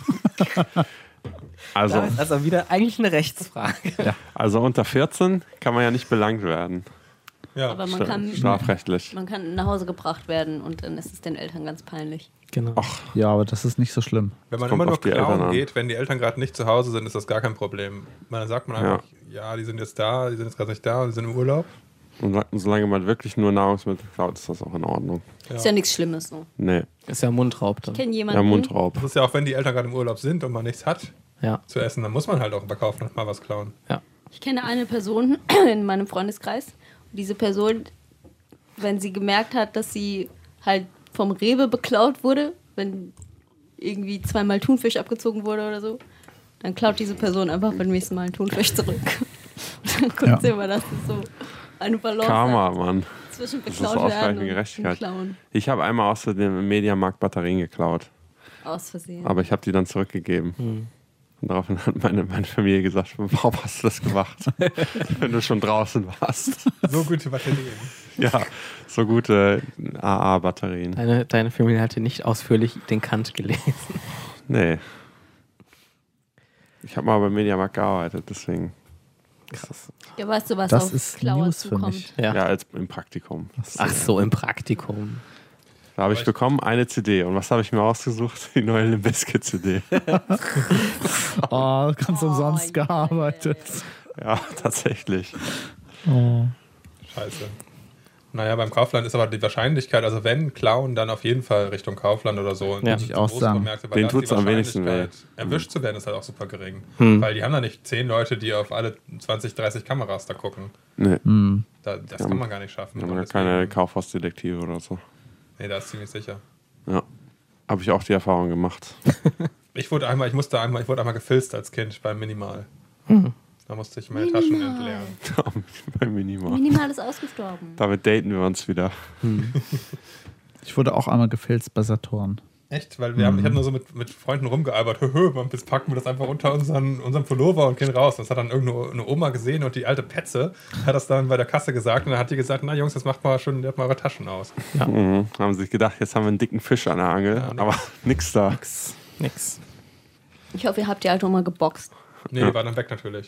Also, Das ist also wieder eigentlich eine Rechtsfrage. ja. Also unter 14 kann man ja nicht belangt werden. Ja. Aber man kann, Strafrechtlich. man kann nach Hause gebracht werden und dann ist es den Eltern ganz peinlich. Genau. Ja, aber das ist nicht so schlimm. Wenn man kommt immer nur auf die Eltern klauen an. geht, wenn die Eltern gerade nicht zu Hause sind, ist das gar kein Problem. Dann sagt man einfach, ja, die sind jetzt da, die sind jetzt gerade nicht da, die sind im Urlaub. Und solange man wirklich nur Nahrungsmittel klaut, ist das auch in Ordnung. Ja. Ist ja nichts Schlimmes so. Nee, Ist ja Mundraub dann. Ich kenne jemanden. ja, Mundraub. Das ist ja auch, wenn die Eltern gerade im Urlaub sind und man nichts hat Ja. zu essen, dann muss man halt auch bei Kaufland mal was klauen. Ich kenne eine Person in meinem Freundeskreis. Und diese Person, wenn sie gemerkt hat, dass sie halt vom Rewe beklaut wurde, wenn irgendwie 2-mal Thunfisch abgezogen wurde oder so, dann klaut diese Person einfach beim nächsten Mal einen Thunfisch zurück. Und dann guckt sie immer, dass es so eine Balance Karma, hat Mann. zwischen Das ist beklaut werden ausgleichende und Gerechtigkeit. klauen. Ich habe einmal aus dem Mediamarkt Batterien geklaut. Aus Versehen. Aber ich habe die dann zurückgegeben. Und daraufhin hat meine Familie gesagt, warum hast du das gemacht, wenn du schon draußen warst? So gute Batterien. Ja, so gute AA-Batterien. Deine Familie hatte nicht ausführlich den Kant gelesen. Nee. Ich habe mal beim Mediamarkt gearbeitet, deswegen. Krass. Ja, weißt du, was Das auf ist Klauer News für zukommt? mich. Ja. Ja, als im Praktikum. Ach so, im Praktikum. Da habe ich bekommen eine CD. Und was habe ich mir ausgesucht? Die neue Limp Bizkit CD. Oh, ganz umsonst ja, gearbeitet. Ja, tatsächlich. Oh. Scheiße. Naja, beim Kaufland ist aber die Wahrscheinlichkeit, also wenn klauen, dann auf jeden Fall Richtung Kaufland oder so. Und Ja. die Ich auch sagen. Großsupermärkte, weil Den da ist die tut's am wenigsten Wahrscheinlichkeit, erwischt zu werden, ist halt auch super gering. Weil die haben da nicht 10 Leute, die auf alle 20, 30 Kameras da gucken. Nee, Das kann man gar nicht schaffen. wir haben Und gar keine deswegen- Kaufhausdetektive oder so. Nee, da ist ziemlich sicher. Ja. Habe ich auch die Erfahrung gemacht. Ich wurde einmal gefilzt als Kind beim Minimal. Da musste ich meine Taschen entleeren. Beim Minimal. Minimal ist ausgestorben. Damit daten wir uns wieder. Ich wurde auch einmal gefilzt bei Saturn. Echt? Weil ich habe nur so mit Freunden rumgealbert. Jetzt packen wir das einfach unter unseren Pullover und gehen raus. Das hat dann irgendeine Oma gesehen und die alte Petze hat das dann bei der Kasse gesagt. Und dann hat die gesagt, na Jungs, das macht mal eure Taschen aus. Mhm. Haben sich gedacht, jetzt haben wir einen dicken Fisch an der Angel. Aber nix da. Nix. Ich hoffe, ihr habt die alte Oma geboxt. Nee, die war dann weg natürlich.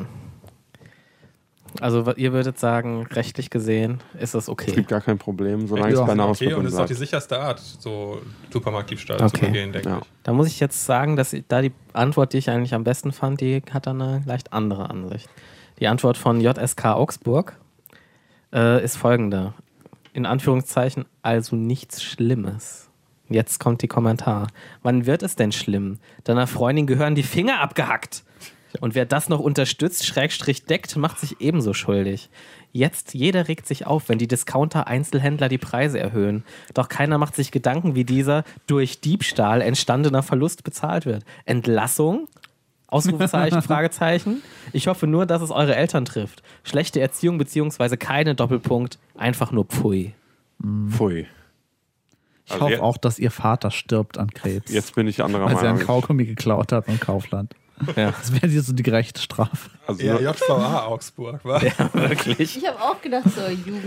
Also ihr würdet sagen, rechtlich gesehen ist das Es okay. gibt gar kein Problem, solange Ja. es bei Okay, und Nahrungsmitteln das ist auch die bleibt. sicherste Art, so Supermarktdiebstahl Okay. zu begehen, denke Ja. ich. Da muss ich jetzt sagen, dass da die Antwort, die ich eigentlich am besten fand, die hat dann eine leicht andere Ansicht. Die Antwort von JSK Augsburg ist folgende. In Anführungszeichen, also nichts Schlimmes. Jetzt kommt die Kommentar. Wann wird es denn schlimm? Deiner Freundin gehören die Finger abgehackt. Und wer das noch unterstützt, / deckt, macht sich ebenso schuldig. Jetzt, jeder regt sich auf, wenn die Discounter-Einzelhändler die Preise erhöhen. Doch keiner macht sich Gedanken, wie dieser durch Diebstahl entstandener Verlust bezahlt wird. Entlassung? Ausrufezeichen, Fragezeichen. Ich hoffe nur, dass es eure Eltern trifft. Schlechte Erziehung beziehungsweise keine Doppelpunkt, einfach nur Pfui. Pfui. Ich hoffe auch, dass ihr Vater stirbt an Krebs. Jetzt bin ich anderer Meinung. Als er einen Kaugummi geklaut hat im Kaufland. Ja. Das wäre hier so die gerechte Strafe. Also ja, JVA Augsburg, war. Ja, wirklich. Ich habe auch gedacht, so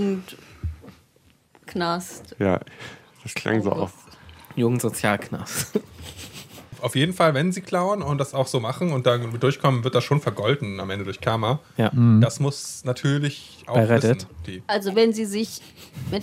Jugendknast. Ja, das klang so auf. Jugendsozialknast. Auf jeden Fall, wenn sie klauen und das auch so machen und da durchkommen, wird das schon vergolten am Ende durch Karma. Ja. Das muss natürlich auch Bei wissen. Also wenn sie sich mit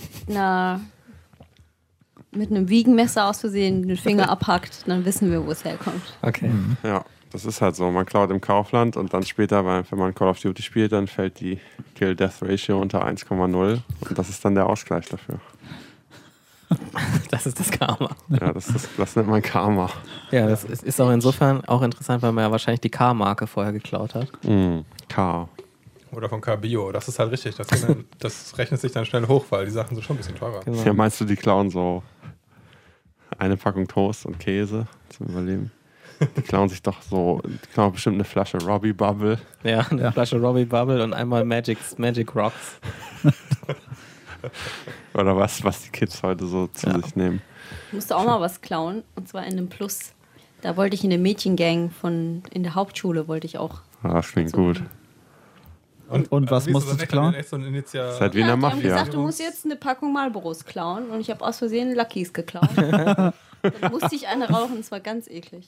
einem Wiegenmesser aus Versehen den Finger abhackt, dann wissen wir, wo es herkommt. Okay. Ja, das ist halt so. Man klaut im Kaufland und dann später, wenn man Call of Duty spielt, dann fällt die Kill-Death-Ratio unter 1,0 und das ist dann der Ausgleich dafür. Das ist das Karma. Ja, das nennt man Karma. Ja, das ist auch insofern auch interessant, weil man ja wahrscheinlich die K-Marke vorher geklaut hat. K. Oder von K-Bio. Das ist halt richtig. Das rechnet sich dann schnell hoch, weil die Sachen sind schon ein bisschen teurer. Genau. Ja, meinst du, die klauen so eine Packung Toast und Käse zum Überleben? Die klauen sich doch so, die klauen bestimmt eine Flasche Robbie Bubble. Ja, eine Flasche Robbie Bubble und einmal Magic Rocks. Oder was die Kids heute so zu sich nehmen. Ich musste auch mal was klauen, und zwar in einem Plus. Da wollte ich in der Mädchengang in der Hauptschule wollte ich auch. Das klingt gut. Und was musstest du klauen? Seit wie in der Die haben Mafia. gesagt, du musst jetzt eine Packung Marlboros klauen und ich habe aus Versehen Luckies geklaut. Dann musste ich eine rauchen, es war ganz eklig.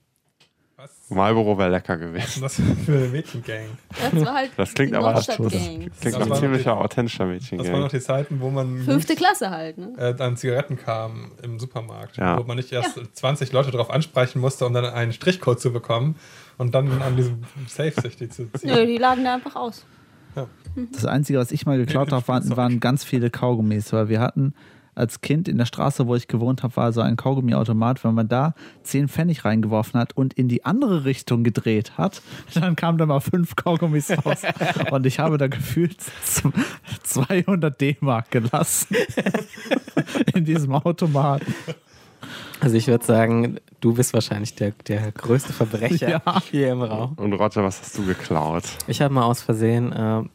Marlboro wäre lecker gewesen. Was für eine Mädchengang? Das war halt Das klingt die aber Nordstadt-Gang. klingt Das ein war ziemlicher noch authentischer Das waren noch Mädchengang. die Zeiten, wo man 5. Klasse halt, ne? an Zigaretten kam im Supermarkt. Ja. Wo man nicht erst 20 Leute darauf ansprechen musste, um dann einen Strichcode zu bekommen und dann an diesem Safe sich die zu ziehen. Nö, die lagen da einfach aus. Das Einzige, was ich mal geklaut habe, waren ganz viele Kaugummis, weil wir hatten als Kind in der Straße, wo ich gewohnt habe, war so ein Kaugummiautomat. Wenn man da 10 Pfennig reingeworfen hat und in die andere Richtung gedreht hat, dann kamen da mal 5 Kaugummis raus. Und ich habe da gefühlt 200 D-Mark gelassen in diesem Automaten. Also ich würde sagen, du bist wahrscheinlich der größte Verbrecher hier im Raum. Und Roger, was hast du geklaut? Ich habe mal aus Versehen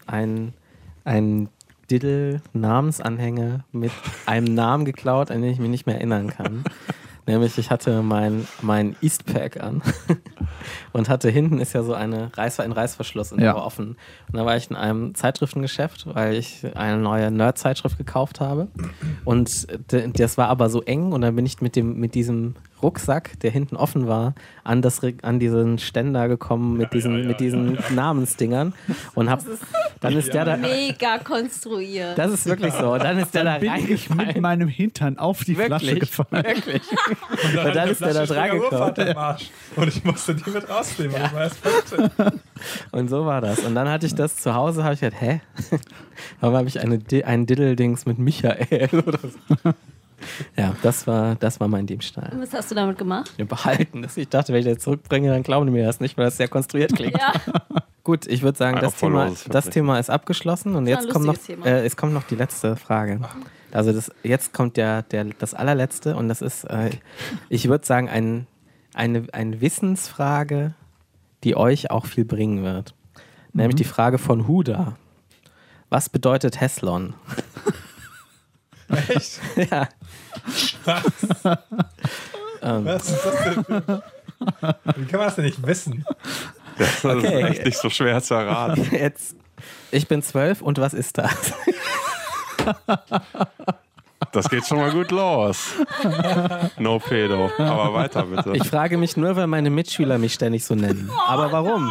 einen Diddle-Namensanhänger mit einem Namen geklaut, an den ich mich nicht mehr erinnern kann. Nämlich, ich hatte mein Eastpack an und hatte hinten ist ja so ein Reißverschluss und der war offen. Und da war ich in einem Zeitschriftengeschäft, weil ich eine neue Nerd-Zeitschrift gekauft habe. Und das war aber so eng und dann bin ich mit diesem Rucksack, der hinten offen war, an diesen Ständer gekommen mit diesen Namensdingern und dann ist der da mega konstruiert. Das ist wirklich so. Und dann ist der da reingefallen. Mit meinem Hintern auf die Flasche gefallen. Wirklich. Und dann ist der da dran gekommen. Und ich musste die mit rausnehmen. Ja. Das war und so war das. Und dann hatte ich das zu Hause, habe ich gedacht, hä? Warum habe ich ein Diddle-Dings mit Michael oder so? Ja, das war mein Diebstahl. Und was hast du damit gemacht? Ja, behalten. Ich dachte, wenn ich das zurückbringe, dann glauben die mir das nicht, weil das sehr konstruiert klingt. Ja. Gut, ich würde sagen, das Thema ist abgeschlossen und jetzt kommt noch die letzte Frage. Also jetzt kommt das allerletzte und das ist, ich würde sagen, eine Wissensfrage, die euch auch viel bringen wird. Nämlich die Frage von Huda. Was bedeutet Heslon? Echt? Ja. Was ist das denn für... Wie kann man das denn nicht wissen? Das ist echt nicht so schwer zu erraten. Ich bin 12 und was ist das? Das geht schon mal gut los. No pedo. Aber weiter bitte. Ich frage mich nur, weil meine Mitschüler mich ständig so nennen. Aber warum?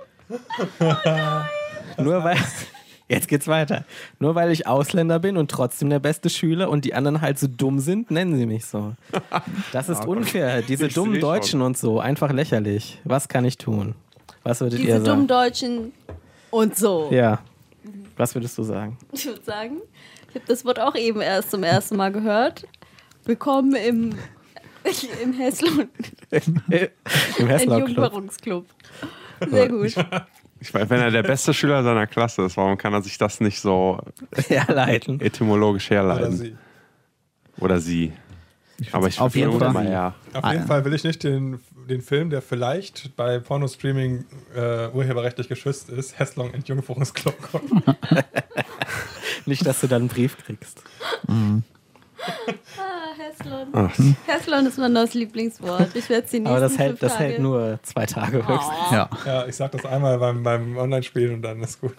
Nur weil... Jetzt geht's weiter. Nur weil ich Ausländer bin und trotzdem der beste Schüler und die anderen halt so dumm sind, nennen sie mich so. Das ist unfair. Diese dummen Deutschen und so, einfach lächerlich. Was kann ich tun? Was würdet ihr sagen? Diese dummen Deutschen und so. Ja. Was würdest du sagen? Ich würde sagen, ich habe das Wort auch eben erst zum ersten Mal gehört. Willkommen im Heslon. Im Heslon Jugendwährungsclub. Sehr gut. Ich meine, wenn er der beste Schüler seiner Klasse ist, warum kann er sich das nicht so herleiten? Etymologisch herleiten? Oder sie. Aber ich auf jeden Fall. Auf jeden Fall will ich nicht den den Film, der vielleicht bei Pornostreaming urheberrechtlich geschützt ist, Heslong Entjungferungsclub gucken. Nicht, dass du dann einen Brief kriegst. Heslon. Heslon ist mein neues Lieblingswort. Ich werde es die nächsten Aber das 5 Tage. hält nur 2 Tage höchstens. Ja. Ja, ich sag das einmal beim Online-Spielen und dann ist gut.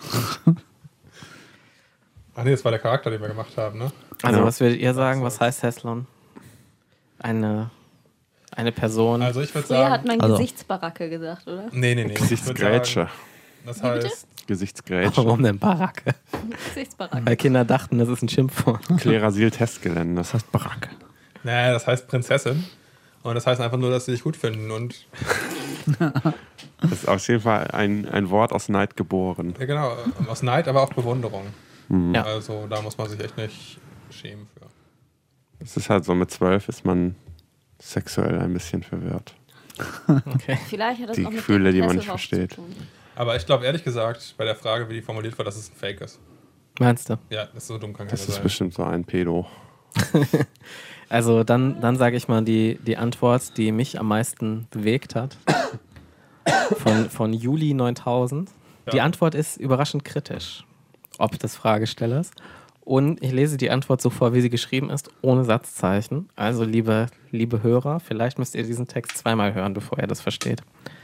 Ach nee, das war der Charakter, den wir gemacht haben, ne? Also was würdet ihr sagen, was heißt Heslon? Eine Person. Also ich würde Früher sagen... hat man Gesichtsbaracke gesagt, oder? Nee. Gesichtsgrätsche. Das heißt... Gesichtsgrätsche. Warum denn Baracke? Gesichtsbaracke. Weil Kinder dachten, das ist ein Schimpfwort. Klerasil-Testgelände, das heißt Baracke. Nee, das heißt Prinzessin. Und das heißt einfach nur, dass sie dich gut finden. Und Das ist auf jeden Fall ein Wort aus Neid geboren. ja, genau, aus Neid, aber auch Bewunderung. Ja. Also da muss man sich echt nicht schämen für. Es ist halt so, mit 12 ist man sexuell ein bisschen verwirrt. Okay. Vielleicht hat das Die auch mit Gefühle, dem die man Interesse nicht drauf versteht. zu tun. Aber ich glaube ehrlich gesagt, bei der Frage, wie die formuliert war, dass es ein Fake ist. Meinst du? Ja, das ist so dumm kann Das keiner ist sein. bestimmt so ein Pedo. Also dann sage ich mal die Antwort, die mich am meisten bewegt hat. Von Juli 9000. Ja. Die Antwort ist überraschend kritisch, ob des Fragestellers. Und ich lese die Antwort so vor, wie sie geschrieben ist, ohne Satzzeichen. Also liebe Hörer, vielleicht müsst ihr diesen Text zweimal hören, bevor ihr das versteht.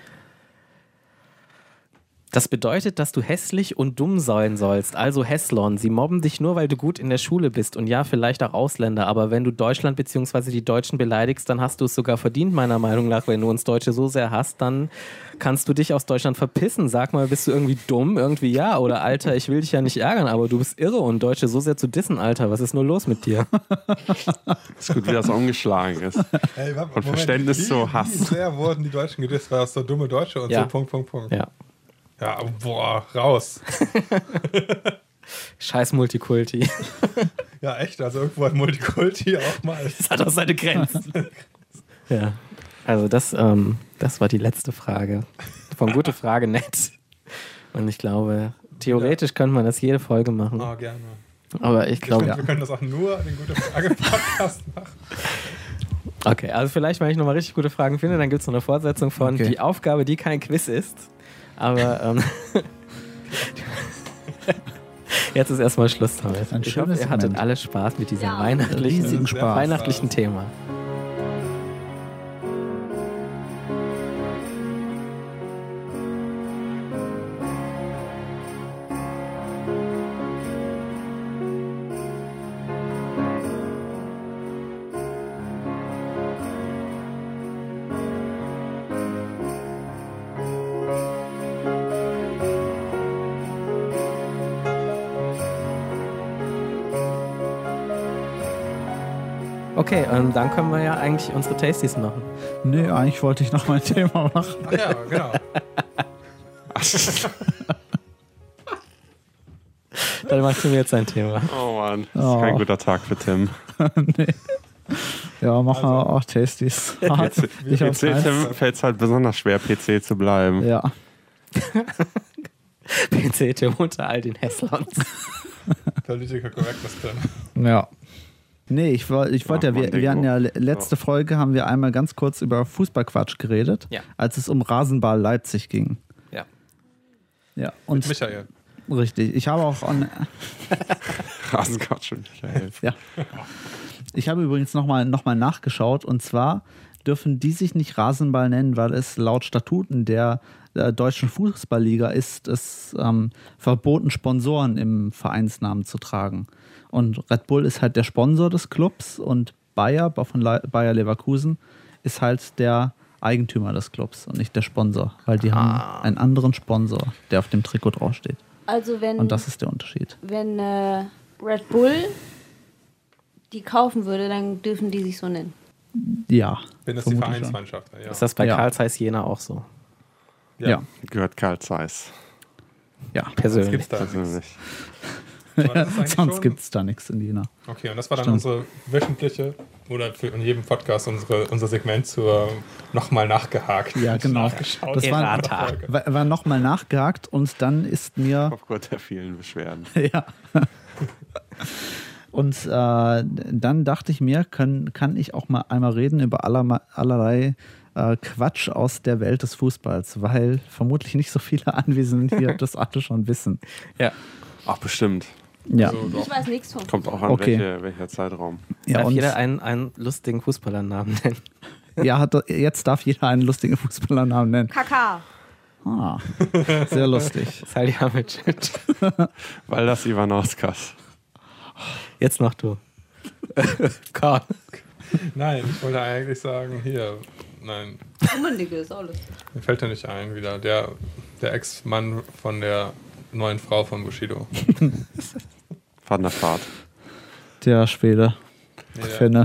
Das bedeutet, dass du hässlich und dumm sein sollst, also Heslon. Sie mobben dich nur, weil du gut in der Schule bist und ja, vielleicht auch Ausländer, aber wenn du Deutschland bzw. die Deutschen beleidigst, dann hast du es sogar verdient, meiner Meinung nach. Wenn du uns Deutsche so sehr hasst, dann kannst du dich aus Deutschland verpissen. Sag mal, bist du irgendwie dumm? Irgendwie ja. Oder Alter, ich will dich ja nicht ärgern, aber du bist irre und Deutsche so sehr zu dissen, Alter. Was ist nur los mit dir? Ist gut, wie das umgeschlagen ist. Hey, Von Verständnis zu Hass. Wie sehr wurden die Deutschen gedisst, weil das so dumme Deutsche und Ja. so Punkt. Ja. Ja, boah, raus. Scheiß Multikulti. Ja, echt, also irgendwo hat Multikulti auch mal. Das hat auch seine Grenzen. Ja. Also das war die letzte Frage. Von Gute Frage nett. Und ich glaube, theoretisch könnte man das jede Folge machen. Oh, gerne. Aber ich glaube, Wir können das auch nur den Gute Frage-Podcast machen. okay, also vielleicht, wenn ich nochmal richtig gute Fragen finde, dann gibt es noch eine Fortsetzung von Okay. Die Aufgabe, die kein Quiz ist. Aber jetzt ist erstmal Schluss damit. Ein Ich hoffe, schönes ihr hattet Moment. alle Spaß mit diesem Ja. Riesigen Spaß. weihnachtlichen Thema. Okay, dann können wir ja eigentlich unsere Tasties machen. Nee, eigentlich wollte ich noch mein Thema machen. Ach ja, genau. Dann machst du mir jetzt ein Thema. Oh Mann, das ist Oh. kein guter Tag für Tim. Nee. Ja, machen wir auch Tasties. Ich hab's PC eins. Tim fällt es halt besonders schwer, PC zu bleiben. Ja. PC unter all den Heslons. Political Correctness drin. Ja. Nee, ich wollte ja, Mann, wir hatten ja Dingo. letzte Folge haben wir einmal ganz kurz über Fußballquatsch geredet, Ja. als es um Rasenball Leipzig ging. Ja. Ja, und Michael. richtig. Ich habe auch Rasenquatsch und Michael. ja. Ich habe übrigens nochmal nachgeschaut und zwar dürfen die sich nicht Rasenball nennen, weil es laut Statuten der Deutschen Fußballliga ist es verboten, Sponsoren im Vereinsnamen zu tragen. Und Red Bull ist halt der Sponsor des Clubs und Bayer von Bayer Leverkusen ist halt der Eigentümer des Clubs und nicht der Sponsor, weil die haben einen anderen Sponsor, der auf dem Trikot draufsteht. Also wenn, Und das ist der Unterschied. wenn Red Bull die kaufen würde, dann dürfen die sich so nennen. Ja. Wenn das die vermutlich schon. Vereinsmannschaft ja. Ist das bei Ja. Karl Zeiss Jena auch so? Ja. Gehört Karl Zeiss. Ja. Das Persönlich. gibt's da nichts. Persönlich. Aber das ist eigentlich Sonst schon- gibt es da nichts in Jena. Okay, und das war dann Stimmt. unsere wöchentliche oder für in jedem Podcast unser Segment zur nochmal nachgehakt. Ja, genau. Nachgeschaut. Das war, Errata. war nochmal nachgehakt und dann ist mir Aufgrund der vielen Beschwerden. ja. Und dann dachte ich mir, kann ich auch mal einmal reden über allerlei Quatsch aus der Welt des Fußballs, weil vermutlich nicht so viele Anwesenden hier das alle schon wissen. Ja. Ach, bestimmt. Ja. Also, Ich weiß nichts von kommt auch an, welcher Zeitraum. Ja, darf jeder einen lustigen Fußballernamen nennen? Ja, jetzt darf jeder einen lustigen Fußballernamen nennen. Kaka. Ah, sehr lustig. Salihamidzic. Weil das Ivanauskas. Jetzt noch du. Karl. Nein, ich wollte eigentlich sagen, hier, nein, Rummenigge ist auch lustig. mir fällt ja nicht ein wieder, der Ex-Mann von der neuen Frau von Bushido. Van der Vaart. Der Schwede. Nee, der Finne.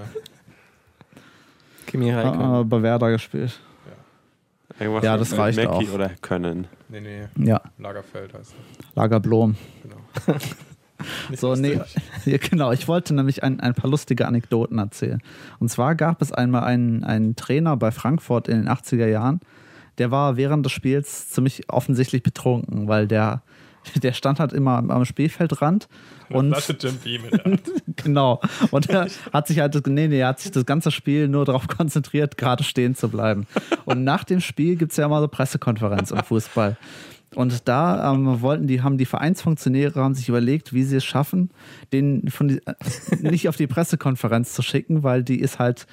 Kimi Räikkönen. Bei Werder gespielt. Irgendwas Ja, das mit reicht Mackie auch. oder Können. Nee, Ja, Lagerfeld heißt er. Lagerblom. Genau. Nicht So, nee, lustig. ja, genau. Ich wollte nämlich ein paar lustige Anekdoten erzählen. Und zwar gab es einmal einen Trainer bei Frankfurt in den 80er Jahren, der war während des Spiels ziemlich offensichtlich betrunken, weil der stand halt immer am Spielfeldrand. Und Flasche Jim Beam in der Hand. genau. Und er hat sich halt, er hat sich das ganze Spiel nur darauf konzentriert, gerade stehen zu bleiben. Und nach dem Spiel gibt es ja immer so Pressekonferenz im Fußball. Und da haben die Vereinsfunktionäre haben sich überlegt, wie sie es schaffen, den nicht auf die Pressekonferenz zu schicken, weil die ist halt,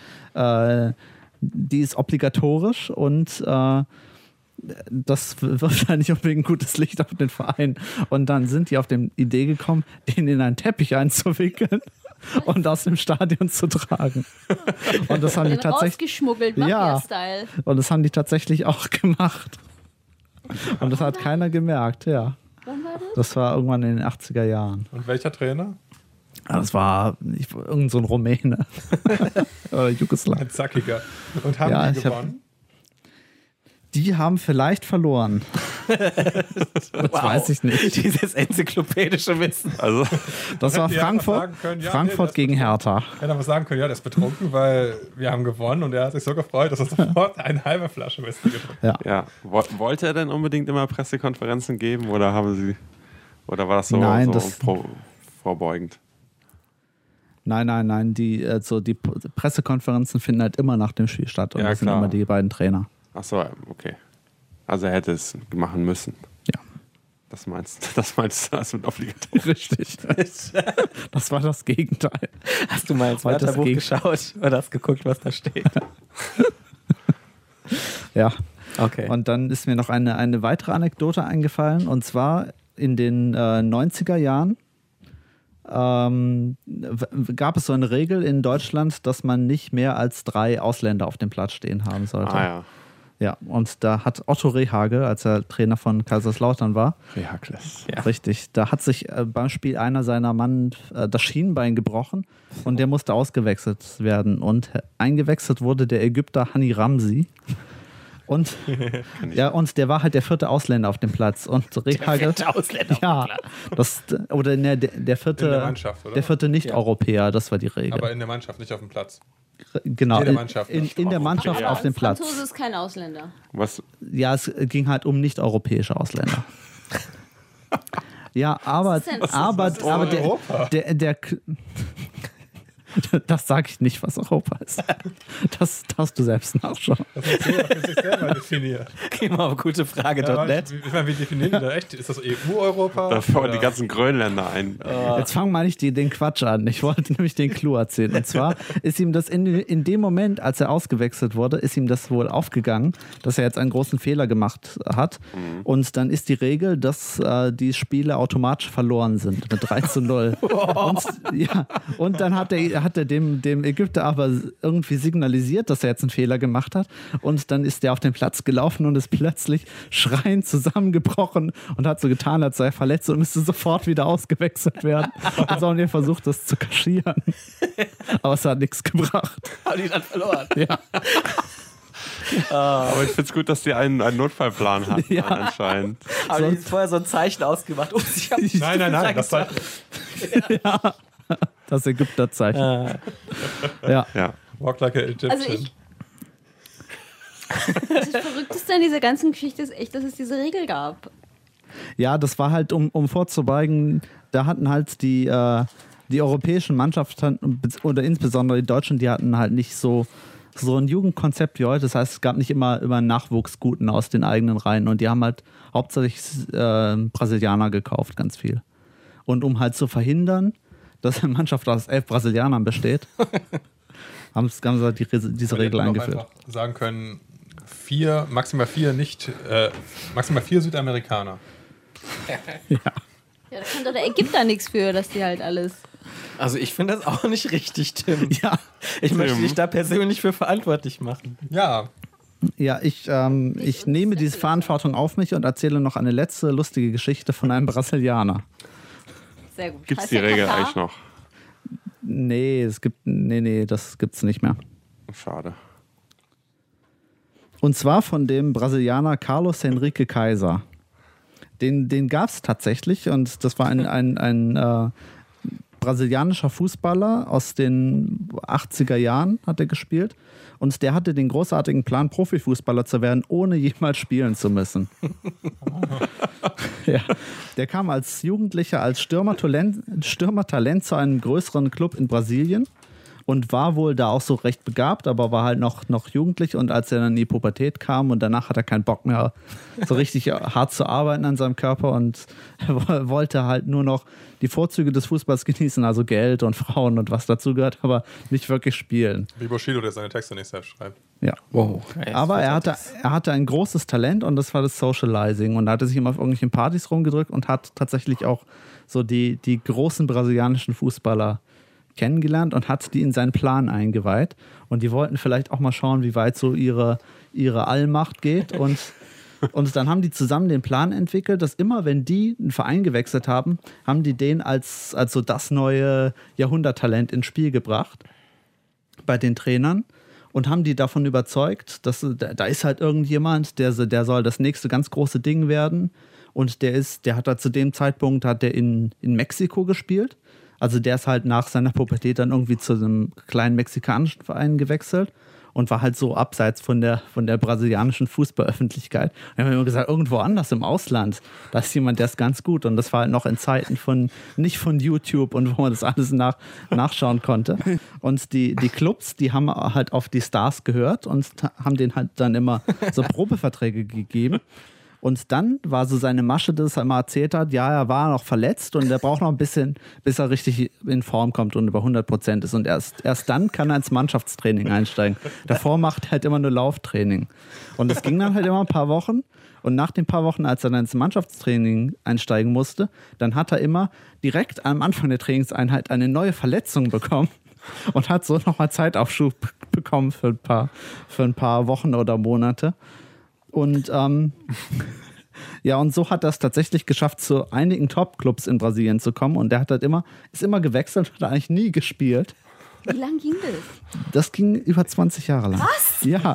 die ist obligatorisch und das wirft ja nicht unbedingt ein gutes Licht auf den Verein. Und dann sind die auf die Idee gekommen, den in einen Teppich einzuwickeln und aus dem Stadion zu tragen. Und das haben die tatsächlich rausgeschmuggelt, ja, Mafia-Style. und das haben die tatsächlich auch gemacht. Und das hat keiner gemerkt, ja. Wann war das? Das war irgendwann in den 80er Jahren. Und welcher Trainer? Das war irgend so ein Rumäne. Oder Jugoslaw. Ein zackiger. Und haben Ja, die ich hab- gewonnen? Die haben vielleicht verloren. Das weiß ich nicht. Dieses enzyklopädische Wissen. Also, Das war Hätten die einfach Frankfurt, sagen können, ja, nee, Frankfurt das gegen ist Hertha. Hätte aber sagen können, ja, der ist betrunken, weil wir haben gewonnen und er hat sich so gefreut, dass er sofort eine halbe Flasche Whisky getrunken ja. Wollte er denn unbedingt immer Pressekonferenzen geben oder war das so, Nein, so das- vorbeugend? Nein. Die Pressekonferenzen finden halt immer nach dem Spiel statt. Und Ja, das sind klar. immer die beiden Trainer. Ach so, okay. Also er hätte es machen müssen. Ja. Das meinst du als mit obligatorisch? Richtig. Das war das Gegenteil. Hast du mal ins Heute das Wörterbuch Gegenteil. geschaut oder hast geguckt, was da steht? Ja. Okay. Und dann ist mir noch eine weitere Anekdote eingefallen. Und zwar in den 90er Jahren gab es so eine Regel in Deutschland, dass man nicht mehr als 3 Ausländer auf dem Platz stehen haben sollte. Ah ja. Ja, und da hat Otto Rehhagel, als er Trainer von Kaiserslautern war, Rehakles. Ja. richtig, da hat sich beim Spiel einer seiner Mann das Schienbein gebrochen und der musste ausgewechselt werden. Und eingewechselt wurde der Ägypter Hani Ramsi. Und, ja, und der war halt der 4. Ausländer auf dem Platz. Und Rehhagel. Ausländer. Ja, oder ne, der 4. In der Mannschaft, oder? Der 4. Nicht-Europäer, das war die Regel. Aber in der Mannschaft, nicht auf dem Platz. Genau, jede Mannschaft in der Mannschaft auf dem Platz. Franzose ist kein Ausländer. Was? Ja, es ging halt um nicht-europäische Ausländer. Ja, aber, ist denn- aber Europa? der das sage ich nicht, was Europa ist. Das darfst du selbst nachschauen. Das ist sehr für sich selber definiert. Geh mal auf gutefrage.net. Ich meine, wie definieren die da echt? Ist das EU-Europa? Da fallen Oder- die ganzen Grönländer ein. Jetzt fang mal nicht den Quatsch an. Ich wollte nämlich den Clou erzählen. Und zwar ist ihm das in dem Moment, als er ausgewechselt wurde, ist ihm das wohl aufgegangen, dass er jetzt einen großen Fehler gemacht hat. Und dann ist die Regel, dass die Spiele automatisch verloren sind mit 3:0. Und dann hat er dem Ägypter aber irgendwie signalisiert, dass er jetzt einen Fehler gemacht hat. Und dann ist der auf den Platz gelaufen und ist plötzlich schreiend zusammengebrochen und hat so getan, als sei er verletzt und müsste sofort wieder ausgewechselt werden. Und so haben wir versucht, das zu kaschieren. Aber es hat nichts gebracht. Haben die dann verloren? Ja. Aber ich finde es gut, dass die einen Notfallplan hatten Ja. anscheinend. Haben die vorher so ein Zeichen ausgemacht? Oh, ich hab nicht Nein, das war, Das Ägypterzeichen. Ja. Ja. walk like a Egyptian. Also das Verrückteste an dieser ganzen Geschichte ist echt, dass es diese Regel gab. Ja, das war halt, um vorzubeugen, da hatten halt die europäischen Mannschaften oder insbesondere die Deutschen, die hatten halt nicht so so ein Jugendkonzept wie heute. Das heißt, es gab nicht immer Nachwuchsguten aus den eigenen Reihen und die haben halt hauptsächlich Brasilianer gekauft, ganz viel. Und um halt zu verhindern, dass eine Mannschaft aus 11 Brasilianern besteht, haben sie halt diese Regel eingeführt. Einfach sagen können, maximal vier Südamerikaner. Ja, da kann doch der Ägypter nichts für, dass die halt alles... Also ich finde das auch nicht richtig, Tim. Ja. Ich möchte dich da persönlich für verantwortlich machen. Ja. Ja, ich nehme diese Verantwortung auf mich und erzähle noch eine letzte lustige Geschichte von einem Brasilianer. Sehr gut. Gibt es die Regel eigentlich noch? Nee, das gibt's nicht mehr. Schade. Und zwar von dem Brasilianer Carlos Henrique Kaiser. Den gab es tatsächlich und das war ein brasilianischer Fußballer aus den 80er Jahren, hat er gespielt. Und der hatte den großartigen Plan, Profifußballer zu werden, ohne jemals spielen zu müssen. Ja. Der kam als Jugendlicher, als Stürmertalent zu einem größeren Club in Brasilien und war wohl da auch so recht begabt, aber war halt noch jugendlich. Und als er dann in die Pubertät kam und danach hat er keinen Bock mehr, so richtig hart zu arbeiten an seinem Körper und er wollte halt nur noch die Vorzüge des Fußballs genießen, also Geld und Frauen und was dazu gehört, aber nicht wirklich spielen. Wie Bushido, der seine Texte nicht selbst schreibt. Ja. Wow. Aber er hatte ein großes Talent und das war das Socializing. Und da hat er sich immer auf irgendwelchen Partys rumgedrückt und hat tatsächlich auch so die großen brasilianischen Fußballer kennengelernt und hat die in seinen Plan eingeweiht. Und die wollten vielleicht auch mal schauen, wie weit so ihre Allmacht geht. Und dann haben die zusammen den Plan entwickelt, dass immer, wenn die einen Verein gewechselt haben, haben die den als so das neue Jahrhunderttalent ins Spiel gebracht bei den Trainern und haben die davon überzeugt, dass da ist halt irgendjemand, der soll das nächste ganz große Ding werden. Und der hat da zu dem Zeitpunkt in Mexiko gespielt. Also der ist halt nach seiner Pubertät dann irgendwie zu einem kleinen mexikanischen Verein gewechselt und war halt so abseits von der brasilianischen Fußballöffentlichkeit. Wir haben immer gesagt, irgendwo anders im Ausland, da ist jemand, der ist ganz gut. Und das war halt noch in Zeiten nicht von YouTube und wo man das alles nachschauen konnte. Und die Clubs, die haben halt auf die Stars gehört und haben denen halt dann immer so Probeverträge gegeben. Und dann war so seine Masche, dass er immer erzählt hat, ja, er war noch verletzt und er braucht noch ein bisschen, bis er richtig in Form kommt und über 100% ist. Und erst dann kann er ins Mannschaftstraining einsteigen. Davor macht er halt immer nur Lauftraining. Und es ging dann halt immer ein paar Wochen. Und nach den paar Wochen, als er dann ins Mannschaftstraining einsteigen musste, dann hat er immer direkt am Anfang der Trainingseinheit eine neue Verletzung bekommen. Und hat so nochmal Zeitaufschub bekommen für ein paar Wochen oder Monate. Und ja, und so hat er es tatsächlich geschafft, zu einigen Top-Clubs in Brasilien zu kommen. Und der hat halt ist immer gewechselt, hat eigentlich nie gespielt. Wie lang ging das? Das ging über 20 Jahre lang. Was? Ja.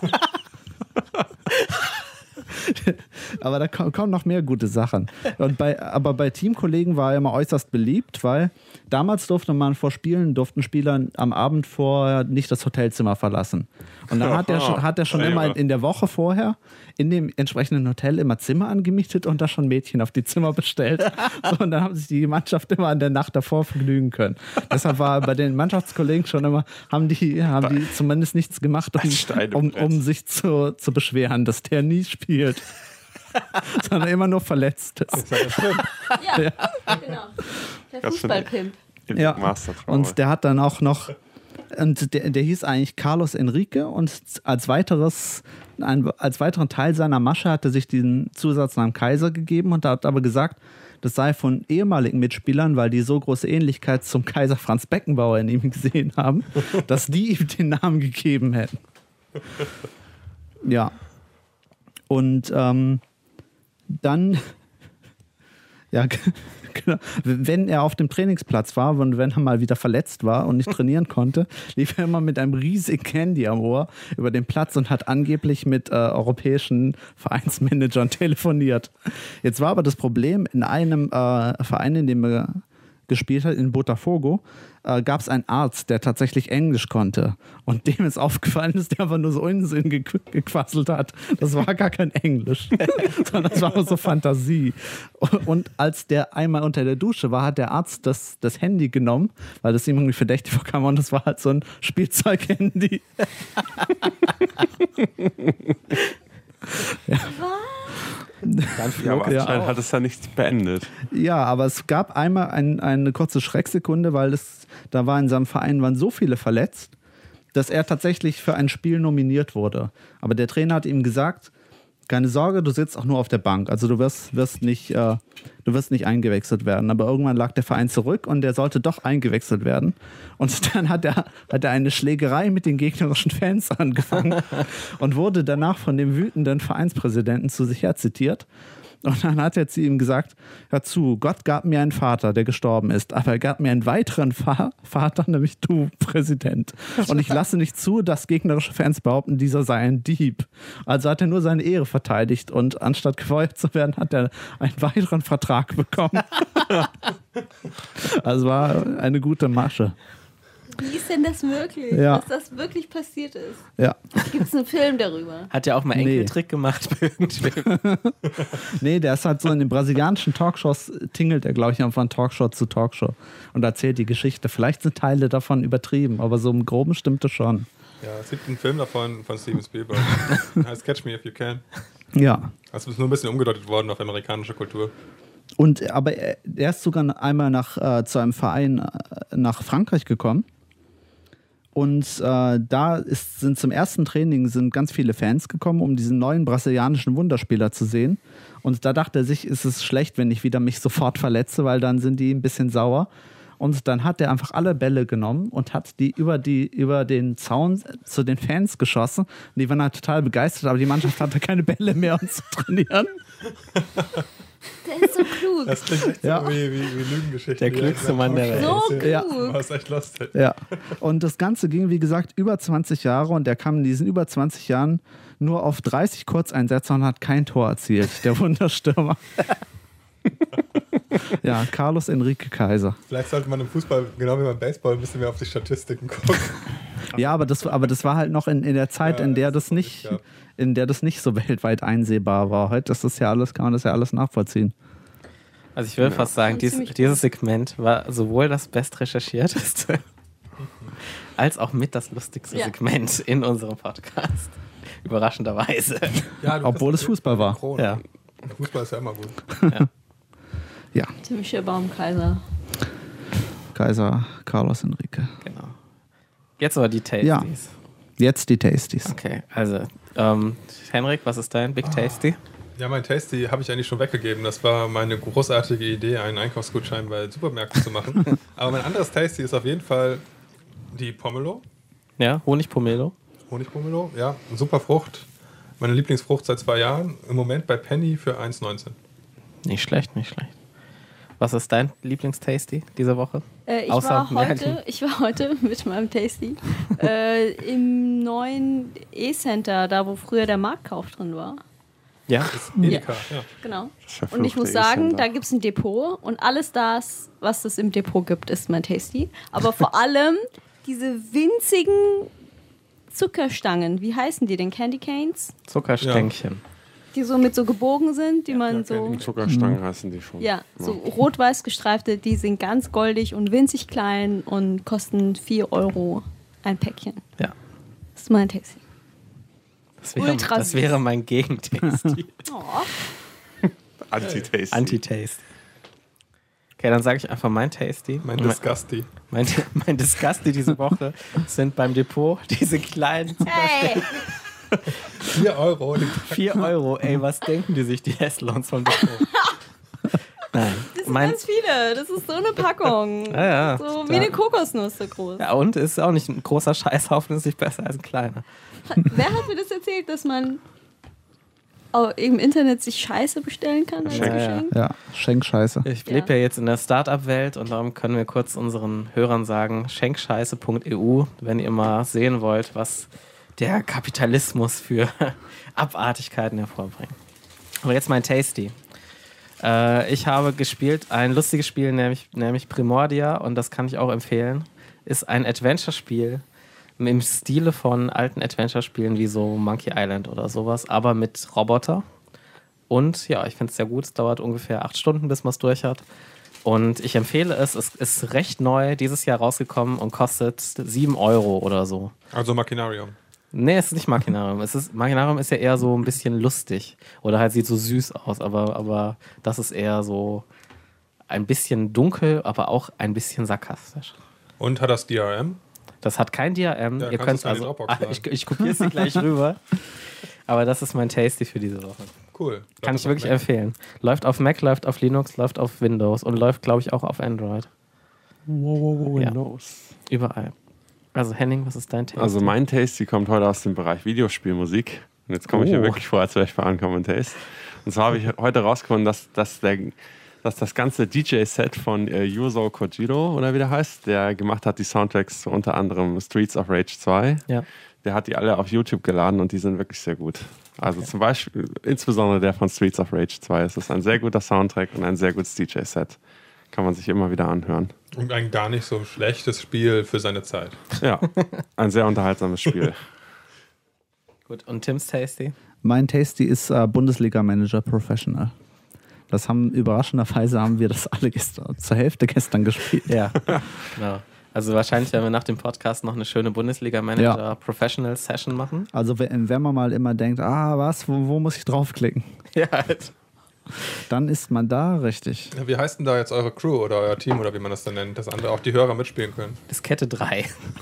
Aber da kommen noch mehr gute Sachen. Aber bei Teamkollegen war er immer äußerst beliebt, weil damals durften Spieler am Abend vorher nicht das Hotelzimmer verlassen. Und dann hat er schon immer in der Woche vorher in dem entsprechenden Hotel immer Zimmer angemietet und da schon Mädchen auf die Zimmer bestellt. So, und dann haben sich die Mannschaft immer an der Nacht davor vergnügen können. Deshalb war bei den Mannschaftskollegen schon immer, haben die zumindest nichts gemacht, um sich zu beschweren, dass der nie spielt. Sondern immer nur verletzt ist. Ja, genau. Der Fußballpimp. Ja. Und der hat dann auch noch, und der hieß eigentlich Carlos Henrique und als weiteren Teil seiner Masche hat er sich diesen Zusatznamen Kaiser gegeben und hat aber gesagt, das sei von ehemaligen Mitspielern, weil die so große Ähnlichkeit zum Kaiser Franz Beckenbauer in ihm gesehen haben, dass die ihm den Namen gegeben hätten. Ja. Und dann, ja, genau, wenn er auf dem Trainingsplatz war und wenn er mal wieder verletzt war und nicht trainieren konnte, lief er immer mit einem riesigen Handy am Ohr über den Platz und hat angeblich mit europäischen Vereinsmanagern telefoniert. Jetzt war aber das Problem, in einem Verein, in dem er gespielt hat in Botafogo, gab es einen Arzt, der tatsächlich Englisch konnte. Und dem ist aufgefallen, dass der einfach nur so Unsinn gequasselt hat. Das war gar kein Englisch, sondern das war nur so Fantasie. Und als der einmal unter der Dusche war, hat der Arzt das Handy genommen, weil das ihm irgendwie verdächtig vorkam und das war halt so ein Spielzeughandy. Was? Ja, aber anscheinend hat es da nichts beendet. Ja, aber es gab einmal eine kurze Schrecksekunde, weil da war in seinem Verein waren so viele verletzt, dass er tatsächlich für ein Spiel nominiert wurde. Aber der Trainer hat ihm gesagt, keine Sorge, du sitzt auch nur auf der Bank. Also du wirst nicht eingewechselt werden. Aber irgendwann lag der Verein zurück und der sollte doch eingewechselt werden. Und dann hat er eine Schlägerei mit den gegnerischen Fans angefangen und wurde danach von dem wütenden Vereinspräsidenten zu sich her zitiert. Und dann hat er zu ihm gesagt, hör zu, Gott gab mir einen Vater, der gestorben ist, aber er gab mir einen weiteren Vater, nämlich du, Präsident. Und ich lasse nicht zu, dass gegnerische Fans behaupten, dieser sei ein Dieb. Also hat er nur seine Ehre verteidigt und anstatt gefeuert zu werden, hat er einen weiteren Vertrag bekommen. Also war eine gute Masche. Wie ist denn das möglich, Ja. dass das wirklich passiert ist? Ja. Gibt es einen Film darüber? Hat ja auch mal Enkeltrick gemacht bei irgendwem. Nee, der ist halt so in den brasilianischen Talkshows, tingelt er, glaube ich, von Talkshow zu Talkshow und erzählt die Geschichte. Vielleicht sind Teile davon übertrieben, aber so im Groben stimmt es schon. Ja, es gibt einen Film davon von Steven Spielberg. Heißt Catch Me If You Can. Ja. Das ist nur ein bisschen umgedeutet worden auf amerikanische Kultur. Aber er ist sogar einmal zu einem Verein nach Frankreich gekommen. Und sind zum ersten Training ganz viele Fans gekommen, um diesen neuen brasilianischen Wunderspieler zu sehen. Und da dachte er sich, ist es schlecht, wenn ich wieder mich sofort verletze, weil dann sind die ein bisschen sauer. Und dann hat er einfach alle Bälle genommen und hat die über den Zaun zu den Fans geschossen. Und die waren halt total begeistert, aber die Mannschaft hatte keine Bälle mehr, um zu trainieren. Der ist so klug. Das klingt echt Ja. so wie Lügengeschichte. Der klügste Mann der Welt. So klug. Ja. Das ist echt lustig. Ja. Und das Ganze ging, wie gesagt, über 20 Jahre und er kam in diesen über 20 Jahren nur auf 30 Kurzeinsätze und hat kein Tor erzielt, der Wunderstürmer. Ja, Carlos Enrique Kaiser. Vielleicht sollte man im Fußball, genau wie beim Baseball, ein bisschen mehr auf die Statistiken gucken. Ja, aber das war halt noch in der Zeit, Ja, in der das das nicht so weltweit einsehbar war. Heute ist das ja alles, kann man das ja alles nachvollziehen. Also ich will fast sagen, dieses Segment war sowohl das bestrecherchierteste als auch mit das lustigste Segment in unserem Podcast. Überraschenderweise. Ja, Obwohl es Fußball war. Krone. Ja. Fußball ist ja immer gut. Ja, Tim Schierbaum, Kaiser. Kaiser Carlos Enrique. Genau. Jetzt aber die Tasties. Ja. Jetzt die Tasties. Okay, also Henrik, was ist dein Big Tasty? Ja, mein Tasty habe ich eigentlich schon weggegeben. Das war meine großartige Idee, einen Einkaufsgutschein bei Supermärkten zu machen. Aber mein anderes Tasty ist auf jeden Fall die Pomelo. Ja, Honigpomelo. Honigpomelo, ja. Eine super Frucht. Meine Lieblingsfrucht seit 2 Jahren. Im Moment bei Penny für 1,19. Nicht schlecht, nicht schlecht. Was ist dein Lieblingstasty diese Woche? Ich war heute mit meinem Tasty im neuen E-Center, da wo früher der Marktkauf drin war. Ja. Edeka, ja. Genau. Das Und ich muss sagen, verfluchte da gibt es ein Depot und alles das, was es im Depot gibt, ist mein Tasty. Aber vor allem diese winzigen Zuckerstangen, wie heißen die denn? Candy Canes? Zuckerstänkchen. Die so mit so gebogen sind, die man ja, so... Zuckerstangen heißen die schon. Ja, so rot-weiß gestreifte, die sind ganz goldig und winzig klein und kosten 4 € ein Päckchen. Ja. Das ist mein Tasty. Das süß. wäre mein Gegentasty. Oh. Anti-Taste. Anti-Taste. Okay, dann sage ich einfach mein Tasty. Mein Disgusty. Mein Disgusty diese Woche sind beim Depot diese kleinen Hey! 4 €. 4 €. Ey, was denken die sich, die Esslons vom Depot? Nein. Das sind ganz viele. Das ist so eine Packung. Ja, so wie eine Kokosnuss so groß. Ja, und ist auch nicht ein großer Scheißhaufen, ist nicht besser als ein kleiner. Wer hat mir das erzählt, dass man im Internet sich Scheiße bestellen kann als Geschenk? Ja, Schenkscheiße. Ich lebe ja jetzt in der Startup-Welt und darum können wir kurz unseren Hörern sagen, schenkscheiße.eu, wenn ihr mal sehen wollt, was der Kapitalismus für Abartigkeiten hervorbringt. Aber jetzt mein Tasty. Ich habe gespielt ein lustiges Spiel, nämlich Primordia, und das kann ich auch empfehlen. Ist ein Adventure-Spiel im Stile von alten Adventure-Spielen wie so Monkey Island oder sowas, aber mit Roboter. Und ja, ich finde es sehr gut. Es dauert ungefähr 8 Stunden, bis man es durch hat. Und ich empfehle es. Es ist recht neu, dieses Jahr rausgekommen und kostet 7 Euro oder so. Also Machinarium. Nee, es ist nicht Machinarium. Machinarium ist ja eher so ein bisschen lustig. Oder halt sieht so süß aus. Aber das ist eher so ein bisschen dunkel, aber auch ein bisschen sarkastisch. Und hat das DRM? Das hat kein DRM. Ja, Ihr könnt also. Ich kopiere es dir gleich rüber. Aber das ist mein Tasty für diese Woche. Cool. Kann ich wirklich empfehlen. Läuft auf Mac, läuft auf Linux, läuft auf Windows und läuft, glaube ich, auch auf Android. Windows. Ja. Überall. Also Henning, was ist dein Tasty? Also mein Tasty kommt heute aus dem Bereich Videospielmusik. Und jetzt komme ich mir wirklich vor, als wäre ich bei Uncommon Taste. Und zwar habe ich heute rausgefunden, dass das ganze DJ-Set von Yuzo Kojiro, oder wie der heißt, der gemacht hat die Soundtracks zu unter anderem Streets of Rage 2. Ja. Der hat die alle auf YouTube geladen und die sind wirklich sehr gut. Also zum Beispiel, insbesondere der von Streets of Rage 2. Es ist ein sehr guter Soundtrack und ein sehr gutes DJ-Set. Kann man sich immer wieder anhören. Und ein gar nicht so schlechtes Spiel für seine Zeit. Ja, ein sehr unterhaltsames Spiel. Gut, und Tims Tasty? Mein Tasty ist Bundesliga-Manager Professional. Überraschenderweise haben wir das alle zur Hälfte gestern gespielt. Ja, genau. Also wahrscheinlich werden wir nach dem Podcast noch eine schöne Bundesliga-Manager-Professional-Session machen. Also wenn man mal immer denkt, wo muss ich draufklicken? Ja, halt. Dann ist man da richtig. Ja, wie heißt denn da jetzt eure Crew oder euer Team oder wie man das dann nennt, dass andere auch die Hörer mitspielen können? Diskette 3.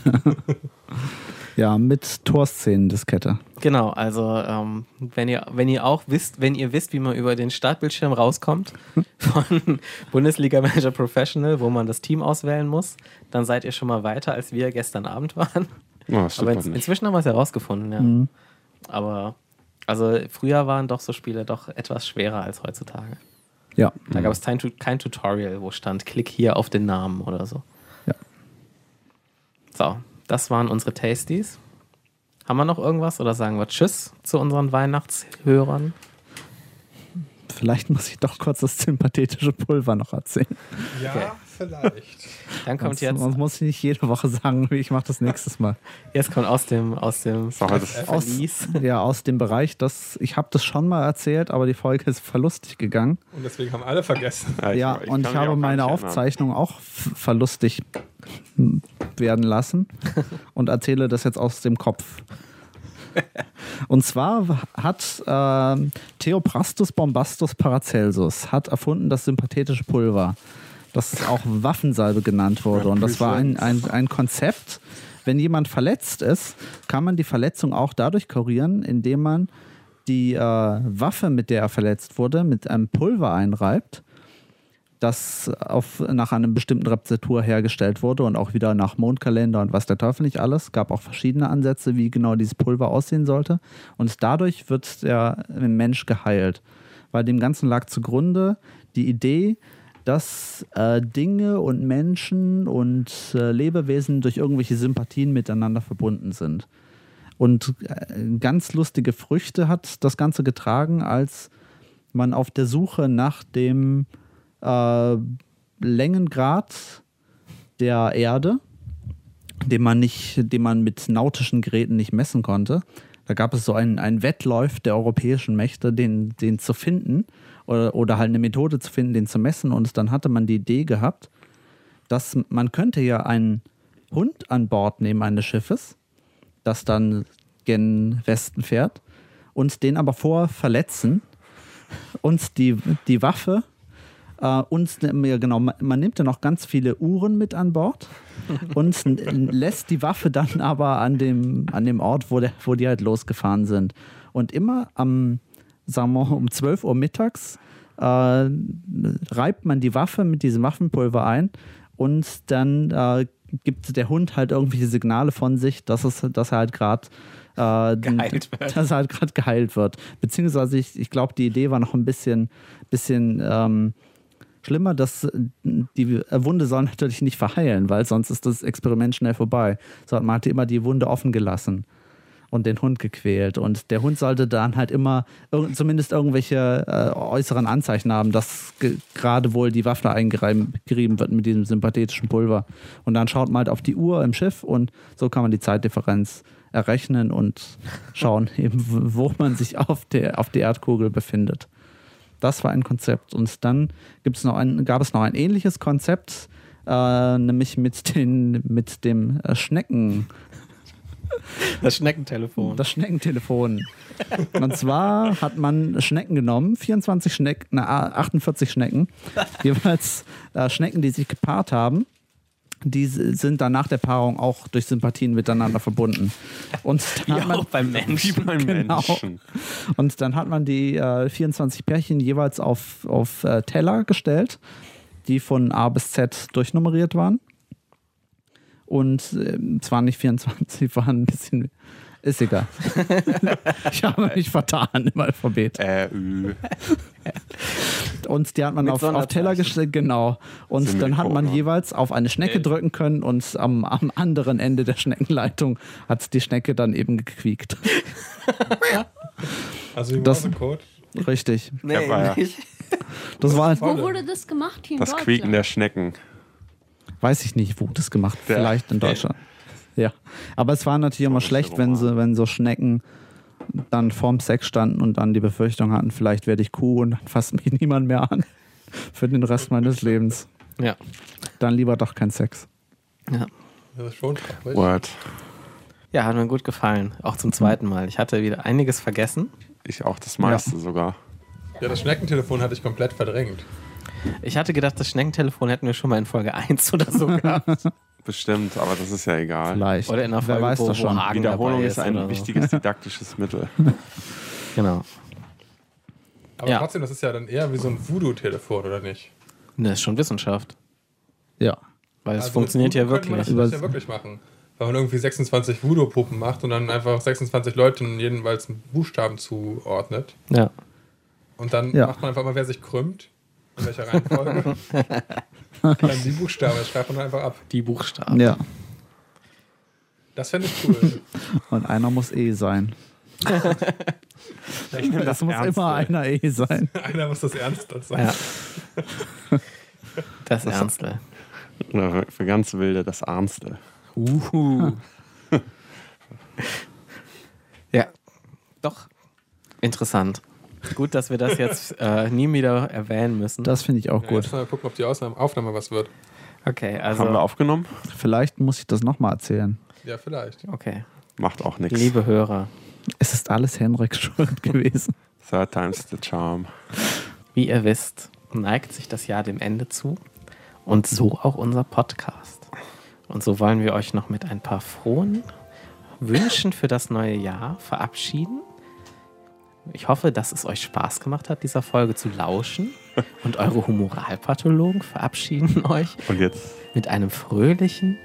Ja, mit Torszenen-Diskette. Genau, also wenn ihr wisst, wie man über den Startbildschirm rauskommt von Bundesliga Manager Professional, wo man das Team auswählen muss, dann seid ihr schon mal weiter, als wir gestern Abend waren. Oh, aber inzwischen haben wir es herausgefunden, ja. Mhm. Aber also früher waren doch so Spiele doch etwas schwerer als heutzutage. Ja. Da gab es kein Tutorial, wo stand, klick hier auf den Namen oder so. Ja. So, das waren unsere Tasties. Haben wir noch irgendwas oder sagen wir Tschüss zu unseren Weihnachtshörern? Vielleicht muss ich doch kurz das sympathetische Pulver noch erzählen. Ja, okay. Vielleicht. Dann kommt jetzt. Sonst muss ich nicht jede Woche sagen, ich mache das nächstes Mal. Jetzt kommt aus dem Verlies. Aus dem Bereich, ich habe das schon mal erzählt, aber die Folge ist verlustig gegangen. Und deswegen haben alle vergessen. Ja, und ich habe meine Aufzeichnung auch verlustig werden lassen und erzähle das jetzt aus dem Kopf. Und zwar hat Theophrastus Bombastus Paracelsus erfunden das synthetische Pulver, das auch Waffensalbe genannt wurde. Und das war ein Konzept, wenn jemand verletzt ist, kann man die Verletzung auch dadurch kurieren, indem man die Waffe, mit der er verletzt wurde, mit einem Pulver einreibt, das nach einem bestimmten Rezeptur hergestellt wurde und auch wieder nach Mondkalender und was der Teufel nicht alles. Es gab auch verschiedene Ansätze, wie genau dieses Pulver aussehen sollte. Und dadurch wird der Mensch geheilt. Weil dem Ganzen lag zugrunde die Idee, dass Dinge und Menschen und Lebewesen durch irgendwelche Sympathien miteinander verbunden sind. Und ganz lustige Früchte hat das Ganze getragen, als man auf der Suche nach dem Längengrad der Erde, den man mit nautischen Geräten nicht messen konnte. Da gab es so einen Wettlauf der europäischen Mächte, den zu finden oder halt eine Methode zu finden, den zu messen. Und dann hatte man die Idee gehabt, dass man könnte ja einen Hund an Bord nehmen eines Schiffes, das dann gen Westen fährt und den aber vorher verletzen und die Waffe man nimmt ja noch ganz viele Uhren mit an Bord und lässt die Waffe dann aber an dem Ort, wo die halt losgefahren sind. Und immer um 12 Uhr mittags reibt man die Waffe mit diesem Waffenpulver ein und dann gibt der Hund halt irgendwelche Signale von sich, dass er halt gerade geheilt wird. Beziehungsweise ich glaube, die Idee war noch ein bisschen schlimmer, dass die Wunde soll natürlich nicht verheilen, weil sonst ist das Experiment schnell vorbei. So, man hatte immer die Wunde offen gelassen. und den Hund gequält. Und der Hund sollte dann halt immer zumindest irgendwelche äußeren Anzeichen haben, dass gerade wohl die Waffe eingerieben wird mit diesem synthetischen Pulver. Und dann schaut man halt auf die Uhr im Schiff und so kann man die Zeitdifferenz errechnen und schauen, eben, wo man sich auf der Erdkugel befindet. Das war ein Konzept. Und dann gab es noch ein ähnliches Konzept, nämlich mit dem Schnecken. Das Schneckentelefon. Das Schneckentelefon. Und zwar hat man Schnecken genommen, 48 Schnecken, jeweils Schnecken, die sich gepaart haben. Die sind dann nach der Paarung auch durch Sympathien miteinander verbunden. Und dann hat man, auch beim Menschen. Wie beim Menschen. Und dann hat man die 24 Pärchen jeweils auf Teller gestellt, die von A bis Z durchnummeriert waren. Und zwar nicht 24, waren ein bisschen... Ist egal. Ich habe mich vertan im Alphabet. Und die hat man auf Teller gestellt, genau. Und dann hat man jeweils auf eine Schnecke drücken können und am anderen Ende der Schneckenleitung hat die Schnecke dann eben gequiekt. Also wie Morse-Code? Richtig. Nee, nicht. Das war, Wo wurde das gemacht hier in Das Deutschland? Quieken der Schnecken. weiß ich nicht, wo das gemacht wird. Vielleicht in Deutschland. Ja. Aber es war natürlich immer schlecht, wenn so Schnecken dann vorm Sex standen und dann die Befürchtung hatten, vielleicht werde ich Kuh und dann fasst mich niemand mehr an für den Rest meines Lebens. Ja. Dann lieber doch kein Sex. Ja. Das ist schon traurig. What? Ja, hat mir gut gefallen. Auch zum zweiten Mal. Ich hatte wieder einiges vergessen. Ich auch das meiste sogar. Ja, das Schneckentelefon hatte ich komplett verdrängt. Ich hatte gedacht, das Schneckentelefon hätten wir schon mal in Folge 1 oder so gehabt. Bestimmt, aber das ist ja egal. Vielleicht. Oder in der Folge, Wer weiß das schon. Hagen Wiederholung dabei ist ein oder wichtiges didaktisches Mittel. So. Genau. Aber Ja. trotzdem, das ist ja dann eher wie so ein Voodoo-Telefon, oder nicht? Ne, ist schon Wissenschaft. Ja. Weil es Also funktioniert ja Voodoo könnte man wirklich. das ja wirklich machen. Weil man irgendwie 26 Voodoo-Puppen macht und dann einfach 26 Leuten jeweils einen Buchstaben zuordnet. Ja. Und dann Ja. macht man einfach mal, wer sich krümmt, in welcher Reihenfolge. Dann die Buchstaben, das schreibt man einfach ab. Die Buchstaben. Ja. Das fände ich cool. Und einer muss sein. Ich nehme Das muss Ernste. immer einer sein. Einer muss das ernst sein. Ja. Das Ernstle. Oder für ganz Wilde das Armste. Ja. Doch. Interessant. Gut, dass wir das jetzt nie wieder erwähnen müssen. Das finde ich auch Ja, gut. jetzt mal gucken, ob die Aufnahme was wird. Okay, Haben wir also. aufgenommen? Vielleicht muss ich das nochmal erzählen. Ja, vielleicht. Okay. Macht auch nichts. Liebe Hörer, Es ist alles Henriks Schuld gewesen. Third time's the charm. wie ihr wisst, neigt sich das Jahr dem Ende zu. Und so auch unser Podcast. Und so wollen wir euch noch mit ein paar frohen Wünschen für das neue Jahr verabschieden. Ich hoffe, dass es euch Spaß gemacht hat, dieser Folge zu lauschen. Und eure Humoralpathologen verabschieden euch Und jetzt? mit einem fröhlichen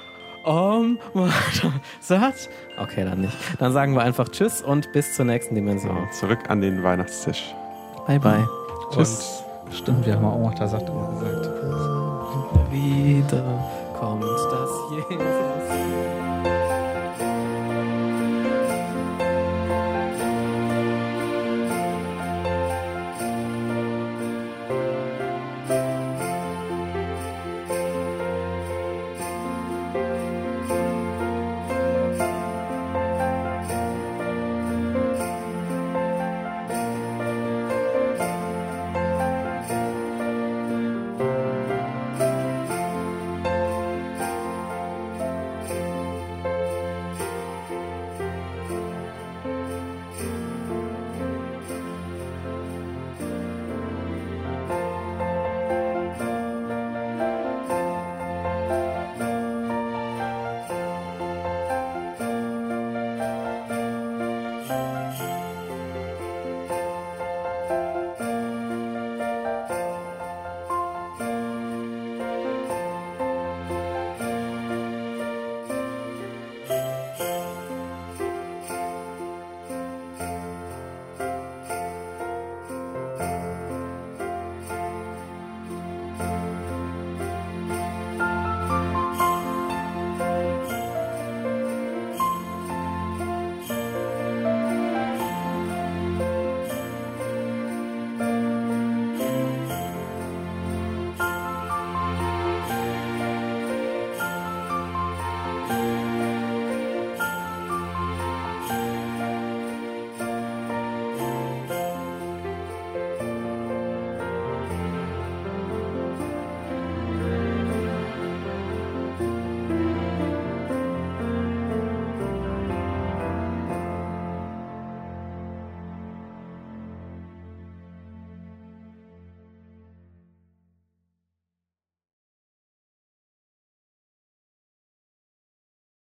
Satz. Okay, dann nicht. Dann sagen wir einfach Tschüss und bis zur nächsten Dimension. Zurück an den Weihnachtstisch. Bye, bye. Tschüss. Stimmt, wir haben auch der sagt immer gesagt. Wieder kommt das Jesus.